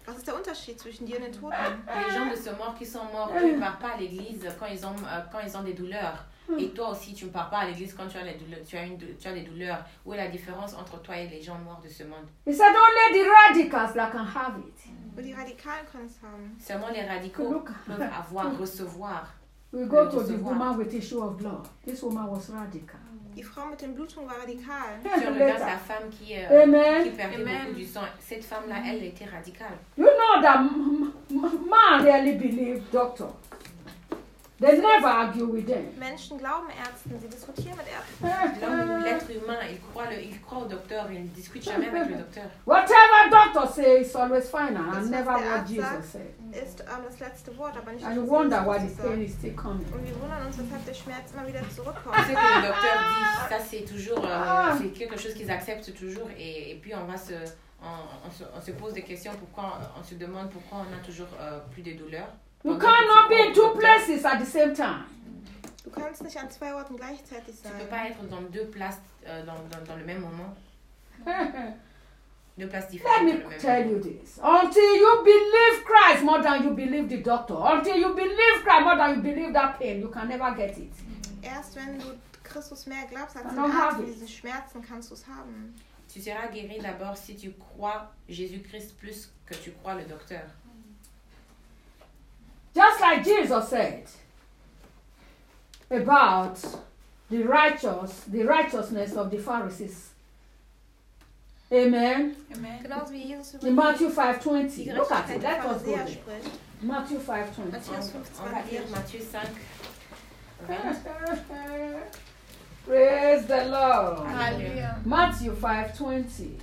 Was ist der Unterschied zwischen dir und den Toten? Les gens de ce mort qui sont morts, eux, ils ne partent pas à l'église quand ils ont, euh, quand ils ont des douleurs. Et toi aussi, tu ne pars pas à l'église quand tu as, les douleurs, tu, as une, tu as des douleurs. Où est la différence entre toi et les gens morts de ce monde? He said only the radicals that can have it. Nur die Radikalen können es haben. Seulement les radicaux Look. peuvent avoir, recevoir. We go to the Recevoir. woman with issue of blood. This woman was radical. Die Frau mit den Blutungen war radikal. Tu regardes la femme qui, euh, Amen. qui perdait Amen. beaucoup du sang. Cette femme-là, elle était radicale. You know that m- m- man really believe doctor. They never argue with them. Menschen glauben Ärzten, sie diskutieren mit Ärzten. L'homme, l'être humain, il croit, le, il croit au docteur, il ne discute jamais avec le docteur. Whatever doctor says is always final, Das, and was never der what Arzt Jesus sagt, said. ist ähm, das letzte Wort, aber nicht And you das, wonder was why Jesus the pain sagt. is still coming. Und wir wundern uns, weshalb der Schmerz immer wieder zurückkommt. Ce que le docteur dit, ça c'est toujours, euh, c'est quelque chose qu'ils acceptent toujours, et, et puis on va se, on, on, se, on se pose des questions, pourquoi, on se demande pourquoi on a toujours euh, plus de douleurs. You Pendant que cannot tu be crois in au two docteur. places at the same time. Du kannst nicht an zwei Orten gleichzeitig Tu ne peux sein. pas être dans deux places euh, dans, dans, dans le même moment, Let deux places différentes. me dans le même tell moment. you this. Until you believe Christ more than you believe the doctor, until you believe Christ more than you believe that pain, you can never get it. Erst wenn du Christus mehr glaubst als I den don't Arzt have und it. diesen Schmerzen, kannst du es haben. Tu seras guéri d'abord si tu crois Jésus-Christ plus que tu crois le docteur. Just like Jesus said about the righteous, the righteousness of the Pharisees. Amen. Genauso wie Jesus über In Matthew five die twenty. Look at Gerechtigkeit it. der Let us go Pharisäer there. spricht. Matthew five twenty. Matthäus On, fünf, on va lire zwanzig. Matthieu cinq, vingt. Praise the Lord. Halleluja. Matthew five twenty.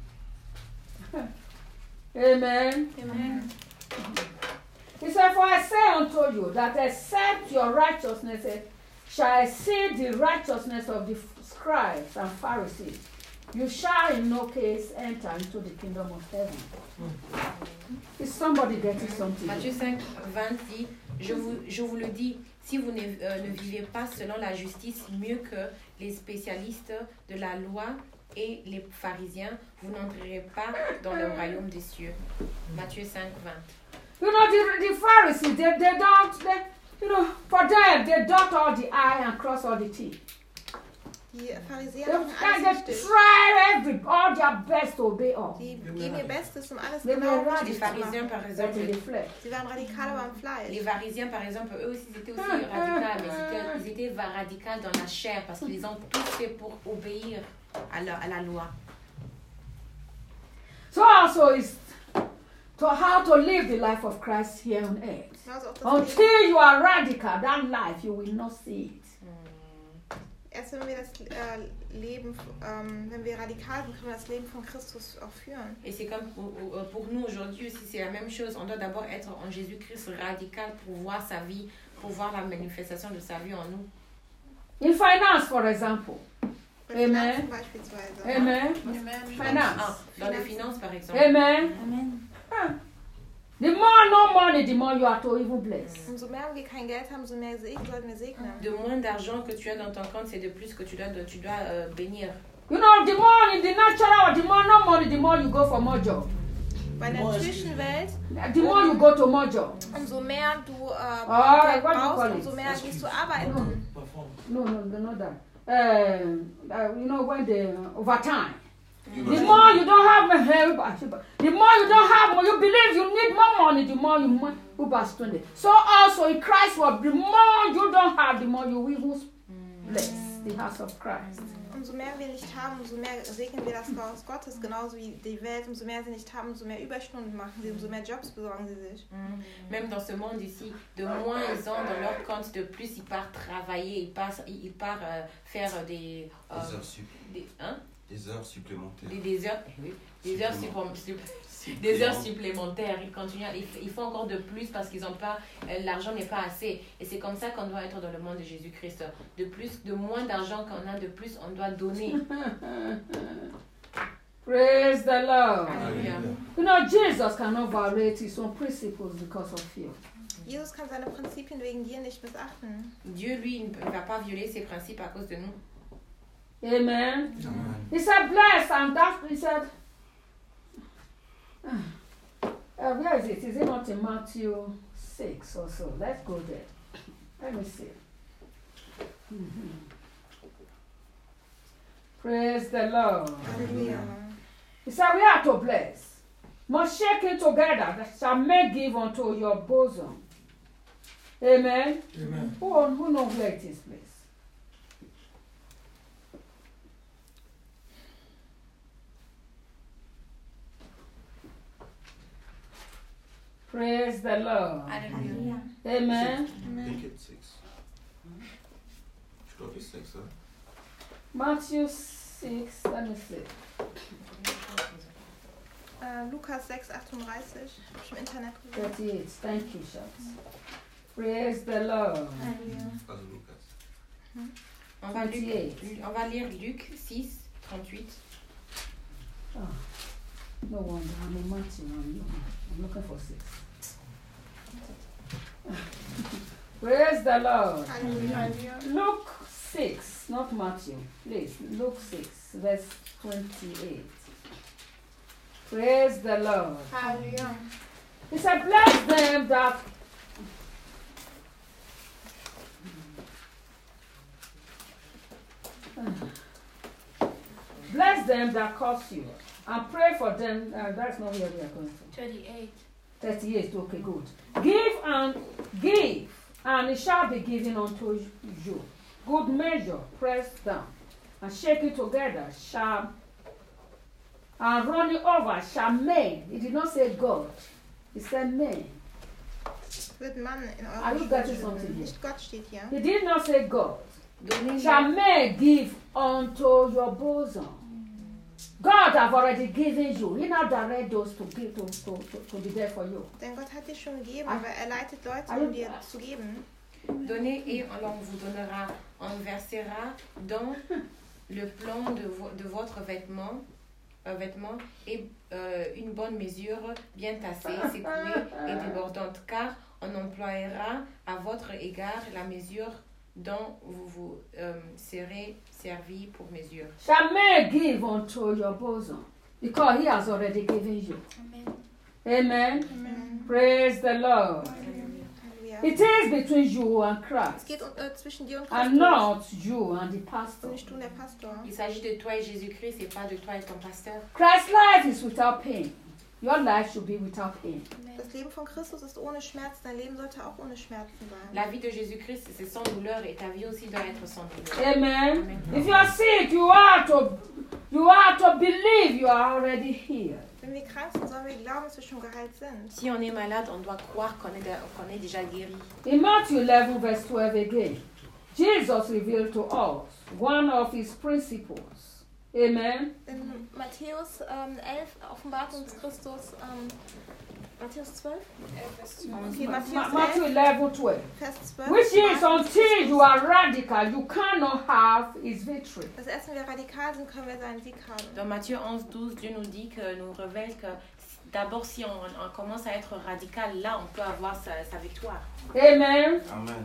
Amen. Amen. He said, for I say unto you that except your righteousness eh, shall exceed the righteousness of the scribes and Pharisees, you shall in no case enter into the kingdom of heaven. Is somebody getting something? Matthieu cinq, vingt dit, je vous, je vous le dis, si vous ne, euh, ne vivez pas selon la justice mieux que les spécialistes de la loi et les pharisiens, vous n'entrerez pas dans le royaume des cieux. Matthieu cinq, vingt. You know, the, the Pharisees, they, they don't, they, you know, for them, they dot all the I and cross all the T. Die Pharisäer They, machen they, alles they richtig. try every, all their best to obey all. Die geben ihr Bestes, um alles They genau were richtig Les zu pharisiens, machen. par But in exemple, the flesh. Sie waren radikal beim Fleisch. les pharisiens, par exemple, eux aussi, ils étaient aussi radicaux, mais ils étaient, ils étaient va- radicaux dans la chair parce qu'ils ont tout fait pour obéir à la, à la loi. So also is to how to live the life of Christ here on earth. Genauso auch das Leben. Until you are radical, that life you will not see it. Erst wenn wir das äh, Leben, ähm, wenn wir radikal sind, können wir das Leben von Christus auch führen. Et c'est comme pour, pour nous aujourd'hui aussi, c'est la même chose. On doit d'abord être en Jésus-Christ radical pour voir sa vie, pour voir la manifestation de sa vie en nous. In finance, for example. Bei Amen. Finanzen beispielsweise. Amen. Amen. Finance. Ah, dans les finances, par exemple. Amen. Amen. The more no money, the more you are to even bless. Umso mehr wir kein Geld haben, umso mehr Segen sollten wir segnen. De moins d'argent que tu as dans ton compte, c'est de plus que tu dois, tu dois euh, bénir. You know, the more in the natural, the more no money, the more you go for more job. Bei der natürlichen Welt, The more you go to more job. umso mehr du äh, Ah, Geld what do you brauchst, call it? umso mehr gehst du arbeiten. No, no, no, not that. Uh, uh, you know, when the overtime. You The know, more you don't have a help, the more you don't have, more you believe you need more money, the more you mo- you bastard it. So also in Christ, what the more you don't have, the more you will bless the house of Christ. Umso mehr wir nicht haben, umso mehr segnen wir das Haus Gottes. Genauso wie die Welt, umso mehr sie nicht haben, umso mehr Überstunden machen sie, umso mehr Jobs besorgen sie sich. Même dans ce monde ici, de moins ils ont dans leur compte, de plus ils partent travailler, ils partent, ils, ils partent euh, faire des, euh, Des heures, sup- des, hein, des heures supplémentaires. des, des heures, eh oui, des heures, Supplément- supplément- sup- des heures supplémentaires. Ils continuent, à- ils, f- ils font encore de plus parce qu'ils ont pas, euh, l'argent n'est pas assez. Et c'est comme ça qu'on doit être dans le monde de Jésus-Christ. De plus, de moins d'argent qu'on a, de plus on doit donner. Praise the Lord. Alléluia. You know, Jesus cannot violate his own principles because of fear. Jesus kann seine Prinzipien wegen dir nicht missachten. Dieu, lui, ne va pas violer ses principes à cause de nous. Amen. Amen. He said, bless, and that he said, Uh, where is it? Is it not in Matthew six or so? Let's go there. Let me see. Mhm. Praise the Lord. Hallelujah. He said, we are to bless. Must shake it together that shall make give unto your bosom. Amen. Amen. Who, who knows where it is, please? Praise the Lord. Hallelujah. Amen. I think it's six. Je crois que c'est six, hein? Matthew six, let me see. Äh, Lukas sechs achtunddreißig. Hab ich im Internet gesehen. thirty-eight. Thank you, Shams. Praise the Lord. Hallelujah. Pas de Lucas. On va, lire, vingt-huit. on va lire Luc six, trente-huit. Oh, no wonder. I'm in Matthew. I'm, I'm looking for six. Praise the Lord. Hallelujah. Luke six, not Matthew. Please, Luke six, verse twenty-eight. Praise the Lord. Hallelujah. He said, bless them that bless them that curse you, and pray for them. Uh, that's not where we are going to. thirty-eight. thirty-eight, okay, good. Give and give, and it shall be given unto you. Good measure, pressed down, and shake it together, shall, and run it over, shall men. He did not say God, he said men. Wird Mann in Are you eurer getting Schrift something stehen. here? Nicht Gott steht hier. He did not say God. Donnez Shall men give unto your bosom. God have already given you. He now direct those to give to, to, to, to be there for you. Denn Gott hat dir schon gegeben, Ah. aber er leitet Leute, Ah, um oui. dir zu geben. Donnez et l'on vous donnera, on versera dans le plan de, vo- de votre vêtement, euh, vêtement et euh, une bonne mesure, bien tassée, secouée et débordante, car on emploiera à votre égard la mesure dont vous vous euh, serez servi pour mesure. Shall men give unto your bosom, because he has already given you. Amen. Amen. Amen. Praise the Lord. Halleluja. It is between you and Es Christ, geht um, äh, zwischen dir und and Christus. not you and the pastor. Und nicht du und der Pastor. Il s'agit de toi et Jésus-Christ et pas de toi et ton pasteur. Christ's life is without pain. Your life should be without pain. Das Leben von Christus ist ohne Schmerzen. Dein Leben sollte auch ohne Schmerzen sein. La vie de Jésus-Christ, c'est sans douleur et ta vie aussi doit être sans douleur. Amen. Amen. If you are sick, you are to you are to believe you are already healed. Wenn wir krank sind, sollen wir glauben, dass wir schon geheilt sind. Si on est malade, on doit croire qu'on est, qu'on est déjà guéri. In Matthew eleven, verse twelve again, Jesus revealed to us one of his principles. Amen. In Matthäus ähm, elf offenbart uns Christus, ähm, Matthäus zwölf? Okay, Ma- Matthäus Matthew elf, eleven, twelve. Vers zwölf. Which is offenbart uns until you Christus. are radical, you cannot have his victory. Das erst, wenn wir radikal sind, können wir seinen Sieg haben. Dans Matthieu onze, douze, Dieu nous dit que nous révèle que d'abord si on, on commence à être radical, là on peut avoir sa, sa victoire. Amen. Amen.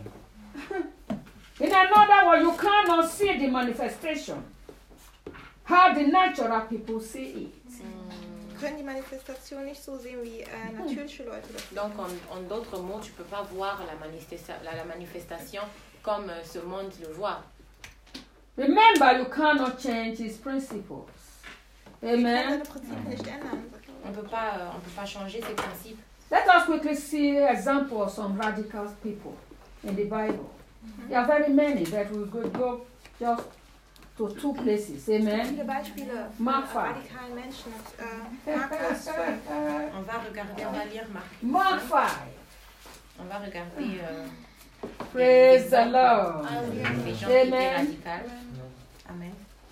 In another word, you cannot see the manifestation. How the natural people see it. Wir können die Manifestation nicht so sehen, wie äh, natürliche Leute das sehen. Donc en, en d'autres mots, tu peux pas voir la, manifesta- la, la manifestation comme euh, ce monde le voit. Remember, you cannot change his principles. Wir können Amen. seine Prinzipien nicht ändern. On peut pas, euh, on peut pas changer ses principes. Let us quickly see example of some radical people in the Bible. There are very many, but we could go just to two places. Amen. Viele Beispiele von Mark äh, five. radikalen Menschen. Äh, Markus zwölf. On va regarder, on va lire Marc. Mark five. On va regarder euh, Praise des the exemples Lord. des gens qui étaient Amen. radicaux. Amen.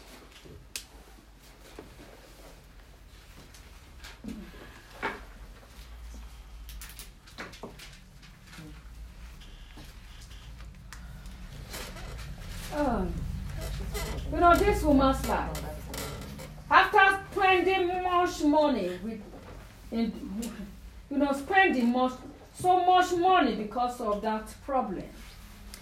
Oh. You know, this woman's life, after spending much money with, in, you know, spending much, so much money because of that problem,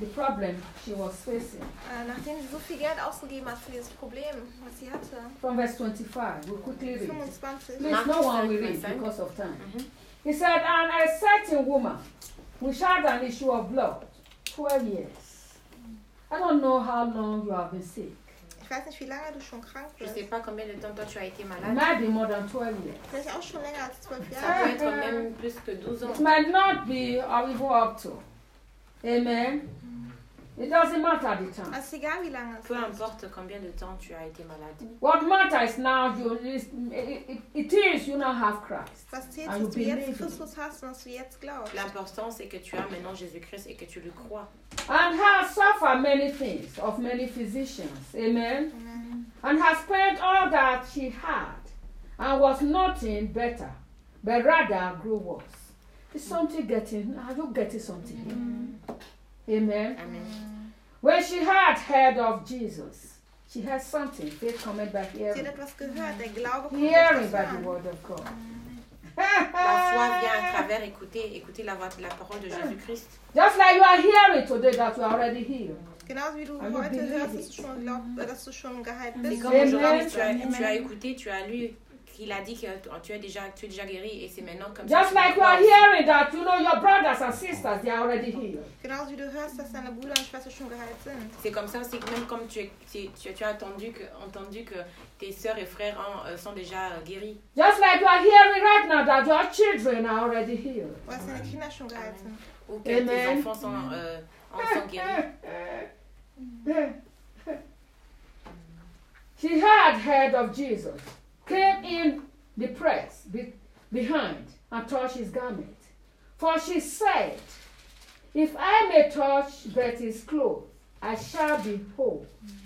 the problem she was facing. Äh, nachdem sie so viel Geld ausgegeben hat für dieses Problem, was sie hatte. From verse twenty-five, we'll quickly read. fünfundzwanzig. Please, no one will read because of time. He said, and a certain woman which had an issue of blood, twelve years. I don't know how long you have been sick. Ich weiß nicht, wie lange du schon krank Je bist. sais pas combien de temps toi tu as été It malade. might be more than twelve years. Vielleicht auch schon länger als zwölf Ça Jahre. peut être même plus que douze ans. It might not be or even up to. Amen. It doesn't matter at the time. Es ist egal, wie lange es Peu ist. importe combien de temps tu as été malade. What matters now, you, is, it, it, it is you now have Christ. Was zählt, Are ist, you dass du jetzt believing? Christus hast und dass du jetzt glaubst. L'important c'est que tu as maintenant Jésus-Christ et que tu le crois. And has suffered many things of many physicians. Amen. And has spent all that she had and was nothing better, but rather grew worse. Is something getting, are you getting something here? Amen. Amen. When she had heard of Jesus, she had something. Faith coming by Sie hat hearing. etwas gehört, der Glaube kommt Hearing durch by das the Hören. word of God. La foi vient à travers écouter, écouter la, voix, la parole de Jésus-Christ. Just like you are hearing today that you are already healed. Genauso wie du Are you heute believing? hörst, dass du schon, glaub, äh, dass du schon geheilt C'est bist. comme Amen. aujourd'hui, tu as, Amen. tu as écouté, tu as lu qu'il a dit que tu es déjà, tu es déjà guéri et c'est maintenant comme Just ça. like you are hearing that, you know, your brothers and sisters, they are already healed. Genauso wie du hörst, dass deine Brüder und Schwestern schon geheilt sind. C'est comme ça aussi que même comme tu, es- tu, tu, tu as entendu que, entendu que tes sœurs et frères hein, euh, sont déjà euh, guéris. Just like you are hearing right now that your children are already healed. Wo dass deine Kinder schon geheilt sind. Ou que Amen. tes enfants sont, euh, en sont guéris. She had heard of Jesus, came in the press be- behind and touched his garment. For she said, if I may touch but his clothes, I shall be whole.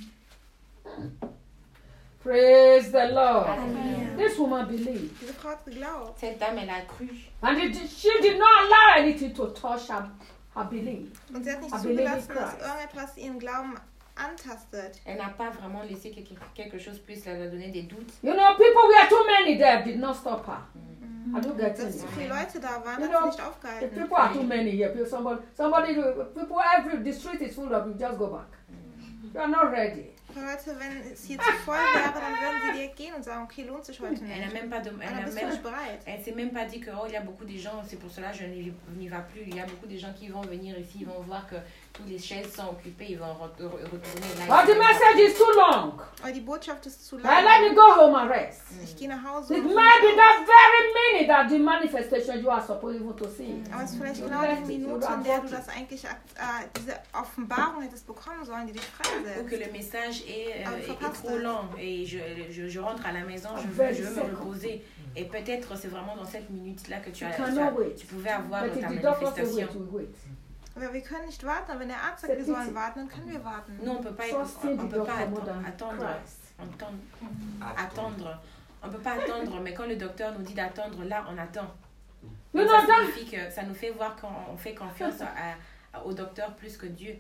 Praise the Lord. Alléluia. This woman believed. Diese Frau hat geglaubt. Cette dame, elle a cru. And it, she did not allow anything to touch her, her belief. Und sie hat nicht I believe in zugelassen, dass Christ. irgendetwas ihren Glauben antastet. Elle n'a pas vraiment laissé quelque, quelque chose puisse leur donner des doutes. You know, people were too many there, did not stop her. I do get Dass it. zu viele Leute da waren, You hat know, sie nicht If aufgehalten. people are too many here, people, somebody, somebody, people, every, the street is full of you, just go back. You are not ready. Leute, wenn es hier zu voll wäre, dann würden sie direkt gehen und sagen, okay, lohnt sich heute Elle n'a nicht. même pas, de, elle Dann n'a bist du même, nicht bereit. elle s'est même pas dit que oh il y a beaucoup de gens, c'est pour cela que je n'y n'y vais plus. Il y a beaucoup de gens qui vont venir ici, ils vont voir que toutes les chaises sont occupées, ils vont re- re- retourner là. But the message is too long. Aber die Botschaft ist zu Now let me lang. go home and rest. Ich gehe nach Hause. It und might be ruhe that very minute that the manifestation you are supposed even to see. aus. Aber es ist vielleicht You genau left die it, you Minute, in der du abort das it. eigentlich, äh, diese Offenbarung hättest bekommen sollen, die dich Ou que freisetzt. le message est, euh, Ah, est- faut est pas trop ça. lent et je, je, je rentre à la maison, je veux, Very je veux me second. reposer. Et peut-être c'est vraiment dans cette minute-là que tu, You as, tu, cannot as- wait. tu pouvais avoir But if ta the doctor says manifestation. wait, we wait. Aber wir können nicht warten, aber wenn der Arzt sagt, wir sollen warten, dann können wir warten. Nous on peut pas, So on, still on the peut pas doctor more attendre, than attendre, Christ. attendre, attendre. On peut pas attendre, mais quand le docteur nous dit d'attendre, là on attend. You Et know ça that. signifie que ça nous fait voir qu'on fait confiance à- à- au docteur plus que Dieu.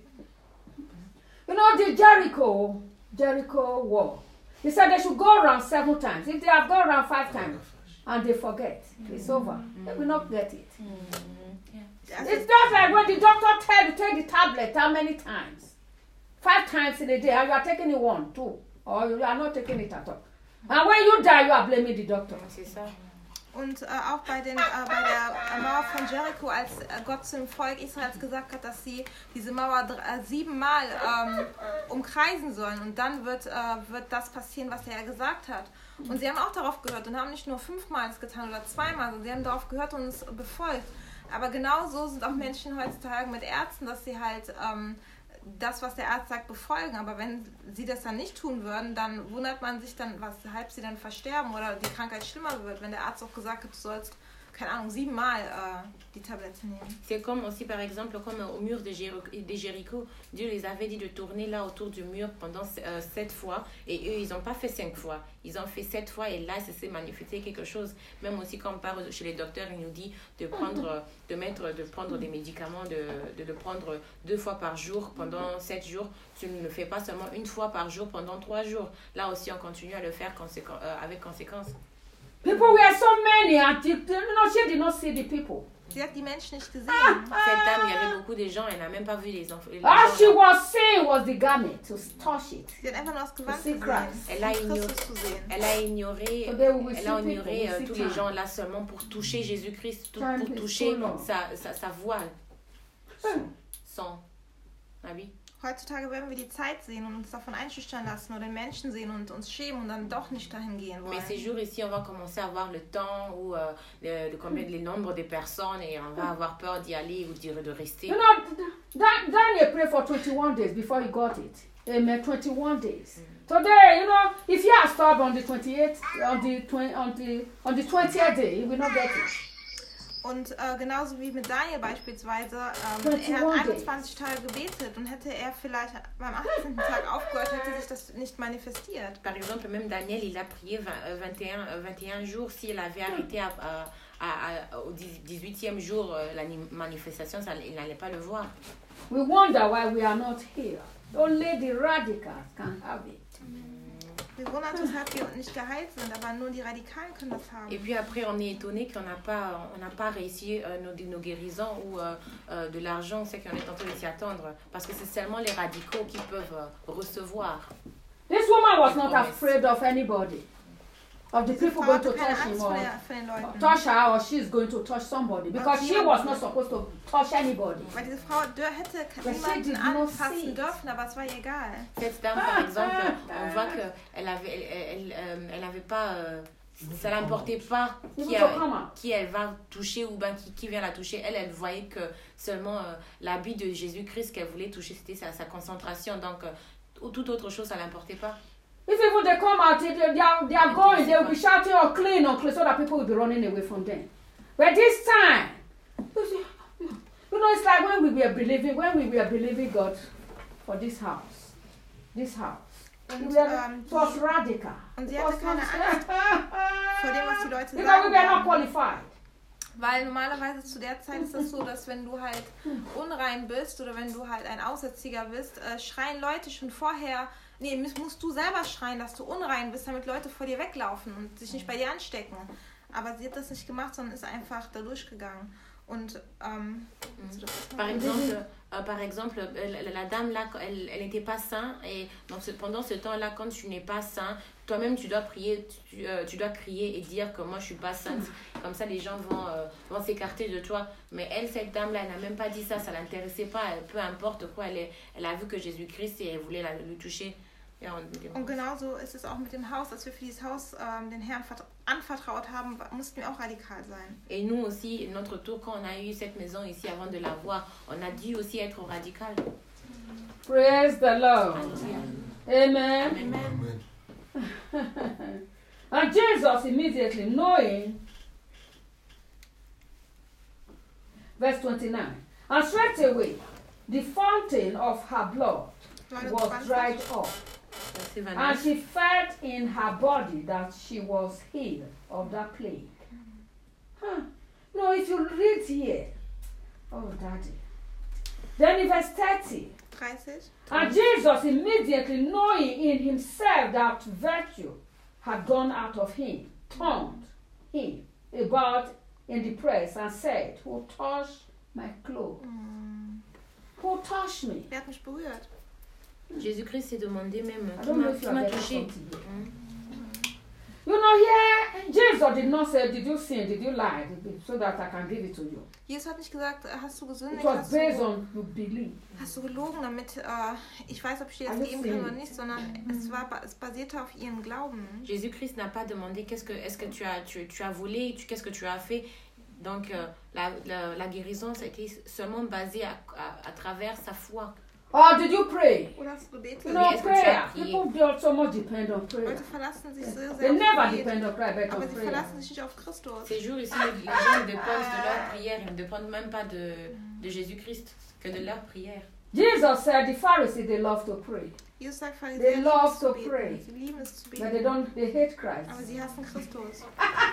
You know the Jericho, Jericho wall. He said they should go around seven times. If they have gone around five times and they forget, it's over. They will not get it. Also, It's just like when the doctor tells you take the tablet how many times? Five times in a day, and you are taking it one, two, or you are not taking it at all. And when you die, you are blaming the doctor. C'est ça. Und äh, auch bei, den, äh, bei der Mauer von Jericho, als äh, Gott zum Volk Israels gesagt hat, dass sie diese Mauer dr- äh, siebenmal ähm, umkreisen sollen. Und dann wird, äh, wird das passieren, was er gesagt hat. Und sie haben auch darauf gehört und haben nicht nur fünfmal es getan oder zweimal, sondern sie haben darauf gehört und es befolgt. Aber genau so sind auch Menschen heutzutage mit Ärzten, dass sie halt ähm, das, was der Arzt sagt, befolgen. Aber wenn sie das dann nicht tun würden, dann wundert man sich dann, weshalb sie dann versterben oder die Krankheit schlimmer wird, wenn der Arzt auch gesagt hat, du sollst, keine Ahnung, siebenmal äh, die Tablette nehmen. C'est comme aussi, par exemple, comme au mur de, Jéro- de Jéricho, Dieu les avait dit de tourner là autour du mur pendant euh, sept fois. Et eux, ils n'ont pas fait cinq fois. Ils ont fait sept fois et là, ça s'est manifesté quelque chose. Même aussi, quand on part chez les docteurs, il nous dit de prendre, de mettre, de prendre des médicaments, de, de le prendre deux fois par jour pendant sept jours. Tu ne le fais pas seulement une fois par jour pendant trois jours. Là aussi, on continue à le faire conséqu- euh, avec conséquence. People were so many, and the, you know, she did not see the people. Sie hat die Menschen nicht gesehen. Cette dame, il y avait beaucoup de gens, elle n'a même pas vu les enfants. les All gens. she was seeing was the garment to touch it. Sie hat einfach nur das Gewand see gesehen, Christ. Elle a um ignoré, Christus zu sehen. elle a ignoré, So they will elle a see ignoré people, euh, will tous see les time. gens là seulement pour toucher Jésus-Christ, tout- Time pour is toucher so long. sa, sa, sa voile. Hmm. Son habit. Heutzutage werden wir die Zeit sehen und uns davon einschüchtern lassen oder den Menschen sehen und uns schämen und dann doch nicht dahin gehen Mais ces wollen. jours ici, on va commencer à voir le temps ou euh, le, le, combien, le nombre de personnes et on va avoir peur d'y aller ou d'y- de rester. You know, Dan- Daniel prayed for twenty-one days before he got it. Amen. twenty-one days. Today, you know, if he had stopped on the twenty-eighth, on the twenty, on the on the twentieth day, he will not get it. Und äh, genauso wie mit Daniel beispielsweise, ähm, twenty-one er hat days. einundzwanzig Tage gebetet und hätte er vielleicht beim achtzehnten Tag aufgehört, hätte sich das nicht manifestiert. Par exemple, même Daniel, il a prié vingt, euh, vingt et un, euh, vingt et un jours. S'il avait arrêté à, à, à- à- au dix-huitième jour euh, la ni- manifestation, ça, il n'allait pas le voir. We wonder why we are not here. Only the radicals can have it. Wir wundern uns, weshalb wir nicht geheilt sind, aber nur die Radikalen können das haben. Et puis après, on est étonné qu'on n'a pas, on n'a pas réussi euh, nos, nos guérisons ou euh, euh, de l'argent, c'est qu'on est en train de s'y attendre. Parce que c'est seulement les radicaux qui peuvent euh, recevoir. This woman was not afraid of anybody, of the people Frau going to hatte keine touch Angst him vor, or der, vor den Leuten. touch her, or she's going to touch somebody because she was not supposed to touch anybody. Weil diese Frau Dörr hätte But she niemanden did not see anfassen it. dürfen, aber es war ihr egal. Cette dame, par exemple, on voit qu'elle avait, elle, elle, euh, elle avait pas, euh, ça l'importait pas qui, a- qui elle va toucher ou ben qui, qui vient la toucher. Elle, elle voyait que seulement euh, l'habit de Jésus-Christ qu'elle voulait toucher, c'était sa, sa concentration. Donc, euh, toute autre chose, ça l'importait pas. If even they come out, they, they, are, they are going, they will be shouting, oh, clean, oh, clean, so that people will be running away from them. But this time, you see, you know, it's like when we were believing, when we were believing God for this house, this house. Und, We were, ähm, it was radical. und sie It hatte was keine not- Angst vor dem, was die Leute Because we sagen. were not werden. qualified. Weil normalerweise zu der Zeit ist es so, dass wenn du halt unrein bist oder wenn du halt ein Aussätziger bist, äh, schreien Leute schon vorher, nee, musst musst du selber schreien, dass du unrein bist, damit Leute vor dir weglaufen und sich nicht bei dir anstecken. Aber sie hat das nicht gemacht, sondern ist einfach da durchgegangen. Und, ähm, Par exemple, euh, par exemple euh, la, la dame là, elle elle n'était pas sain et donc ce- pendant ce temps-là, quand tu n'es pas sain, toi-même tu dois prier, tu, euh, tu dois crier et dire que moi je suis pas sainte. Comme ça les gens vont euh, vont s'écarter de toi. Mais elle, cette dame là, elle n'a même pas dit ça, ça l'intéressait pas. Elle, peu importe quoi, elle est, elle a vu que Jésus-Christ et elle voulait la, le toucher. Ja, und, und genauso ist es auch mit dem Haus, als wir für dieses Haus ähm, den Herrn vert- anvertraut haben, mussten wir auch radikal sein. et nous aussi, notre tour, quand on a eu cette maison ici avant de l'avoir, on a dû aussi être radical. Praise the Lord. Alléluia. Amen. Amen. And Jesus immediately knowing, verse twenty-nine, and straightway the fountain of her blood was dried up, Verset and vingt-neuf. she felt in her body that she was healed of that plague. Huh. No, if you read here, oh daddy. Then in verse thirty, dreißig. and Jesus immediately knowing in himself that virtue had gone out of him, turned him about in the press and said, who touched my clothes? Hm. Who touched me? Wer hat mich berührt? Jésus-Christ s'est demandé même I qui don't know m'a if qui you m'a are touché. getting something here. Hmm. You know, here, Jesus did not say, did you sin, did you lie, so that I can give it to you. Jesus hat nicht gesagt, hast du It gesündigt, was hast based du, on you believe. hast du gelogen, damit äh, ich weiß, ob ich dir das Alles geben kann oder sehen. nicht, sondern es, war, es basierte auf ihren Glauben. Jésus-Christ n'a pas demandé qu'est-ce que est-ce que tu as tu, tu as volé, tu, qu'est-ce que tu as fait. Donc euh, la, la, la guérison, ça a été seulement basé à, à, à travers sa foi. Or did you pray? Oder hast du gebetet? You know, Yes, prayer. but you- People don't so much depend on prayer. Leute verlassen sich so They sehr never auf Gebet, depend on prayer, but aber on sie prayer. verlassen sich nicht auf Christus. Ces jours ici, les gens ne dépendent de leur prière, ils ne dépendent même pas de, de Jésus-Christ, que de leur prière. Jesus said the Pharisees, they love to pray, Jesus sagt, They Pharisäer lieben love es zu to beten. pray. Sie lieben es zu but they beten, don't, they hate Christ. aber sie hassen Christus.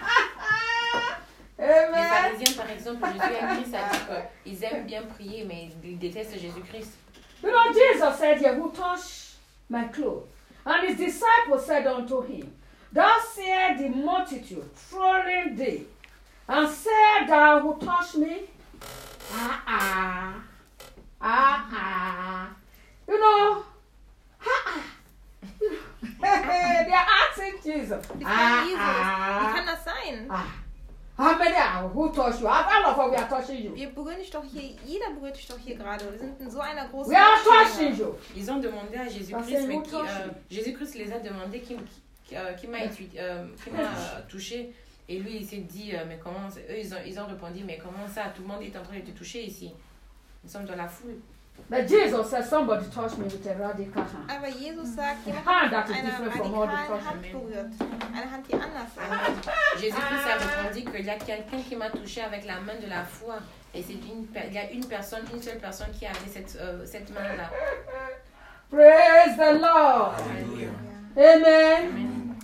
Les Amen. pharisiens, par exemple, Jésus-Christ a dit qu'ils aiment bien prier, mais ils détestent Jésus-Christ. You know, Jesus said here, who touched my clothes? And his disciples said unto him, thou seest the multitude trolling thee, and said, thou will touch me? Ah, ah, ah, ah. You know, ah, ah. They are asking Jesus. Wie kann Ah, Jesus? Wie ah, kann das sein? ah. How many are who touch you? All of us, we are touching you. Wir berühren dich doch hier, jeder berührt dich doch hier gerade. Wir sind in so einer großen We are Menschenmenge. touching you. Ils ont demandé à Parce Jésus-Christ, que mais nous qui, euh, touchons. Jésus-Christ les a demandé qui, qui, euh, qui m'a étu- euh, qui m'a, euh, touché. Et lui, il s'est dit, euh, mais comment, c'est- eux, ils ont, ils ont répondu, mais comment ça, tout le monde est en train de te toucher ici. Nous sommes dans la foule. But Jesus said, somebody touched me with a radical hand. Aber Jesus sagt, jemand Ah, hat that mich is mit einer different from all the radikalen touch. Hand berührt. Eine Hand, die anders ist. Alors, Jésus-Christ a répondu qu'il y a quelqu'un qui m'a touché avec la main de la foi. Et c'est une, per- il y a une personne, une seule personne qui avait cette, euh, cette main-là. Praise the Lord. Alléluia. Amen. Amen.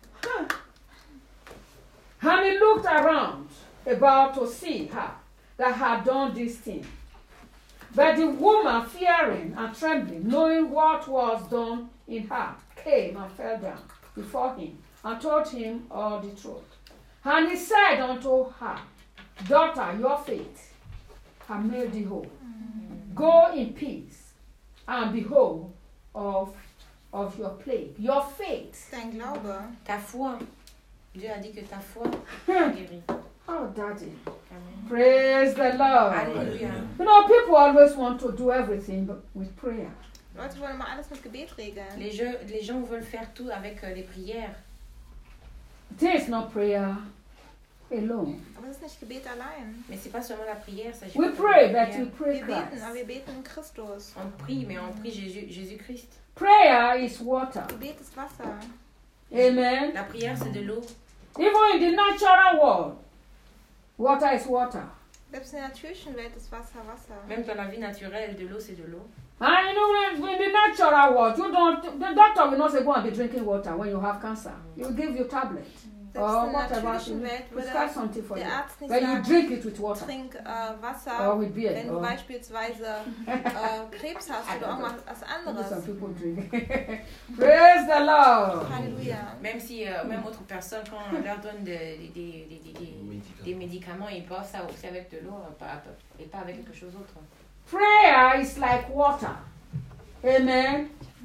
And he looked around about to see her that had done this thing. But the woman, fearing and trembling, knowing what was done in her, came and fell down before him and told him all the truth. And he said unto her, Daughter, your faith hath made thee whole. Go in peace and be whole of, of your plague. Your faith. Dein Glaube. Ta foi. Dieu a dit que ta foi t'a guéri. Oh, Daddy. Amen. Praise the Lord. Alléluia. You know, people always want to do everything but with prayer. Leute wollen immer alles mit Gebet regeln. Les, jeux, les gens veulent faire tout avec euh, les prières. There is no prayer alone. Aber es ist nicht Gebet allein. Mais c'est pas seulement la prière, ça. We pray, but we pray Wir beten, aber Christ. wir beten in Christus. On prie, mais on prie Jésus, Jésus-Christ. Prayer is water. Gebet ist Wasser. Amen. La prière, c'est de l'eau. Even in the natural world, water is water. Selbst in der natürlichen Welt ist Wasser Wasser. Même dans la vie naturelle, de l'eau, c'est de l'eau. And you know, in the natural world, you don't. The doctor will not say go and be drinking water when you have cancer. He will give you tablet Selbst or in der whatever. natürlichen He Welt würde prescribe something for you. der Arzt nicht But you sagen, drink it with water trink äh, or Wasser, with beer. wenn du Or beispielsweise äh, Krebs hast oder irgendwas was maybe some anderes. people drink. Praise the Lord. Halleluja. Même si, euh, même autre personne, quand on leur donne des, des, des, des, des, Médicament. des médicaments, ils boivent ça aussi avec de l'eau euh, pas- et pas avec quelque chose d'autre. Prayer is like water. Amen.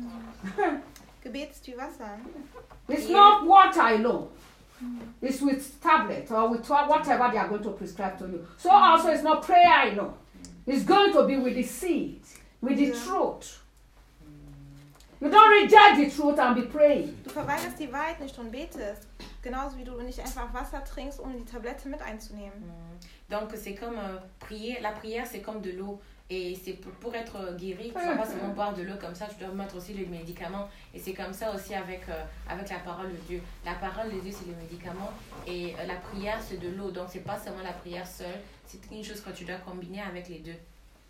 Gebet ist wie Wasser. It's not water alone. It's with tablet or with wha- whatever they are going to prescribe to you. So also it's not prayer alone. It's going to be with the seed, with the Yeah. truth. You don't reject the truth and be praying. Du verweigerst die Wahrheit nicht und betest. Genauso wie du nicht einfach Wasser trinkst, ohne die Tablette mit einzunehmen. Donc c'est comme euh, prier, la prière c'est comme de l'eau et c'est pour, pour être guéri, tu ne vas pas seulement boire de l'eau comme ça, tu dois mettre aussi les médicaments et c'est comme ça aussi avec, euh, avec la parole de Dieu. La parole de Dieu c'est les médicaments et euh, la prière c'est de l'eau, donc c'est pas seulement la prière seule, c'est une chose que tu dois combiner avec les deux.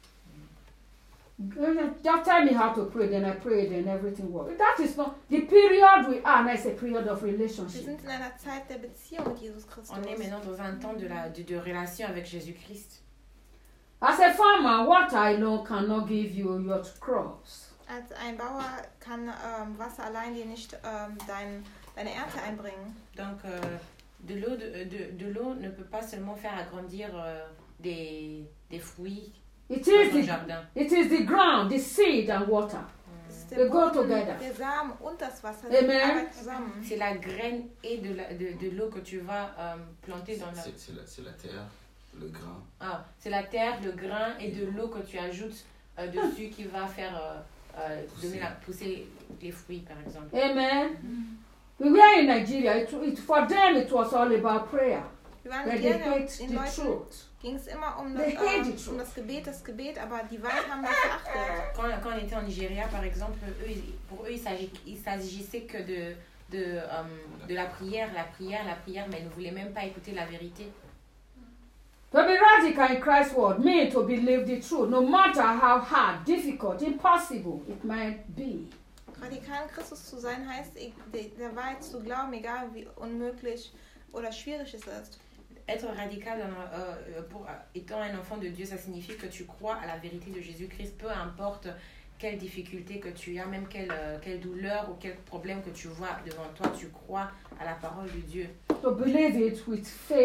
Just tell me how to pray, then I pray, then everything works. That is not the period we are now is a period of Wir relationship. sind in einer Zeit der Beziehung mit Jesus Christus. On est maintenant dans un temps de, la, de, de relation avec Jésus-Christ. As a farmer, water alone cannot give you your crops. Als ein Bauer kann ähm, Wasser allein dir nicht ähm, dein, deine Ernte einbringen. Donc euh, de l'eau de, de, de l'eau ne peut pas seulement faire agrandir euh, des, des fruits It dans is ton the jardin. it is the ground, the seed and water. Es ist They der go Boden, together. der Samen und das Wasser. Amen. Die arbeiten zusammen. C'est la graine et de, la, de, de l'eau que tu vas euh, planter dans la... C'est c'est la, c'est la terre, le grain. Ah, c'est la terre, le grain et de l'eau que tu ajoutes euh, dessus qui va faire euh, euh, donner la, pousser les fruits, par exemple. Amen. We were in Nigeria. It, it, for them, it was all about prayer. Wir waren Where in they Nigeria und hate den the Leuten truth. ging es immer um das, They hate the äh, truth. um das Gebet, das Gebet, aber die Wahrheit haben wir verachtet. Quand, quand on était en Nigeria, par exemple, eux, ils- pour eux, il s'agit- il s'agissait que de, de, euh, de la prière, la prière, la prière, mais ils ne voulaient même pas écouter la vérité. To be radical in Christ's word means to believe the truth, no matter how hard, difficult, impossible it might be. Radikal in Christus zu sein heißt, ich- de- der Wahrheit zu glauben, egal wie unmöglich oder schwierig es ist. Être radical dans, euh, pour, étant un enfant de Dieu, ça signifie que tu crois à la vérité de Jésus-Christ, peu importe quelle difficulté que tu as, même quelle, euh, quelle douleur ou quel problème que tu vois devant toi, tu crois à la parole de Dieu. To believe it with faith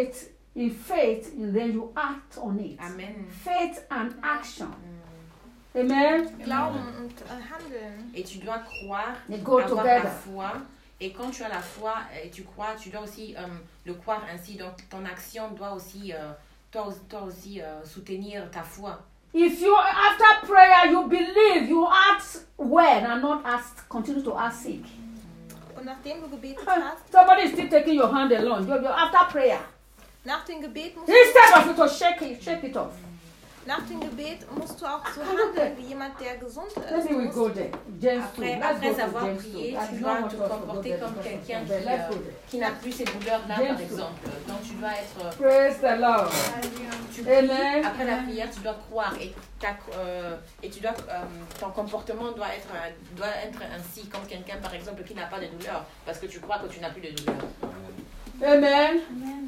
in faith, and then you act on it. Amen. Faith and action. Amen. Glauben und äh, Handeln. Et tu dois croire, They go avoir la together. foi. Et quand tu as la foi et tu crois, tu dois aussi euh, le croire ainsi. Donc ton action doit aussi, euh, toi, aussi- toi aussi euh, soutenir ta foi. If you, after prayer, you believe, you act well and not ask, continue to ask sick. Und nachdem du gebetet hast, Somebody is still taking your hand alone. You, you, after prayer, nach dem Gebet musst du, instead of you to shake it, shake it off. nach dem Gebet musst du auch so handeln wie jemand, der gesund ist. Maybe we Du go musst- there. James two. Après, Let's après go to avoir James prié, two. I tu don't dois want te us to go comporter there comme because of quelqu'un that. qui, Let's euh, go there. qui n'a plus ces douleurs-là, James par two. exemple. Donc tu dois être... euh, Praise the Lord. tu Amen. Après la prière, tu dois croire et, ta, euh, et tu dois, euh, ton comportement doit être, euh, doit être ainsi comme quelqu'un, par exemple, qui n'a pas de douleur, parce que tu crois que tu n'as plus de douleur. Amen.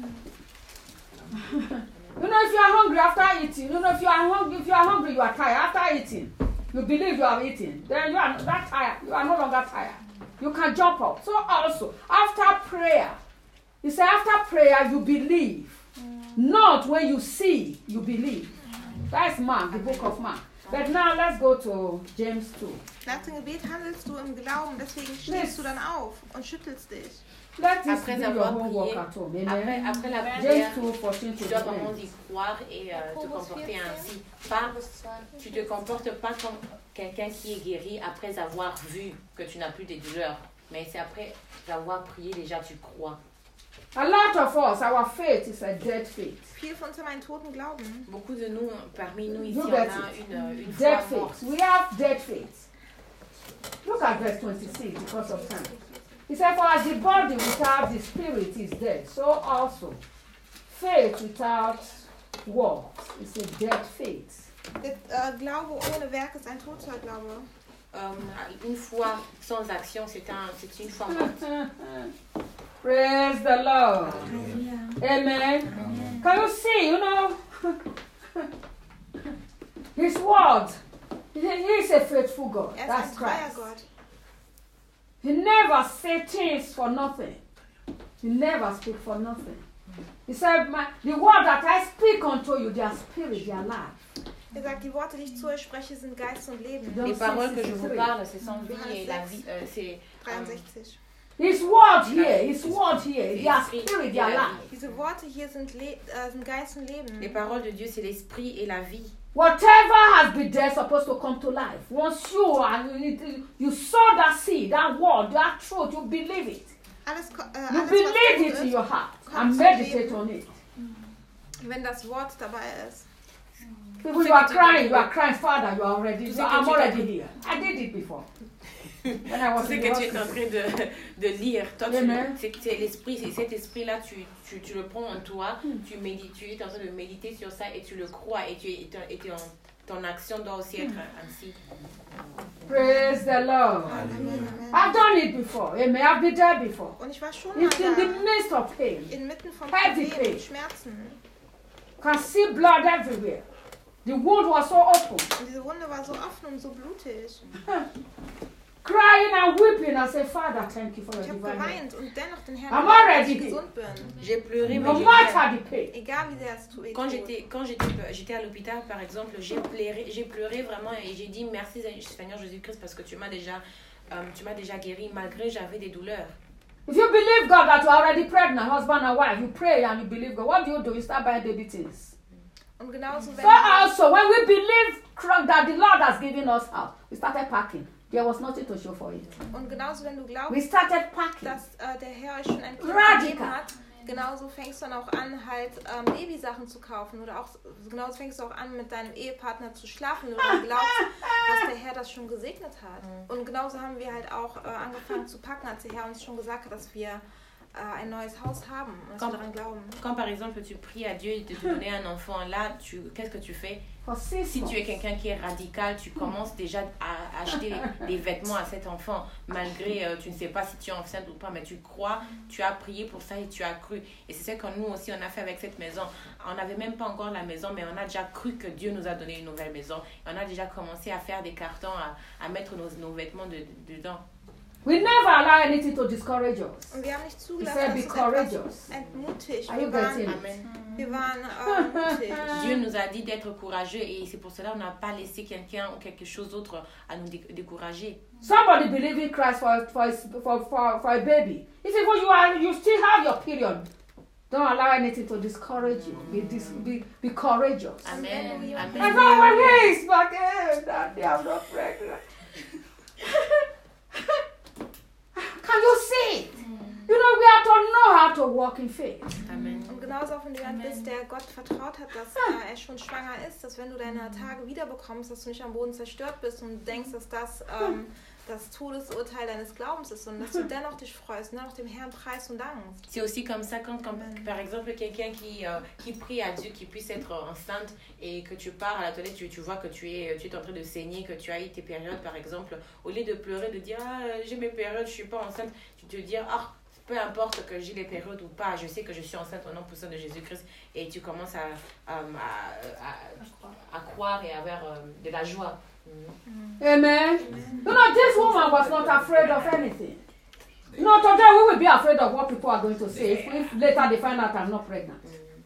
You know, if you are hungry after eating, you know, if you are hungry, if you are hungry, you are tired after eating. You believe you have eaten, then you are not tired. You are no longer tired. You can jump up. So also, after prayer, you say after prayer you believe, not when you see you believe. That's Mark, the book of Mark. But now let's go to James two. Nach dem Gebet handelst du im Glauben, deswegen stehst du dann auf und schüttelst dich. Let this Après be your avoir homework prié, at home. Après, Amen. après la James prière, two, fourteen tu to dois vraiment twenty. y croire et euh, te comporter ainsi. Pas, tu te comportes pas comme quelqu'un qui est guéri après avoir vu que tu n'as plus de douleurs. Mais c'est après avoir prié déjà, tu crois. A lot of us, our faith is a dead faith. Viele von uns haben einen toten Glauben. Beaucoup de nous, parmi nous ici, You on get a it. une, une Dead foi morte. faith. We have dead faith. Look at verse twenty-six because of time. He said, for as the body without the spirit is dead, so also faith without works is a dead faith. Der äh, Glaube ohne Werk ist ein toter Glaube. Euh, une foi sans action, c'est un, c'est une foi morte. Praise the Lord. Amen. Amen. Can you see, you know, His word, He he is a faithful God. Er ist That's ein treuer Christ. Gott. He never say things for nothing. He never speak for nothing. He said, My, the word that I speak unto you, they are spirit, they are life. Er sagt, die Worte, die ich zu euch spreche, sind Geist und Leben. John Les paroles que je vous six sixty-three. parle, c'est sans vie et la vie, euh, c'est euh, dreiundsechzig. His word here, his word here, they are spirit, they are life. Diese Worte hier sind, Le äh, sind Geist und Leben. les paroles de Dieu, c'est l'esprit et la vie. Whatever has been there supposed to come to life. Once you are, you, you sow that seed, that word, that truth, you believe it. Alles, ko- äh, You alles was believe gut it in ist, your heart kommt and zum meditate Leben, on it. wenn das Wort dabei ist. People, you are crying, you are crying, Father, you are already, Tout ce que I'm tu already t'as- here. I did it before. When I was C'est in que the tu es en hospital. train de, de lire. Toi, tu, Amen. c'est, c'est l'esprit, c'est cet esprit-là, tu, tu, tu le prends en toi, tu, médites, tu es en train de méditer sur ça et tu le crois et, tu, et, ton, et ton, ton action doit aussi être ainsi. Praise the Lord. Amen. I've done it before. Amen. I've been there before. Und ich war schon mal It's in the da, midst of pain. inmitten von Heavy Problemen pain. und Schmerzen. Can see blood everywhere. The wound was so open. Und diese Wunde war so offen und so blutig. Crying and weeping. I say, Father, thank you for Ich your habe divine help. geweint und dennoch den Herrn I'm gedankt, dass already ich healed. gesund bin. J'ai pleuré, mais No j'ai matter the pain. Egal wie sehr es tut. Quand j'étais quand j'étais j'étais à l'hôpital par exemple, j'ai pleuré j'ai pleuré vraiment et j'ai dit merci Seigneur Jésus-Christ parce que tu m'as déjà euh, tu m'as déjà guéri malgré j'avais des douleurs. If you believe God that you are already pregnant, husband and wife, you pray and you believe God. What do you do? You start buying baby things. Und genauso wenn So also, when we believe that the Lord has given us out, we started packing. There was nothing to show for it. und genauso wenn du We glaubst, started packing. dass äh, der Herr euch schon ein Kind Radical. gegeben hat, genauso fängst du dann auch an, halt ähm, Babysachen zu kaufen oder auch genauso fängst du auch an, mit deinem Ehepartner zu schlafen, wenn du daran glaubst, dass der Herr das schon gesegnet hat. Und genauso haben wir halt auch äh, angefangen zu packen, als der Herr uns schon gesagt hat, dass wir äh, ein neues Haus haben und dass Quand, wir daran glauben. quand par exemple tu pries à Dieu de te donner un enfant, là tu qu'est-ce que tu fais? For six Si tu es months. quelqu'un qui est radical, tu commences déjà à acheter des vêtements à cet enfant, malgré euh, tu ne sais pas si tu es enceinte ou pas, mais tu crois, tu as prié pour ça et tu as cru. Et c'est ce que nous aussi on a fait avec cette maison. On n'avait même pas encore la maison, mais on a déjà cru que Dieu nous a donné une nouvelle maison. Et on a déjà commencé à faire des cartons, à, à mettre nos, nos vêtements de, de- dedans. We never allow anything to discourage us. Und wir haben nicht He zugelassen, said, dass be uns courageous. etwas entmutigt. Are you Wir waren, getting it? Amen. wir waren äh, mutig. Dieu nous a dit d'être courageux et c'est pour cela qu'on n'a pas laissé quelqu'un ou quelque chose d'autre à nous dé- décourager. Somebody believe in Christ for, for, for, for, for a baby. He said, well, you, are, you still have your period. Don't allow anything to discourage you. Be, dis, be, be courageous. Amen. And Amen. now my face back in that day I'm not pregnant. Can you see it? You know, we have to know how to walk in faith. Amen. Und genauso auch wenn du jemand bist, der Gott vertraut hat, dass äh, er schon schwanger ist, dass wenn du deine Tage wiederbekommst, dass du nicht am Boden zerstört bist und denkst, dass das ähm, das Todesurteil deines Glaubens ist, sondern dass du dennoch dich freust, dennoch dem Herrn preist und dankst. C'est aussi comme ça quand, quand par exemple, quelqu'un qui, euh, qui prie à Dieu qu'il puisse être enceinte et que tu pars à la toilette, tu, tu vois que tu es, tu es en train de saigner, que tu as eu tes périodes, par exemple, au lieu de pleurer, de dire « Ah, j'ai mes périodes, je ne suis pas enceinte », tu te dis « Ah, peu importe que j'ai les périodes ou pas, je sais que je suis enceinte au nom puissant de Jésus-Christ » et tu commences à, à, à, à, à croire et à avoir euh, de la joie. Mm. Amen. You know, this woman was not afraid of anything. You know, today we will be afraid of what people are going to say if, if later they find out I'm not pregnant.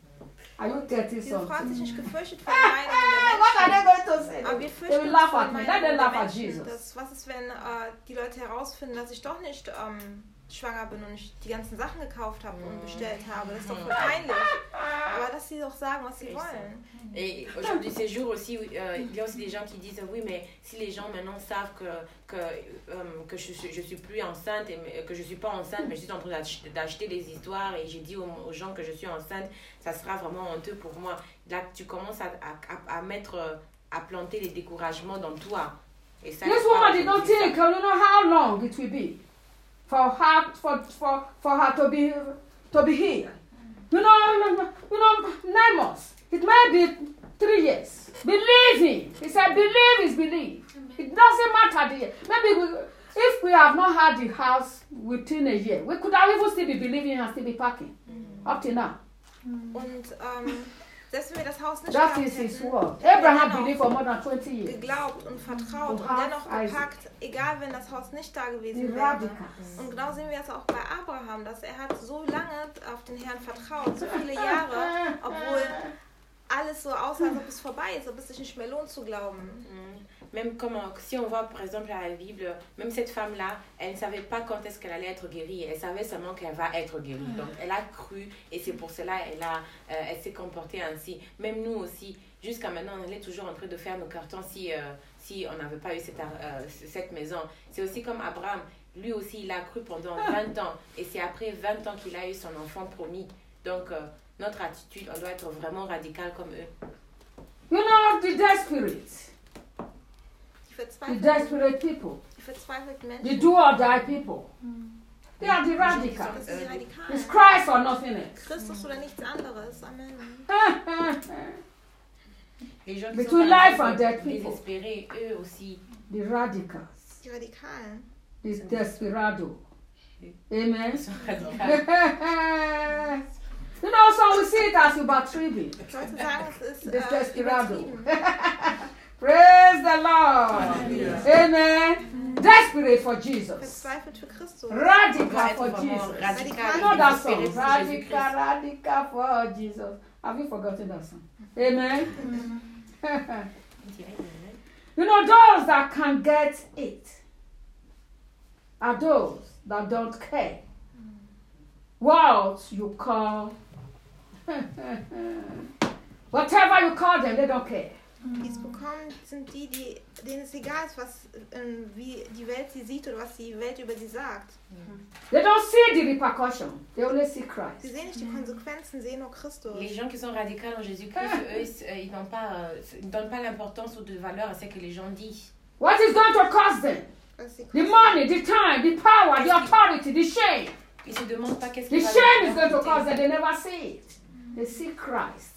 Are you getting Diese Frau hat sich something? nicht gefürchtet vor den Meinungen What are der they Menschen. going to say? Aber wir They fürchten will uns laugh vor at den me. Let Meinungen them der laugh at Menschen. Jesus. Das, was ist, wenn äh, die Leute herausfinden, dass ich doch nicht ähm, schwanger bin und ich die ganzen Sachen gekauft habe und bestellt habe? Das ist doch voll peinlich. Aber dass sie doch sagen, was sie wollen. Et aujourd'hui, ces jours aussi, euh, il y a aussi des gens qui disent oui, mais si les gens maintenant savent que, que, euh, que je ne suis, suis plus enceinte, et que je ne suis pas enceinte, mais je suis en train d'acheter, d'acheter des histoires et j'ai dit aux, aux gens que je suis enceinte, ça sera vraiment honteux pour moi. Là, tu commences à, à, à mettre, à planter les découragements dans toi. Et ça, This woman did not think, you know, how long it will be for her, for, for, for her to be, to be here. You know, you know, nine months. It may be three years. Believe him. He said, believe is believe. It doesn't matter the year. Maybe we, if we have not had the house within a year, we could have even still be believing and still be packing. Mm. Up to now. Und ähm, selbst wenn wir das Haus nicht That gehabt is his hätten, word. wir Abraham dennoch believed for more than twenty years. geglaubt und vertraut To und have dennoch Isaac. gepackt, egal wenn das Haus nicht da gewesen The wäre. radicals. Und genau sehen wir es auch bei Abraham, dass er hat so lange auf den Herrn vertraut, so viele Jahre, obwohl alles so aussah, als ob es vorbei ist, ob es sich nicht mehr lohnt zu glauben. Mm. Même comme si on voit par exemple à la Bible, même cette femme-là, elle ne savait pas quand est-ce qu'elle allait être guérie. Elle savait seulement qu'elle va être guérie. Donc elle a cru et c'est pour cela elle a, euh, elle s'est comportée ainsi. Même nous aussi, jusqu'à maintenant, on est toujours en train de faire nos cartons si, euh, si on n'avait pas eu cette, euh, cette maison. C'est aussi comme Abraham. Lui aussi, il a cru pendant vingt ans. Et c'est après vingt ans qu'il a eu son enfant promis. Donc euh, notre attitude, on doit être vraiment radical comme eux. You know, the desperate. Die The verzweifelten, desperate people. die verzweifelten The Menschen, do or die people. They are the radicals. das sind die It's Radikalen. Christ or nothing else. Christus oder nichts anderes. Amen. Les gens qui Between sont life par and death exemple, people. désespérés, eux aussi. The radicals. Die Radikalen. The desperado. Amen. Ils sont radicaux. You know, so we see it as übertrieben. Ich sollte sagen, es ist Das äh, Desperado. übertrieben. Praise the Lord. Amen. Desperate for Jesus. Verzweifelt für Christus. Radical for Vraiment Jesus. radical You know et that song? désespéré pour Jésus-Christ. Radical, radical for Jesus. Have you forgotten that song? Amen. You know, those that can get it are those that don't care what you call, whatever you call them, they don't care. Die es bekommen, sind die, die, denen es egal ist, was, ähm, wie die Welt sie sieht oder was die Welt über sie sagt. They don't see the repercussion. They only see Sie Christ. sehen nicht die Konsequenzen, sehen nur Christus. Les gens qui sont radicaux en Jésus-Christ, eux, ils, ils n'ont pas, euh, ils donnent pas l'importance ou de valeur à ce que les gens disent. What is going to cost them? Was sie The money, the time, the power, the authority, the shame. Ils se demandent pas qu'est-ce The qui va shame is leur going to coûter. cost them. They never see it. They see Christ.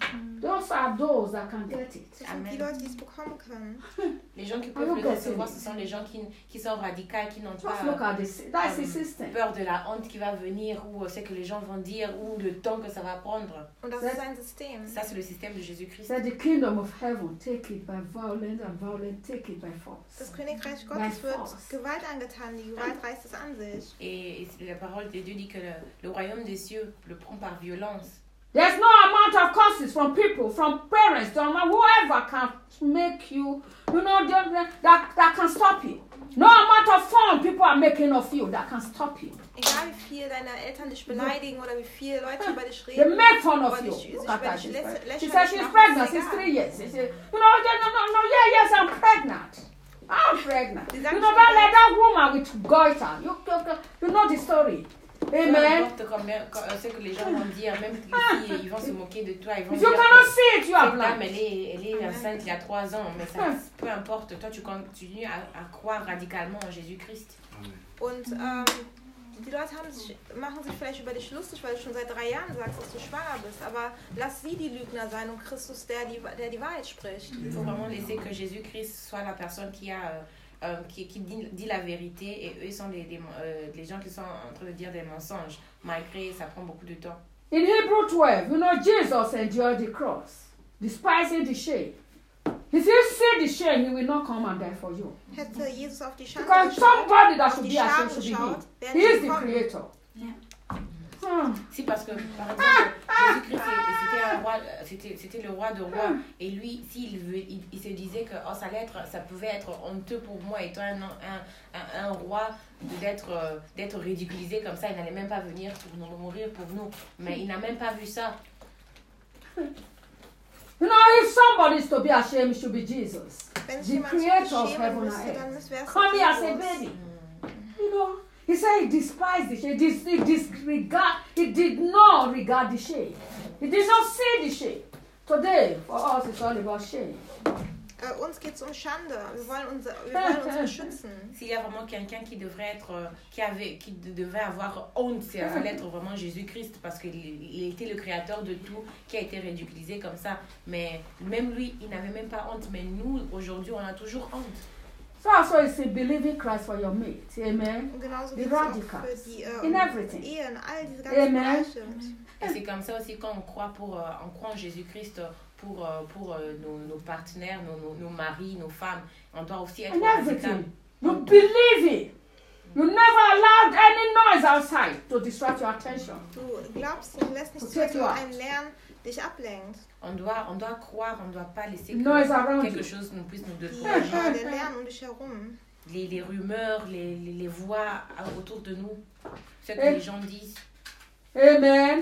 Those are those that can get it. Das sind die Leute, die es bekommen können. Les gens qui I peuvent look le at recevoir, it. ce sont les gens qui, qui sont radicaux, qui n'ont Just pas look at this. That's the um, system. peur de la honte qui va venir, ou euh, ce que les gens vont dire, ou le temps que ça va prendre. Und das Das- ist ein System. Ça, c'est le système de Jésus-Christ. Said the kingdom of heaven, take it by violence, and violence, take it by force. Das Königreich By Gottes wird force. Gewalt angetan, die Gewalt reißt es an sich. Et, et la parole de Dieu dit que le, le royaume des cieux le prend par violence. There's no amount of curses from people, from parents, from whoever can make you, you know, that, that, that can stop you. No amount of fun people are making of you that can stop you. Egal wie viel deine Eltern dich beleidigen oder wie viele Leute über dich They reden. make fun of oder you. dich- sich Look at über her, dich she's lässt- pregnant. She lächerlich said she's machen, pregnant ist since egal. three years. She said, you know, no, no, no, yeah, yes, I'm pregnant. I'm pregnant. Sie You sagt know, schon that, gleich- like that woman with goiter. You, you, you know the story. Peu Amen. importe combien, quand- euh, ce que les gens vont dire, même si ils vont se moquer de toi, ils vont If dire you que cannot see it, you are cette dame, blind. elle est, elle est enceinte il y a trois ans, mais ça, peu importe, toi tu continues à, à croire radicalement en Jésus-Christ. Und ähm, die Leute haben sich, machen sich vielleicht über dich lustig, weil du schon seit drei Jahren sagst, dass du schwanger bist. Aber lass sie die Lügner sein und Christus, der die, der die Wahrheit spricht. Il faut vraiment laisser que Jésus-Christ soit la personne qui a... euh, euh, qui, qui dit, dit la vérité, et eux sont les, les, euh, les gens qui sont en train de dire des mensonges. Malgré, ça prend beaucoup de temps. In Hebrew twelve, you know, Jesus endured the cross, despising the shame. If you see the shame, he will not come and die for you. Hätte Jesus auf die Schande Because geschaut, somebody that auf should die be ashamed Scham should be geschaut, him. wäre He is nicht the gekommen. creator. Yeah. Hmm. Si, parce que, par exemple, Jésus-Christ, c'était un roi, c'était, c'était le roi de rois, et lui, s'il veut, il, il se disait que oh, ça, allait être, ça pouvait être honteux pour moi, étant un, un, un, un roi, d'être, euh, d'être ridiculisé comme ça, il n'allait même pas venir pour nous mourir pour nous, mais il n'a même pas vu ça. You know, if somebody is to be ashamed, it should be Jesus. Wenn sich The jemand creator of schämen heaven and müsste, dann earth. wäre es Come here as a Jesus. baby. You know, he said he despised the shame. He, dis- he disregard. He did not regard the shame. He did not see the shame. Today, for us, it's all about shame. Äh, uns geht es um Schande. Wir wollen, unser, wir wollen uns beschützen. S'il y a vraiment quelqu'un qui devrait être, euh, qui avait, qui de- devait avoir honte, c'est ça allait être vraiment Jésus-Christ, parce qu'il il était le créateur de tout, qui a été ridiculisé comme ça. Mais même lui, il n'avait même pas honte. Mais nous, aujourd'hui, on a toujours honte. So also it's a believing Christ for your mate. Amen. Und genauso Die geht es auch Radicals. für die äh, In everything. Ehen, all diese ganzen Amen. Bereiche. Et c'est comme ça aussi quand on croit, pour, euh, on croit en Jésus-Christ pour, euh, pour euh, nos, nos partenaires, nos, nos, nos maris, nos femmes. On doit aussi être And radical. everything. You believe it. You never allowed any noise outside to distract your attention. Du glaubst, du lässt nicht Okay, zu, dass du du hast. einen Lärm dich ablenkt. On doit, on doit croire, on ne doit pas laisser que Noise around quelque you. chose nous puisse nous Ja, détourner. der Lärm um dich herum. Les, les rumeurs, les, les, les voix autour de nous, ce que Eh. les gens disent. Amen.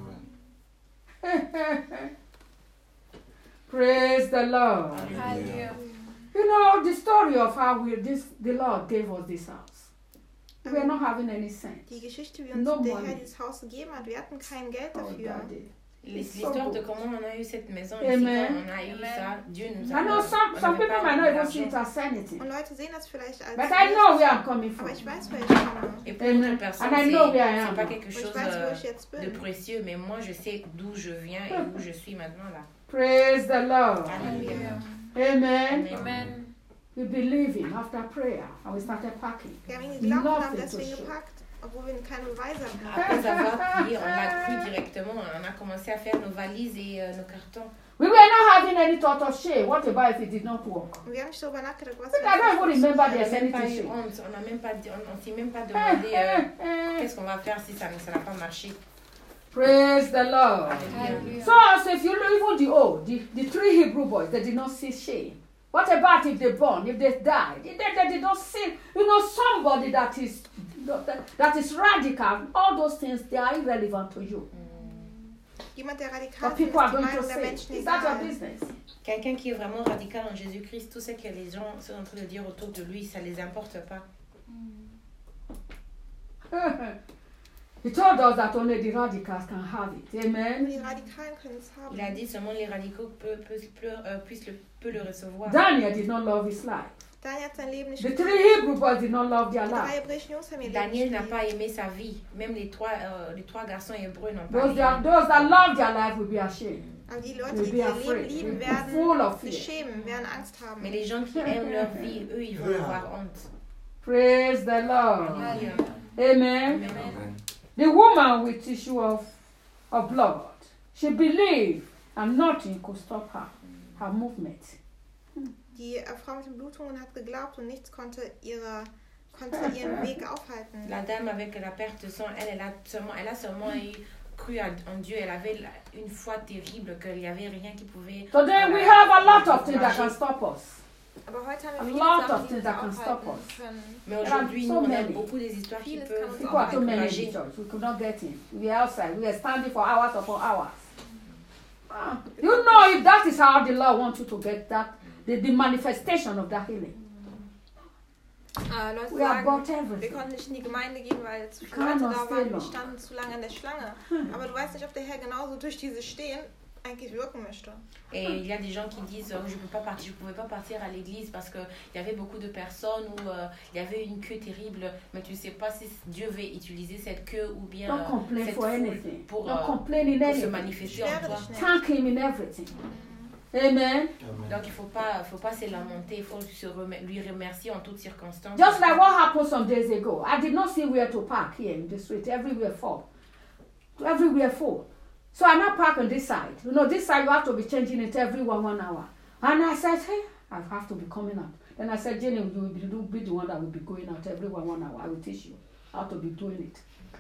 Amen. Praise the Lord. Hallelujah. You know the story of how we this the Lord gave us this house. We are not having any sense. Die Geschichte, wie uns No der money. Herr dieses Haus gegeben hat, wir hatten kein Geld Oh, dafür. Daddy. L'histoire de comment on a eu cette maison Amen. ici, quand on a eu ça, Dieu nous I a know some, on some n'avait people pas might not even see d'argent. it as anything. Und Leute sehen das vielleicht als But I know where I'm nichts, coming from. aber ich weiß, woher ich komme. Et pour Amen. d'autres personnes, And I c'est know where I c'est am. pas quelque Und chose ich weiß, wo euh, ich jetzt de bin. précieux, mais moi je sais d'où je viens et où je suis maintenant là. Praise the Lord. Alléluia. Amen. Amen. We believe him after prayer and we started packing. Wir haben ihn geglaubt und haben Nothing to deswegen show. gepackt, obwohl wir keine Beweise hatten. Après avoir prié, on a cru directement, on a commencé à faire nos valises et euh, nos cartons. We were not having any thought of shame. What about if it did not work? Und wir haben nicht darüber nachgedacht, was I don't even remember On n'a there's même pas anything eu shame. honte, on n'a même pas, dit- on, on s'est même pas Eh, demandé euh, eh, eh. qu'est-ce qu'on va faire si ça ça n'a pas marché. Praise the Lord. Alléluia. So also if you look even the old, the, the three Hebrew boys, they did not see shame. What about if they born, if they died? They, they, they did not see, you know, somebody that is that, that is radical. All those things, they are irrelevant to you. Jemand, der radikal But ist, ist people are die going to Meinung der say, Menschen is that your egal. business? Quelqu'un qui est vraiment radical en Jésus-Christ, tout ce que les gens sont en train de dire autour de lui, ça ne les importe pas. He told us that only the radicals can have it. Nur Amen. die Radikalen können es haben. Il a dit seulement les radicaux peut, peut, peut, euh, puissent le, peut le recevoir. Daniel did not love his life. Daniel hat sein Leben nicht The geliebt. three Hebrew boys did not love their Die drei life. hebräischen Jungs haben ihr Leben Daniel nicht n'a geliebt. pas aimé sa vie. Même les trois, euh, les trois garçons hébreux n'ont pas Those aimé. that, those that love their life will be ashamed. Aber die Leute, You'll die be ihr afraid. Leben You'll lieben, be werden full of sich fear. schämen, werden Angst haben. Mais les gens qui aiment leur vie, eux, ils vont avoir honte. Praise the Lord. Alléluia. Amen. Amen. The woman with issue of, of blood, she believed and nothing could stop her, her movement. Die äh, Frau mit den Blutungen hat geglaubt und nichts konnte, ihre, konnte ihren Weg aufhalten. La dame avec la perte de sang, elle, elle, a, seulement, elle a seulement eu, cru à- en Dieu. Elle avait la- une foi terrible qu'il n'y avait rien qui pouvait... Today we euh, have a lot of things that can stop us. Aber heute haben A wir viele lot of Sachen, die things uns that can stop aufhalten us. können. Mais There aujourd'hui, are nous, so on a many. beaucoup des histoires qui Vieles peuvent kann uns People are too many in encourager. the church. We could not get in. We are outside. We are standing for hours upon hours. Ah, you know, if that is how the Lord wants you to get that, the, the manifestation of that healing. Äh, Leute We have sagen, got wir everything. konnten nicht in die Gemeinde gehen, weil zu viele Come Leute on, da stay waren. Wir long. standen zu lange in der Schlange. Aber du weißt nicht, ob der Herr genauso durch dieses Stehen eigentlich wirken möchte. Et il y a des gens qui disent oh, je peux pas partir, je pouvais pas partir à l'église parce que il y avait beaucoup de personnes où euh, il y avait une queue terrible, mais tu sais pas si Dieu veut utiliser cette queue ou bien Don't euh, complain cette for foule anything. pour, Don't euh, complain in pour se anything. manifester en Beschwere toi. dich nicht. Thank Him in everything. Amen. Donc il faut pas, faut pas se lamenter, il faut se remer- lui remercier en toutes circonstances. Just like what happened some days ago. I did not see where to park here in the street. Everywhere full. Everywhere full. So I now park on this side. You know, this side you have to be changing it every one, one hour. And I said, hey, I have to be coming out. Then I said, Jenny, you will be, you will be the one that will be going out every one, one hour. I will teach you how to be doing it.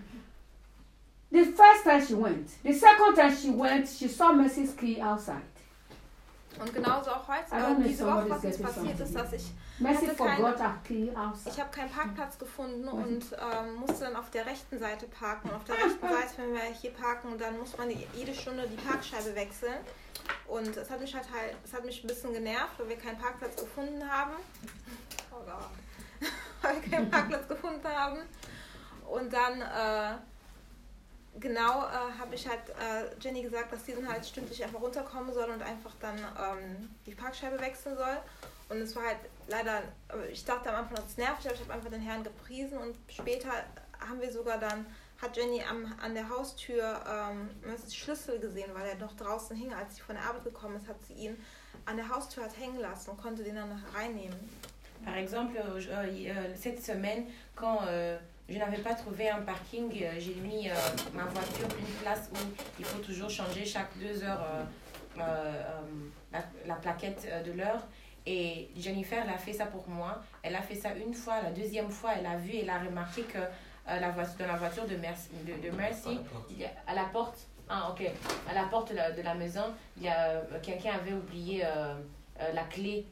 The first time she went. The second time she went, she saw Mercy's key outside. Und genauso auch heute, I don't äh, know diese if Woche, somebody's was jetzt getting passiert ist, something. dass ich, Mercy hatte forgot keine- her key outside. ich habe keinen Parkplatz gefunden und ähm, musste dann auf der rechten Seite parken. Und auf der rechten Seite, wenn wir hier parken, dann muss man die, jede Stunde die Parkscheibe wechseln. Und es hat mich halt, halt es hat mich ein bisschen genervt, weil wir keinen Parkplatz gefunden haben. Oh Gott. Weil wir keinen Parkplatz gefunden haben. Und dann, äh, genau, äh, habe ich halt äh, Jenny gesagt, dass sie dann halt stündlich einfach runterkommen soll und einfach dann ähm, die Parkscheibe wechseln soll. Und es war halt leider, ich dachte am Anfang, das ist nervig, aber ich habe einfach den Herrn gepriesen und später haben wir sogar dann, hat Jenny am, an der Haustür ähm, Mercy's Schlüssel gesehen, weil er noch draußen hing. Als sie von der Arbeit gekommen ist, hat sie ihn an der Haustür hat hängen lassen und konnte den dann reinnehmen. Par exemple, euh, je- euh, cette semaine, quand euh, je n'avais pas trouvé un parking, euh, j'ai mis euh, ma voiture une place où il faut toujours changer chaque deux heures euh, euh, euh, la, la plaquette euh, de l'heure. Et Jennifer, elle a fait ça pour moi. Elle a fait ça une fois. La deuxième fois, elle a vu, elle a remarqué que euh, la voiture, dans la voiture de Mercy, de, de Mercy il y a- à la porte, ah, ok, à la porte de la, de la maison, il y a euh, quelqu'un avait oublié euh, euh, la clé.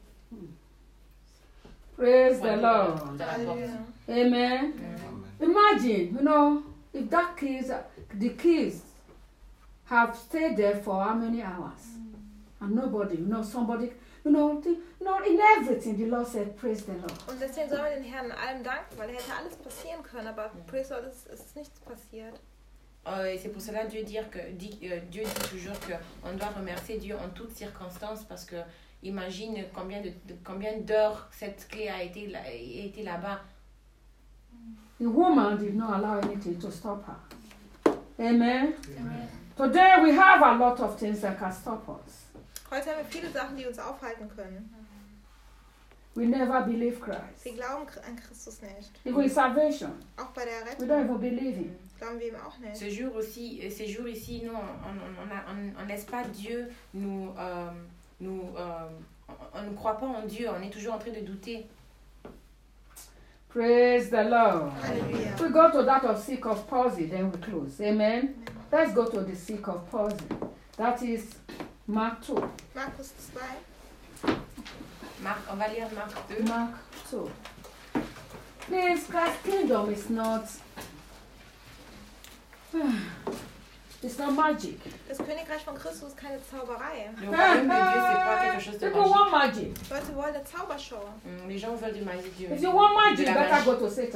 Praise Ouais, the de- Lord. de la porte. Amen. Amen. Imagine, you know, if that keys, the keys have stayed there for how many hours? And nobody, you know, somebody, you know, the, you know, in everything, the Lord said, praise the Lord. Und deswegen sollen wir den Herrn in allem danken, weil er hätte alles passieren können, aber praise the Lord, es es ist nichts passiert. Euh, et c'est pour cela Dieu, dire que, dit, euh, Dieu dit toujours qu'on doit remercier Dieu en toutes circonstances parce que imagine combien, de, de- combien d'heures cette clé a été, là- a été là-bas. The woman did not allow anything to stop her. Amen. Today we have a lot of things that can stop us. Heute haben wir viele Sachen, die uns aufhalten können. We never believe Christ. Wir glauben an Christus nicht. Even in salvation, Auch bei der we Rettung don't even believe Him. glauben wir ihm auch nicht. Ce jour aussi, euh, ces jours ici, nous, on on- on a- on- on laisse pas Dieu nous... euh, nous euh, on- on ne croit pas en Dieu, on est toujours en train de douter. Praise the Lord. Halleluja. We go to that of sick of palsy, then we close. Amen. Let's go to the sick of palsy. That is Mark two. Markus zwei. Marc, on va lire Marc deux. Mark two. Please, Christ's kingdom is not. It's not magic. Das Königreich von Christus ist keine Zauberei. Le royaume de Dieu, c'est pas quelque chose de People magique. want magic. Leute wollen eine Zaubershow. Hum, Les gens veulent du magique. If you want de magic, la better magie. go to Satan.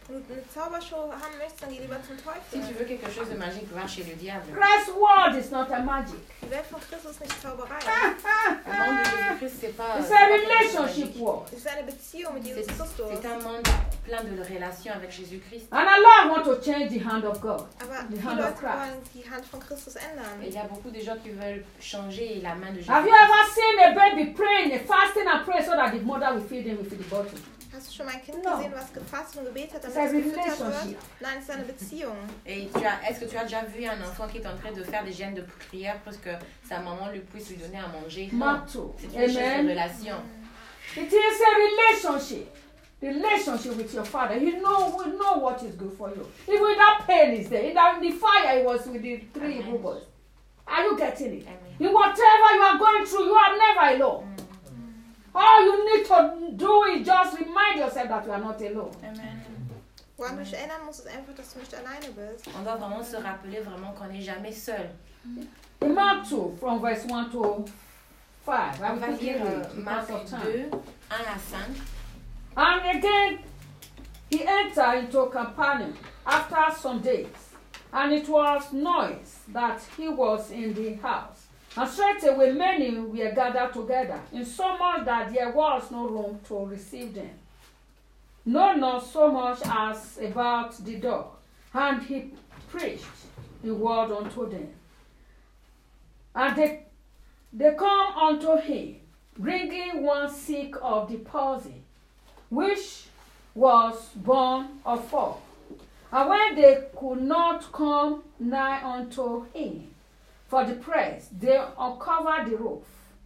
Wenn du eine Zaubershow haben möchtest, dann geh lieber zum Si Teufel. tu veux quelque chose de magique, va chez le diable. Christ's word is not a magic. Die Welt von Christus ist nicht Zauberei. Le monde de Jésus-Christ, c'est pas. It's c'est a pas quelque chose de relationship magique. word. Es ist eine Beziehung mit Jesus C'est Christus. c'est un monde plein de relations avec Jésus-Christ. And Allah want to change the hand of God. Aber The viele hand of Leute Christ. wollen die Hand von Christus Et ändern. il y a beaucoup de gens qui veulent changer la main de Have you Jésus. ever seen a baby praying, fasting and praying so that the mother will feed him with the bottle? Hast du schon mal ein Kind No. gesehen, was gefasst und gebetet hat, It's damit a es gefüttert relationship. wird? Nein, es ist eine Beziehung. Et tu as, est-ce que tu as déjà vu un enfant qui est en train de faire des gènes de prière pour que sa maman lui puisse lui donner à manger? Non. Mato. C'est une chose de Amen. relation. It is a relationship. Relationship with your father. He know will know what is good for you. Even that pain is there. In the, in the fire, it was with the three Hebrew boys. Are you getting it? Amen. In whatever you are going through, you are never alone. All you need to do is just remind yourself that you are not alone. Amen. Woran du dich erinnern musst, ist einfach, dass du nicht alleine bist. On doit vraiment se rappeler vraiment qu'on n'est jamais seul. In Mark two, from verse one to five, I On will va quickly lire read euh, because Marc of time. deux, un à cinq. And again, he entered into Capernaum after some days, and it was noise that he was in the house. And straightway many were gathered together, insomuch that there was no room to receive them. No, not so much as about the door. And he preached the word unto them. And they, they come unto him, bringing one sick of the palsy, which was born of four. And when they could not come nigh unto him for the press, they uncovered the roof.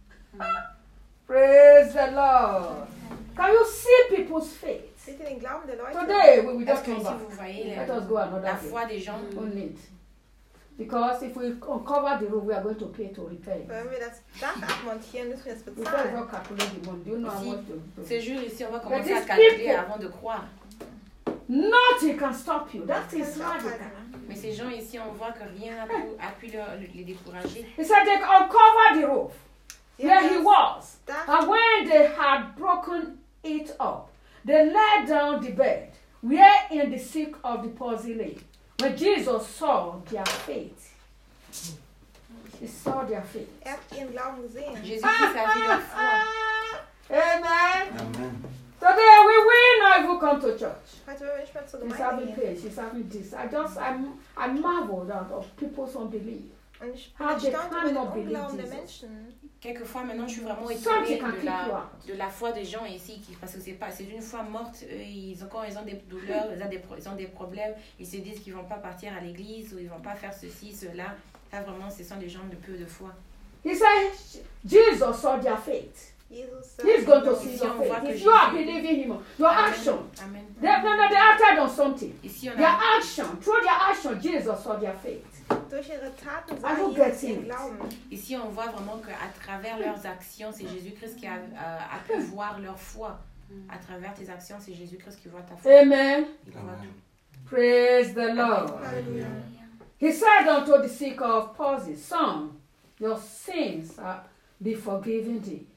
Praise the Lord. Can you see people's faith? Seht ihr den Glauben der Leute? Today we will Est-ce just que come ici back. vous voyez Let la, us go another la day. foi des gens? On it. Because if we uncover the roof, we are going to pay to repair it. Wenn wir das Dach abmontieren, müssen wir das We can't bezahlen. even calculate the money. Do you know how Si. much to Ce do? jour ici, on va But commencer à these calculer people- avant de croire. Nothing can stop you. That Das is kannst du magical. aufhalten. Mais ces gens ici, on voit que rien n'a pu, a pu leur- les décourager. He said they uncovered the roof Sie where haben he das was. Dach And when they had broken it up, they laid down the bed wherein the sick of the palsy lay. When Jesus saw their faith, he saw their faith. Er hat ihren Glauben gesehen. Jésus-Christ a vu leur foi. Amen. Amen. Today we will not even come to church. Heute wollen wir nicht mehr zur She's Gemeinde having gehen. pain. She's having this. I just I'm I marveled at of people's unbelief. Und ich bin How they erstaunt über den cannot believe Unglauben der Jesus. Menschen. Quelquefois, maintenant, je suis vraiment Something étonnée can de keep you la, out. de la foi des gens ici, qui, parce que c'est pas, c'est une foi morte. Eux, ils ont, quand ils ont des douleurs, ils ont des, pro- ils ont des problèmes, ils se disent qu'ils vont pas partir à l'église ou ils vont pas faire ceci, cela. Ça, vraiment, ce sont des gens de peu de foi. He said Jesus saw their faith. Jesus He's sagt, going to see Ici, your on voit faith. que If you are Jésus- believing him, your action. Amen. They, no, no, they acted on something. Ici, on Their a, action, through their action, Jesus saw their faith. durch ihre Taten I sah don't Jesus get ihren it. Glauben. ici, on voit vraiment qu'à travers leurs actions, c'est Jésus-Christ qui a, a, a pu voir leur foi. À travers tes actions, c'est Jésus-Christ qui voit ta foi. Amen. Il voit Amen. tout. Praise the Lord. Halleluja. He said unto the sick of palsy, Son, your sins are be forgiven thee.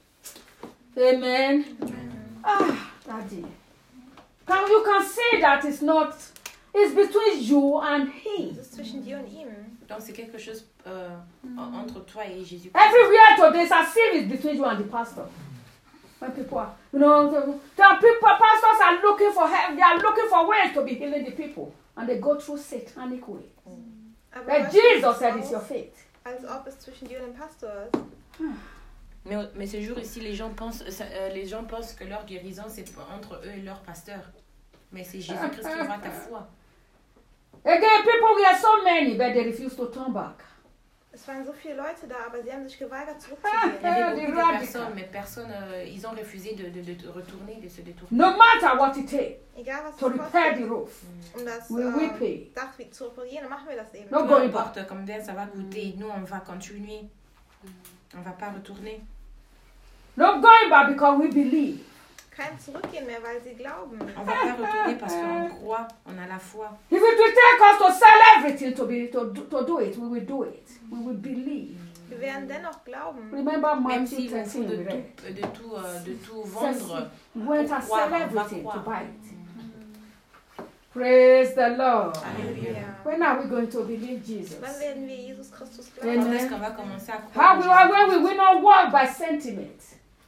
Amen. Ah, Daddy. Can, you can see that it's not, it's between you and him. Es ist zwischen dir und ihm. Donc, c'est quelque chose euh, en- entre toi et Jésus-Christ. Everywhere today, it's as if it's between you and the pastor. When people are, you know, the, the people, pastors are looking for help, they are looking for ways to be healing the people. And they go through satanic way. Aber But heute Jesus sieht said es it's your aus, faith. als ob es zwischen dir und dem Pastor ist. Mais, mais ce jour ici, les gens pensent, ça- euh, les gens pensent que leur guérison, c'est entre eux et leur pasteur. Mais c'est Jésus-Christ qui voit ta foi. Again, people were so many, but they refused to turn back. Es waren so viele Leute da, aber sie haben sich geweigert Il y zurückzugehen. avait Ah, beaucoup des de radicaux. personnes, mais personne, euh, ils ont refusé de, de, de retourner, de se détourner. No matter what it takes Egal was to es repair the kostet, roof, um das we will äh, pay. Dach wieder zu reparieren, dann machen wir das eben. No Peu going back. importe combien ça va coûter, nous on va continuer. On va pas retourner. No going back because we believe. Kein Zurückgehen mehr, weil sie glauben. On va pas retourner parce qu'on croit, on a la foi. If it will take us to sell everything to be to, do- to do it, we will do it. We will believe. Wir werden dennoch glauben. Remember Même Matthew s'il nous faut thirteen, de we read. tout, de tout, euh, de tout Says vendre. he went and Croire, sell on va everything to croire. buy it. Praise the Lord. Halleluja. When are we going to believe Jesus? Wann werden wir Jesus Christus Quand est-ce Amen. qu'on va commencer à How croire we, en when Jésus? we will not walk by sentiment.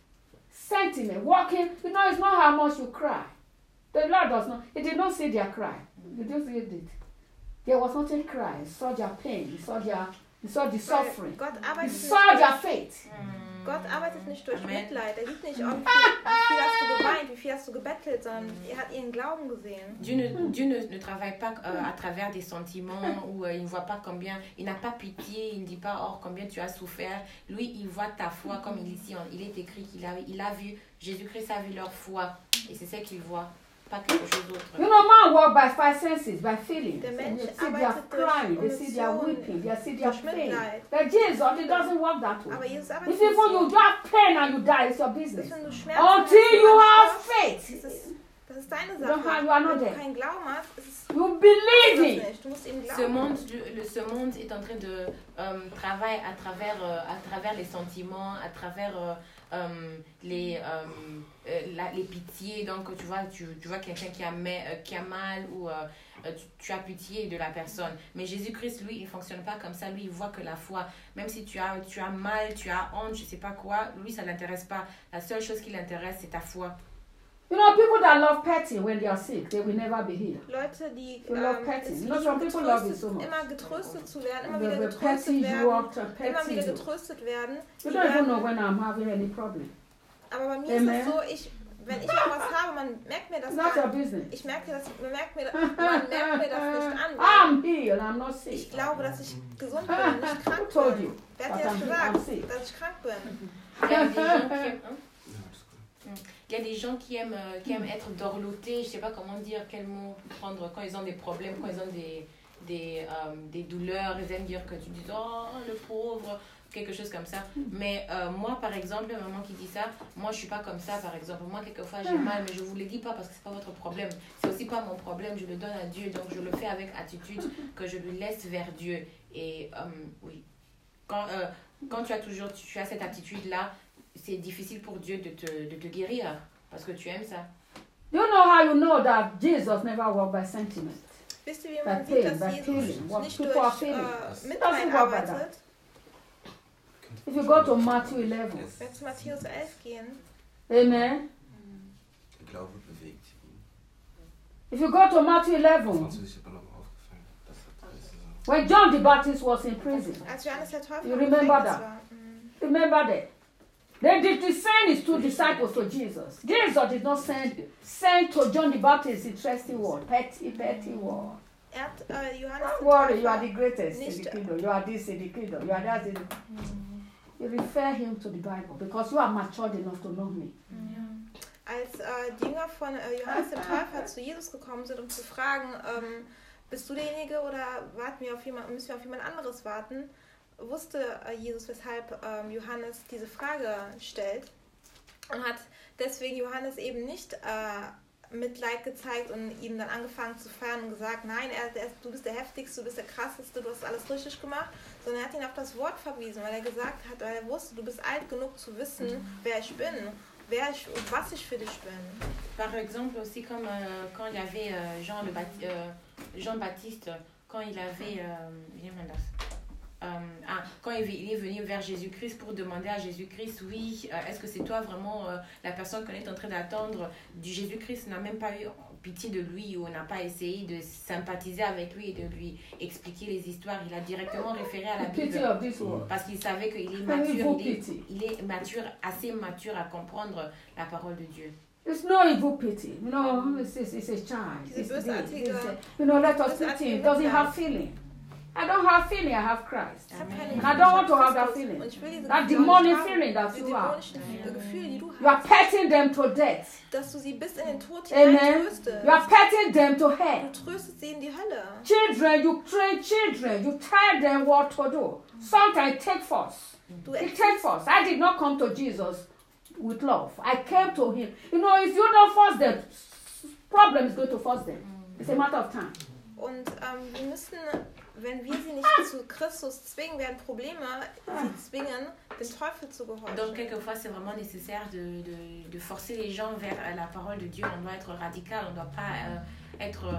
Sentiment. Walking, you know, it's not how much you cry. The Lord does not. He did not see their cry. Did you see it? There was nothing cry. He saw their pain. He saw their, he saw the suffering. Gott He arbeitet, saw nicht their durch, faith. Gott arbeitet nicht durch Amen. Mitleid. Er sieht nicht, oh, wie, wie viel hast du geweint, wie viel hast du gebettelt, sondern er hat ihren Glauben gesehen. Dieu, ne, Dieu ne, ne travaille pas euh, à travers des sentiments où euh, il ne voit pas combien, il n'a pas pitié, il ne dit pas oh combien tu as souffert. Lui, il voit ta foi comme il, ici, il est écrit qu'il a, il a vu, Jésus-Christ a vu leur foi et c'est ça qu'il voit, pas quelque chose d'autre. You know, man walk by five senses, by feelings. Der And Mensch they see their arbeitet durch crying, they see their Emotionen, weeping, they see their durch pain. Mitleid. But Jesus, it doesn't work that Aber way. Jesus arbeitet If nicht even you so. have pain and you die, it's your Bis business. wenn du Schmerzen hast, Until du you hast have Spaß, faith, das ist, das ist deine don't have- Sache. you are not Wenn du there. keinen Glauben hast, ist es you das believe it. nicht. Du musst ihm Ce glauben. monde, le, ce monde est en train de euh, travailler à travers, euh, à travers les sentiments, à travers euh, euh, les, euh, euh, la- les pitiés. Donc, tu vois, tu, tu vois quelqu'un qui a, ma- euh, qui a mal ou euh, euh, tu, tu as pitié de la personne. Mais Jésus-Christ, lui, il ne fonctionne pas comme ça. Lui, il voit que la foi, même si tu as, tu as mal, tu as honte, je ne sais pas quoi, lui, ça ne l'intéresse pas. La seule chose qui l'intéresse, c'est ta foi. You know, people that love petting when they are sick, they will never be healed. Leute, die You love ähm, petting. es You know, lieben, some people love it getröstet, so much. immer getröstet zu werden, immer The, wieder the getröstet petting you werden, want to immer petting wieder you. getröstet werden. You Die don't even know werden when I'm having any problem. aber bei mir Amen. ist es so, ich, wenn ich irgendwas habe, man merkt mir das It's not your gar nicht. business. Ich merke das, man merkt mir, man merkt mir das nicht an. weil I'm healed, I'm not Ich sick. glaube, dass ich gesund bin und nicht Who krank told bin. you Wer hat that dir das I'm, I'm gesagt, sick? dass ich krank bin? Il y a des gens qui aiment, hein? Non, c'est quoi? Il y a des gens qui aiment, euh, qui aiment être dorlotés, je ne sais pas comment dire, quel mot prendre quand ils ont des problèmes, quand ils ont des, des, euh, des douleurs, ils aiment dire que tu dis oh le pauvre, quelque chose comme ça. Mais euh, moi par exemple, la maman qui dit ça, moi je ne suis pas comme ça par exemple. Moi quelquefois j'ai mal, mais je ne vous le dis pas parce que ce n'est pas votre problème. C'est aussi pas mon problème, je le donne à Dieu, donc je le fais avec attitude que je le laisse vers Dieu. Et euh, oui, quand, euh, quand tu as toujours tu as cette attitude-là, c'est difficile pour Dieu de te, de te guérir parce que tu aimes ça. You know how you know that Jesus never walked by sentiment? Wisst ihr, wie man By sieht, pain, dass by Jesus feeling, what nicht people durch are feeling. äh, Doesn't Mitleid work like arbeitet? If you go to Matthew eleven, Yes. Wenn wir zu Matthäus elf gehen, amen. Der Glaube bewegt ihn. If you go to Matthew eleven, Französisch hat mir noch aufgefallen. Das hat alles so. when John the Baptist was in prison, als Johannes der Täufer You im remember Gefängnis that? war. Mhm. remember that. They did to send his two disciples to Jesus. Jesus did not send send to John the Baptist interesting word, petty, petty word. Er hat äh, Johannes Don't den worry, you are Täufer the greatest in Nicht- the kingdom. You are this in the kingdom. You are that in the You refer him to the Bible because you are matured enough to know me. als äh, die Jünger von äh, Johannes dem Täufer zu Jesus gekommen sind, um zu fragen, ähm, bist du derjenige oder warten wir auf jemand, müssen wir auf jemand anderes warten, wusste äh, Jesus, weshalb ähm, Johannes diese Frage stellt und hat deswegen Johannes eben nicht äh, Mitleid gezeigt und ihm dann angefangen zu feiern und gesagt, nein, er, er, du bist der Heftigste, du bist der Krasseste, du hast alles richtig gemacht, sondern er hat ihn auf das Wort verwiesen, weil er gesagt hat, weil er wusste, du bist alt genug zu wissen, wer ich bin, wer ich und was ich für dich bin. Par exemple, aussi comme euh, quand il y avait euh, Jean, le Bat- euh, Jean Baptiste, quand il avait... Euh, viens, Mandas. Euh, ah, quand il, il est venu vers Jésus-Christ pour demander à Jésus-Christ, oui, euh, est-ce que c'est toi vraiment euh, la personne qu'on est en train d'attendre du Jésus-Christ n'a même pas eu pitié de lui ou n'a pas essayé de sympathiser avec lui et de lui expliquer les histoires. Il a directement référé à la Pity Bible of this world. parce qu'il savait qu'il est Can we mature, go il est, pity? il est mature, assez mature à comprendre la parole de Dieu. It's no evil pity. You know, it's, it's, it's a child. Diese It's this, bösartige- it's a- you know, let us bösartige pity him. Does he Mitleid. have feeling? I don't have feeling, I have Christ. Ich habe keine And I don't want to have that Christus. feeling. Und ich will diese That Gefühle demonic nicht haben. feeling that Diese you have. dämonischen Gefühle, die du You are hast, petting them to death. dass du sie bis in den Tod Amen. hinein tröstest. You are petting them to hell. Du tröstest sie in die Hölle. Children, you train children. You tell them what to do. Sometimes take force. Du It erziehst takes force. I did not come to Jesus with love. I came to him. You know, if you don't force them, problem is going to force them. It's a matter of time. Und ähm, wir müssen, wenn wir sie nicht zu Christus zwingen, werden Probleme sie zwingen, dem Teufel zu Donc, gehorchen. quelquefois, c'est vraiment nécessaire de, de, de forcer les gens vers euh, la parole de Dieu. On doit être radical, on ne doit pas euh, être euh,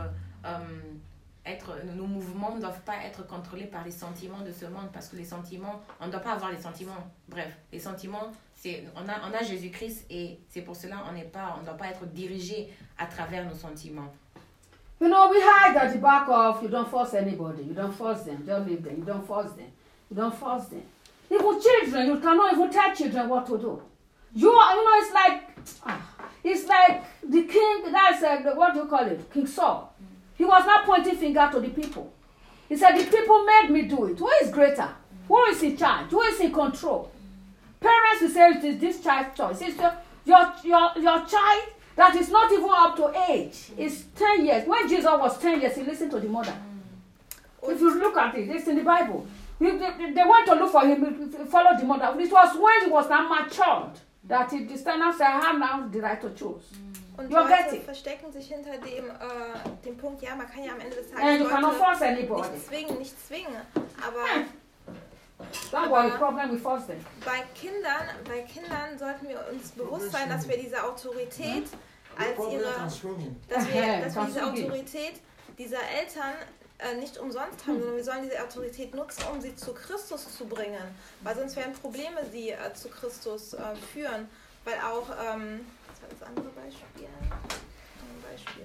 euh, être, nos mouvements ne doivent pas être contrôlés par les sentiments de ce monde, parce que les sentiments, on ne doit pas avoir les sentiments. Bref, les sentiments, c'est, on, a, on a Jésus-Christ et c'est pour cela on n'est pas, on ne doit pas être dirigé à travers nos sentiments. You know, we hide at the back of, you don't force anybody, you don't force them, just leave them, you don't force them, you don't force them. Even children, you cannot even tell children what to do. You are, you know, it's like, ah, it's like the king, that's uh, the, what do you call it, King Saul. He was not pointing finger to the people. He said, the people made me do it. Who is greater? Who is in charge? Who is in control? Parents will say, it is this child's choice. It's your, your, your, your child that is not even up to age. It's ten years. When Jesus was ten years, he listened to the mother. If you look at it, it's in the Bible. They, they, they went to look for him, follow the mother. It was when he was now matured that he decided, now say, I have now the right to choose. Und You're Leute getting. verstecken sich hinter dem, äh, dem Punkt, ja, man kann ja am Ende des And Tages you cannot force Leute anybody. nicht zwingen, nicht zwingen. Aber That was the problem with force them. bei Kindern, bei Kindern sollten wir uns bewusst sein, dass wir diese Autorität als ihre, dass wir, dass wir diese Autorität dieser Eltern äh, nicht umsonst haben, sondern wir sollen diese Autorität nutzen, um sie zu Christus zu bringen. Weil sonst werden Probleme sie äh, zu Christus äh, führen. Weil auch, ähm, was war das andere Beispiel? Ein Beispiel.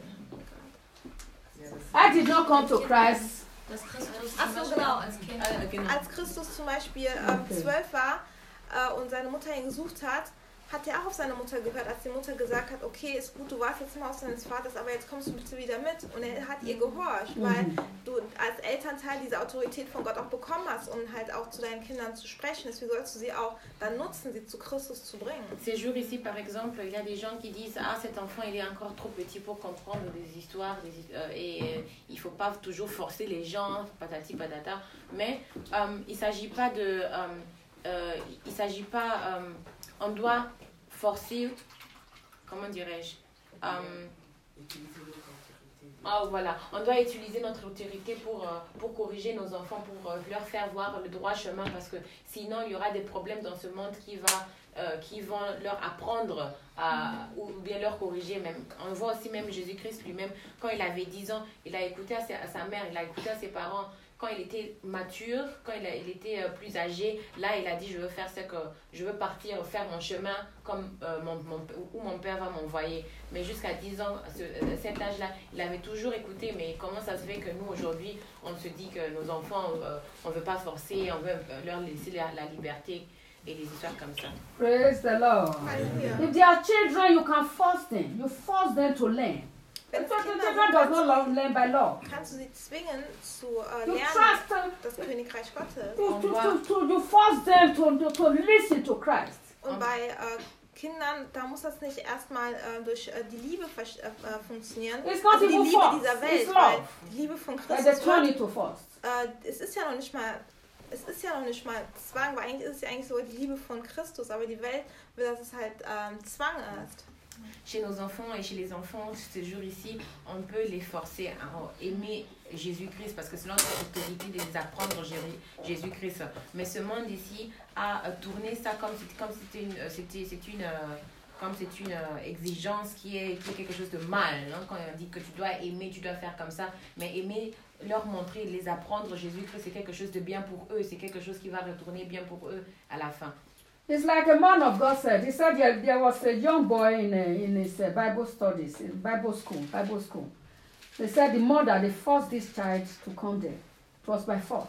I did not come to Christ. Dass Christus Ach zum so, Beispiel genau. auch als Kind Äh, genau. Als Christus zum Beispiel ähm, Okay. zwölf war äh, und seine Mutter ihn gesucht hat, hat er auch auf seine Mutter gehört, als die Mutter gesagt hat, okay, ist gut, du warst jetzt im Haus deines Vaters, aber jetzt kommst du bitte wieder mit. Und er hat ihr gehorcht, weil du als Elternteil diese Autorität von Gott auch bekommen hast, um halt auch zu deinen Kindern zu sprechen. Deswegen sollst du sie auch dann nutzen, sie zu Christus zu bringen. Ces jours ici, par exemple, il y a des gens qui disent « Ah, cet enfant, il est encore trop petit pour comprendre des histoires des, euh, et euh, il ne faut pas toujours forcer les gens, patati patata. » Mais euh, il ne s'agit pas de... Euh, euh, il s'agit pas... Euh, on doit forcer... Comment dirais-je euh, Oh, voilà. On doit utiliser notre autorité pour, euh, pour corriger nos enfants, pour euh, leur faire voir le droit chemin, parce que sinon, il y aura des problèmes dans ce monde qui, va, euh, qui vont leur apprendre à, ou bien leur corriger même. On voit aussi même Jésus-Christ lui-même, quand il avait dix ans, il a écouté à sa, à sa mère, il a écouté à ses parents. Quand il était mature, quand il, a, il était euh, plus âgé, là, il a dit, je veux faire ce que... Je veux partir, faire mon chemin comme euh, mon, mon, où mon père va m'envoyer. Mais jusqu'à dix ans, à, ce, à cet âge-là, il avait toujours écouté. Mais comment ça se fait que nous, aujourd'hui, on se dit que nos enfants, euh, on ne veut pas forcer, on veut euh, leur laisser la, la liberté et des histoires comme ça. Praise the Lord. Halleluja. If they are children, you can force them. You force them to learn. Wenn The es children Kinder does sind, not learn learn by law. kannst du sie zwingen zu äh, You lernen, trust them. das Königreich Gottes. To, to, to, to, you force them to, to, to listen to Christ. Und bei äh, Kindern, da muss das nicht erstmal äh, durch äh, die Liebe vers- äh, äh, funktionieren. It's not Also die even Liebe force. dieser Welt, It's weil love. die Liebe von But they Christus turn wird, it to force. äh, es ist ja noch nicht mal, es ist ja noch nicht mal Zwang, weil eigentlich ist es ja eigentlich sogar die Liebe von Christus, aber die Welt will, dass es halt ähm, Zwang ist. Chez nos enfants et chez les enfants, ce jour ici, on peut les forcer à aimer Jésus-Christ parce que c'est notre autorité de les apprendre Jésus-Christ. Mais ce monde ici a tourné ça comme si comme c'était une, c'était, c'est une, comme c'est une exigence qui est, qui est quelque chose de mal. Hein? Quand on dit que tu dois aimer, tu dois faire comme ça. Mais aimer, leur montrer, les apprendre Jésus-Christ, c'est quelque chose de bien pour eux. C'est quelque chose qui va retourner bien pour eux à la fin. It's like a man of God said. He said there, there was a young boy in, a, in his uh, Bible studies, in Bible school, Bible school. They said the mother, they forced this child to come there. It was by force.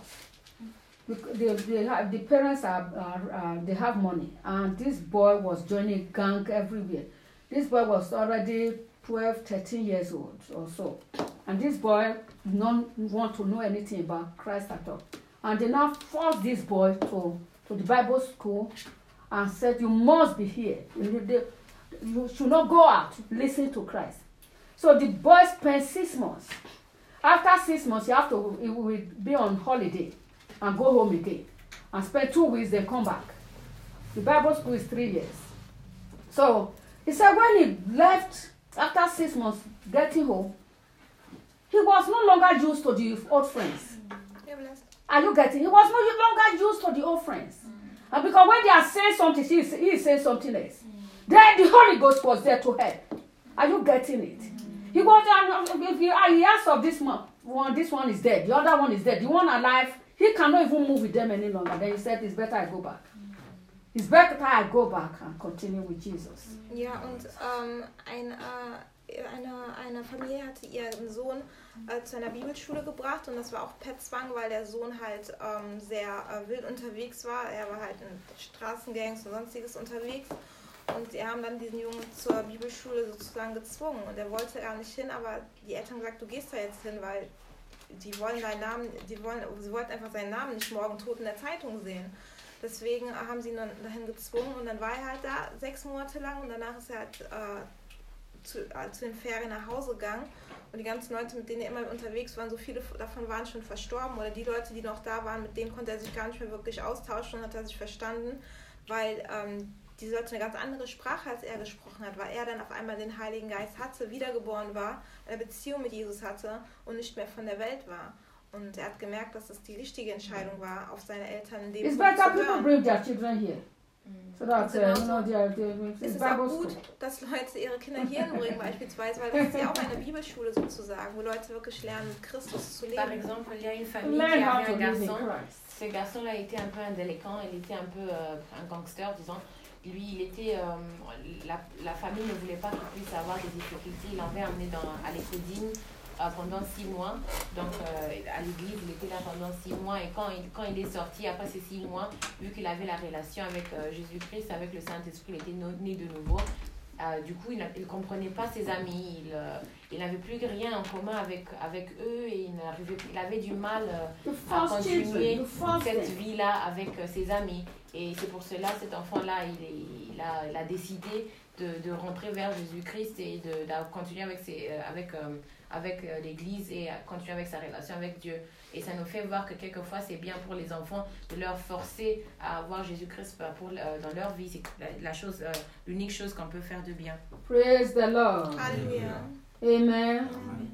The, the, they have, the parents, are, are, are, they have money. And this boy was joining gang everywhere. This boy was already twelve, thirteen years old or so. And this boy did not want to know anything about Christ at all. And they now forced this boy to, to the Bible school and said, you must be here. You, you should not go out, listen to Christ. So the boy spent six months. After six months, you have to he will be on holiday and go home again. And spend two weeks, then come back. The Bible school is three years. So he said when he left, after six months, getting home, he was no longer used to the old friends. Are you getting? He was no longer used to the old friends. And because when they are saying something, he is, he is saying something else. Mm. Then the Holy Ghost was there to help. Are you getting it? Mm. He goes down, if he, he asks of this one, one, this one is dead, the other one is dead, the one alive, he cannot even move with them any longer. Then he said, it's better I go back. It's better I go back and continue with Jesus. Ja, und ähm, ein, äh, eine, eine Familie hatte ihren Sohn äh, zu einer Bibelschule gebracht und das war auch per Zwang, weil der Sohn halt ähm, sehr äh, wild unterwegs war. Er war halt in Straßengangs und sonstiges unterwegs. Und sie haben dann diesen Jungen zur Bibelschule sozusagen gezwungen. Und er wollte gar nicht hin, aber die Eltern haben gesagt, du gehst da jetzt hin, weil die wollen deinen Namen, die wollen, sie wollten einfach seinen Namen nicht morgen tot in der Zeitung sehen. Deswegen haben sie ihn dann dahin gezwungen und dann war er halt da sechs Monate lang und danach ist er halt äh, zu, äh, zu den Ferien nach Hause gegangen. Und die ganzen Leute, mit denen er immer unterwegs war, so viele davon waren schon verstorben. Oder die Leute, die noch da waren, mit denen konnte er sich gar nicht mehr wirklich austauschen und hat er sich verstanden, weil ähm, die Leute eine ganz andere Sprache als er gesprochen hat, weil er dann auf einmal den Heiligen Geist hatte, wiedergeboren war, eine Beziehung mit Jesus hatte und nicht mehr von der Welt war. Und er hat gemerkt, dass es die richtige Entscheidung war, auf seine Eltern in dem It's Sinne better zu people hören. bring their children here. So that, uh, you know, they are, they, Es it's ist auch Bible gut, school. dass Leute ihre Kinder hierhin bringen beispielsweise, weil das ist ja auch eine Bibelschule sozusagen, wo Leute wirklich lernen, mit Christus zu Par leben. exemple, il y a une famille Learn qui how avait to un live in garçon. Christ. Ce garçon-là était un peu un délinquant, il était un peu euh, un gangster, disons. Lui, il était, euh, la, la famille ne voulait pas qu'il puisse avoir des difficultés. Il l'avait emmené dans, à l'écodine euh, pendant six mois. Donc, euh, à l'église, il était là pendant six mois. Et quand il, quand il est sorti, après ces six mois, vu qu'il avait la relation avec euh, Jésus-Christ, avec le Saint-Esprit, il était no, né de nouveau. Euh, du coup, il ne comprenait pas ses amis. Il euh, il n'avait plus rien en commun avec, avec eux et il, il avait du mal euh, à continuer cette vie-là avec euh, ses amis. Et c'est pour cela, cet enfant-là, il, il, a, il a décidé de, de rentrer vers Jésus-Christ et de, de continuer avec, ses, avec, euh, avec euh, l'Église et continuer avec sa relation avec Dieu. Et ça nous fait voir que quelquefois, c'est bien pour les enfants de leur forcer à avoir Jésus-Christ pour, euh, dans leur vie. C'est la, la chose, euh, l'unique chose qu'on peut faire de bien. Praise the Lord. Halleluja. Amen.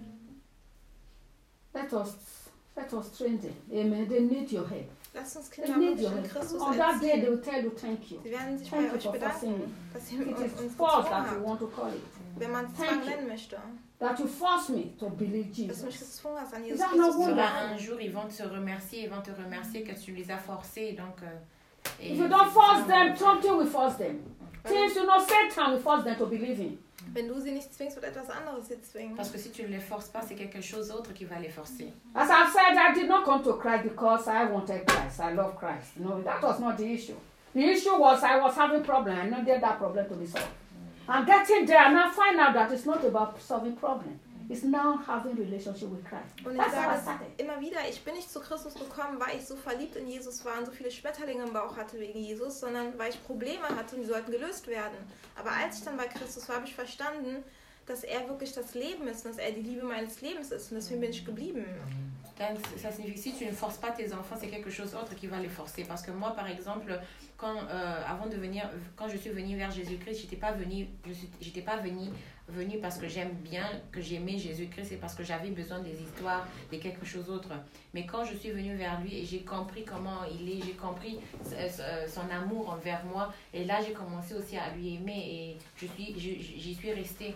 Let us, let us train them. Amen. They need your help. Lasst uns They Kinder need wirklich your in help. Christus On that day, they erziehen. will tell you thank you. Sie werden sich Thank bei you euch for forcing me. bedanken, dass ihr It uns is uns force gezwungen that you habt, want to call it. wenn man es Thank Zwang you. nennen möchte. That you force me to believe Dass du mich Jesus. gezwungen hast, an Is Jesus that Christus not zu Il y aura glauben. un jour, ils vont te remercier, ils vont te remercier que tu les as forcés. Donc, euh, et If you don't c'est force ça. them, something will force them. Things you know, Satan will force them to believe in. Wenn du sie nicht zwingst, wird etwas anderes sie zwingen. Parce que si tu ne les forces pas, c'est quelque chose d'autre qui va les forcer. As I've said, I did not come to Christ because I wanted Christ. I love Christ. No, that was not the issue. The issue was I was having problem. I needed that problem to be solved. I'm getting there and I find out that it's not about solving problem. It's now having relationship with Christ. Und ich That's how I sage started. es immer wieder, ich bin nicht zu Christus gekommen, weil ich so verliebt in Jesus war und so viele Schmetterlinge im Bauch hatte wegen Jesus, sondern weil ich Probleme hatte und die sollten gelöst werden. Aber als ich dann bei Christus war, habe ich verstanden, dass er wirklich das Leben ist und dass er die Liebe meines Lebens ist und deswegen bin ich geblieben. Donc, ça signifie que si tu ne forces pas tes enfants, c'est quelque chose d'autre qui va les forcer. Parce que moi, par exemple, quand, euh, avant de venir, quand je suis venue vers Jésus-Christ, j'étais pas venue, je suis, j'étais pas venue, venue parce que j'aime bien, que j'aimais Jésus-Christ, c'est parce que j'avais besoin des histoires, de quelque chose d'autre. Mais quand je suis venue vers lui et j'ai compris comment il est, j'ai compris son amour envers moi, et là j'ai commencé aussi à lui aimer et je suis, j'y suis restée.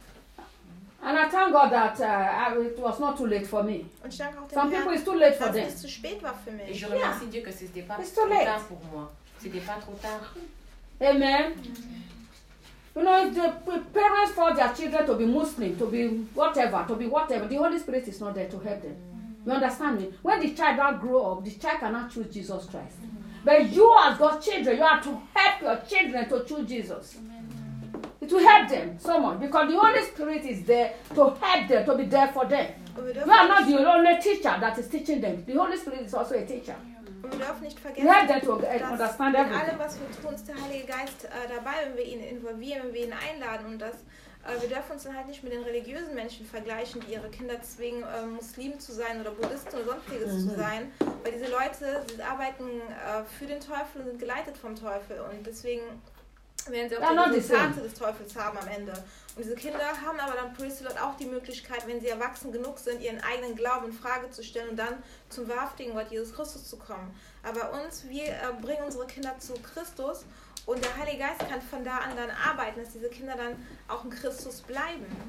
And I thank God that uh, it was not too late for me. Und ich danke auch dem Some people Herrn, it's too late for dass them. es zu spät war für Et mich. je remercie Dieu que c'était pas It's trop too late. tard pour moi. C'était pas trop tard. Amen. You know, if the parents force their children to be Muslim, to be whatever, to be whatever, the Holy Spirit is not there to help them. You understand me? When the child now grow up, the child cannot choose Jesus Christ. But you as God's children, you have to help your children to choose Jesus. It will help them so much because the Holy Spirit is there to help them, to be there for them. Und wir You are not dürfen, the only teacher that is teaching them. The Holy Spirit is also a teacher. und wir dürfen nicht You vergessen, help them to uh, dass understand in everything. allem, was wir tun, ist der Heilige Geist äh, dabei, wenn wir ihn involvieren, wenn wir ihn einladen. Und das, äh, wir dürfen uns dann halt nicht mit den religiösen Menschen vergleichen, die ihre Kinder zwingen, äh, Muslimen zu sein oder Buddhisten oder sonstiges Mhm. zu sein. Weil diese Leute, sie arbeiten äh, für den Teufel und sind geleitet vom Teufel. Und deswegen werden sie auch Ja, not die the same. Resultate des Teufels haben am Ende. Und diese Kinder haben aber dann Praise the Lord auch die Möglichkeit, wenn sie erwachsen genug sind, ihren eigenen Glauben in Frage zu stellen und dann zum wahrhaftigen Gott Jesus Christus zu kommen. Aber uns, wir äh, bringen unsere Kinder zu Christus und der Heilige Geist kann von da an dann arbeiten, dass diese Kinder dann auch in Christus bleiben.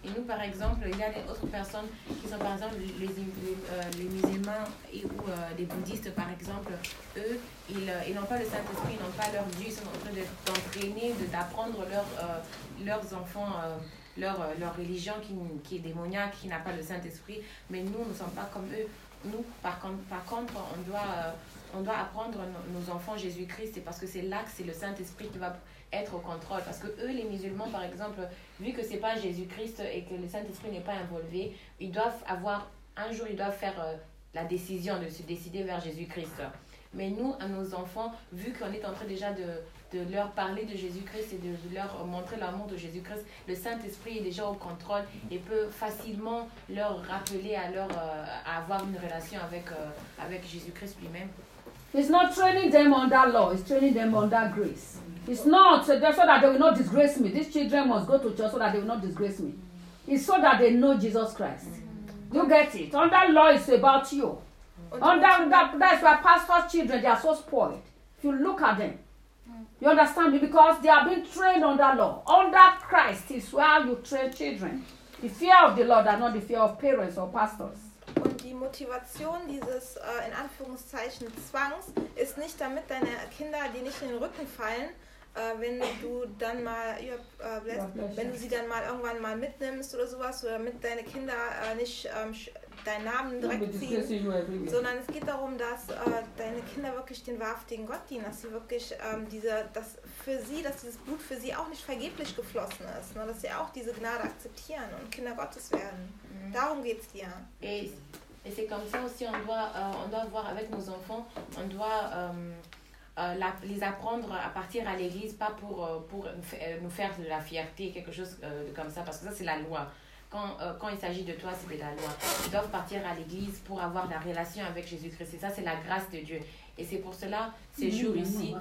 Et nous, par exemple, il y a d'autres personnes qui sont, par exemple, les, les, euh, les musulmans et, ou euh, les bouddhistes, par exemple, eux, ils, euh, ils n'ont pas le Saint-Esprit, ils n'ont pas leur Dieu, ils sont en train de, d'entraîner, de, d'apprendre leur, euh, leurs enfants euh, leur, leur religion qui, qui est démoniaque, qui n'a pas le Saint-Esprit. Mais nous, nous ne sommes pas comme eux. Nous, par contre, par contre on, doit, euh, on doit apprendre nos, nos enfants Jésus-Christ, parce que c'est là que c'est le Saint-Esprit qui va être au contrôle. Parce que eux, les musulmans, par exemple, vu que ce n'est pas Jésus-Christ et que le Saint-Esprit n'est pas involvé, ils doivent avoir, un jour, ils doivent faire euh, la décision de se décider vers Jésus-Christ. Mais nous, à nos enfants, vu qu'on est en train déjà de, de leur parler de Jésus-Christ et de, de leur montrer l'amour de Jésus-Christ, le Saint-Esprit est déjà au contrôle et peut facilement leur rappeler à, leur, euh, à avoir une relation avec, euh, avec Jésus-Christ lui-même. It's not training them under law, it's training them under grace. It's not so that they will not disgrace me. These children must go to church so that they will not disgrace me. It's so that they know Jesus Christ. You get it? Under law is about you. Under that, that's why pastors' children, they are so spoiled. If you look at them, you understand me? Because they have been trained under law. Under Christ is where you train children. The fear of the Lord and not the fear of parents or pastors. Und die Motivation dieses, äh, in Anführungszeichen, Zwangs ist nicht, damit deine Kinder dir nicht in den Rücken fallen, äh, wenn du dann mal, äh, lässt, wenn du sie dann mal irgendwann mal mitnimmst oder sowas, oder damit deine Kinder äh, nicht ähm, deinen Namen direkt ziehen, sondern es geht darum, dass äh, deine Kinder wirklich den wahrhaftigen Gott dienen, dass sie wirklich ähm, diese, dass für sie, dass dieses Blut für sie auch nicht vergeblich geflossen ist, ne? Dass sie auch diese Gnade akzeptieren und Kinder Gottes werden. Mhm. Darum geht es dir. Et, et c'est comme ça aussi, on doit, euh, on doit voir avec nos enfants, on doit euh, euh, la, les apprendre à partir à l'église, pas pour, euh, pour nous faire de la fierté, quelque chose euh, comme ça, parce que ça c'est la loi. Quand, euh, quand il s'agit de toi, c'est de la loi. Ils doivent partir à l'église pour avoir la relation avec Jésus-Christ. Et ça, c'est la grâce de Dieu. Et c'est pour cela, ces jours ici,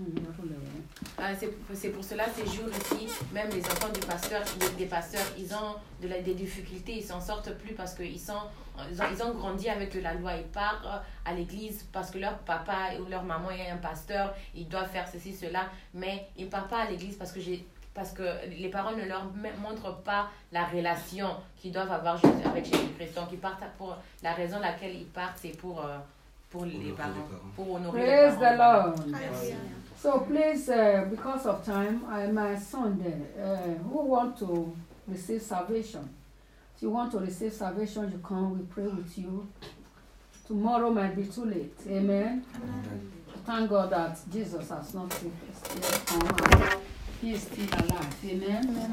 euh, c'est, c'est pour cela, ces jours ici, même les enfants du pasteur, des pasteurs, ils ont de la, des difficultés, ils s'en sortent plus parce qu'ils sont, ils ont, ils ont grandi avec la loi. Ils partent à l'église parce que leur papa ou leur maman est un pasteur, ils doivent faire ceci, cela, mais ils ne partent pas à l'église parce que j'ai parce que les parents ne leur montrent pas la relation qu'ils doivent avoir avec Jésus-Christ. Donc, ils partent pour la raison laquelle ils partent, c'est pour, euh, pour, pour les parents, les parents, pour honorer Praise les parents. Praise the Lord. Yes. So, please, uh, because of time, I, my son there, uh, who want to receive salvation. If you want to receive salvation, you come, we pray with you. Tomorrow might be too late. Amen. Amen. Thank God that Jesus has not taken us. He is still alive. Amen. Amen.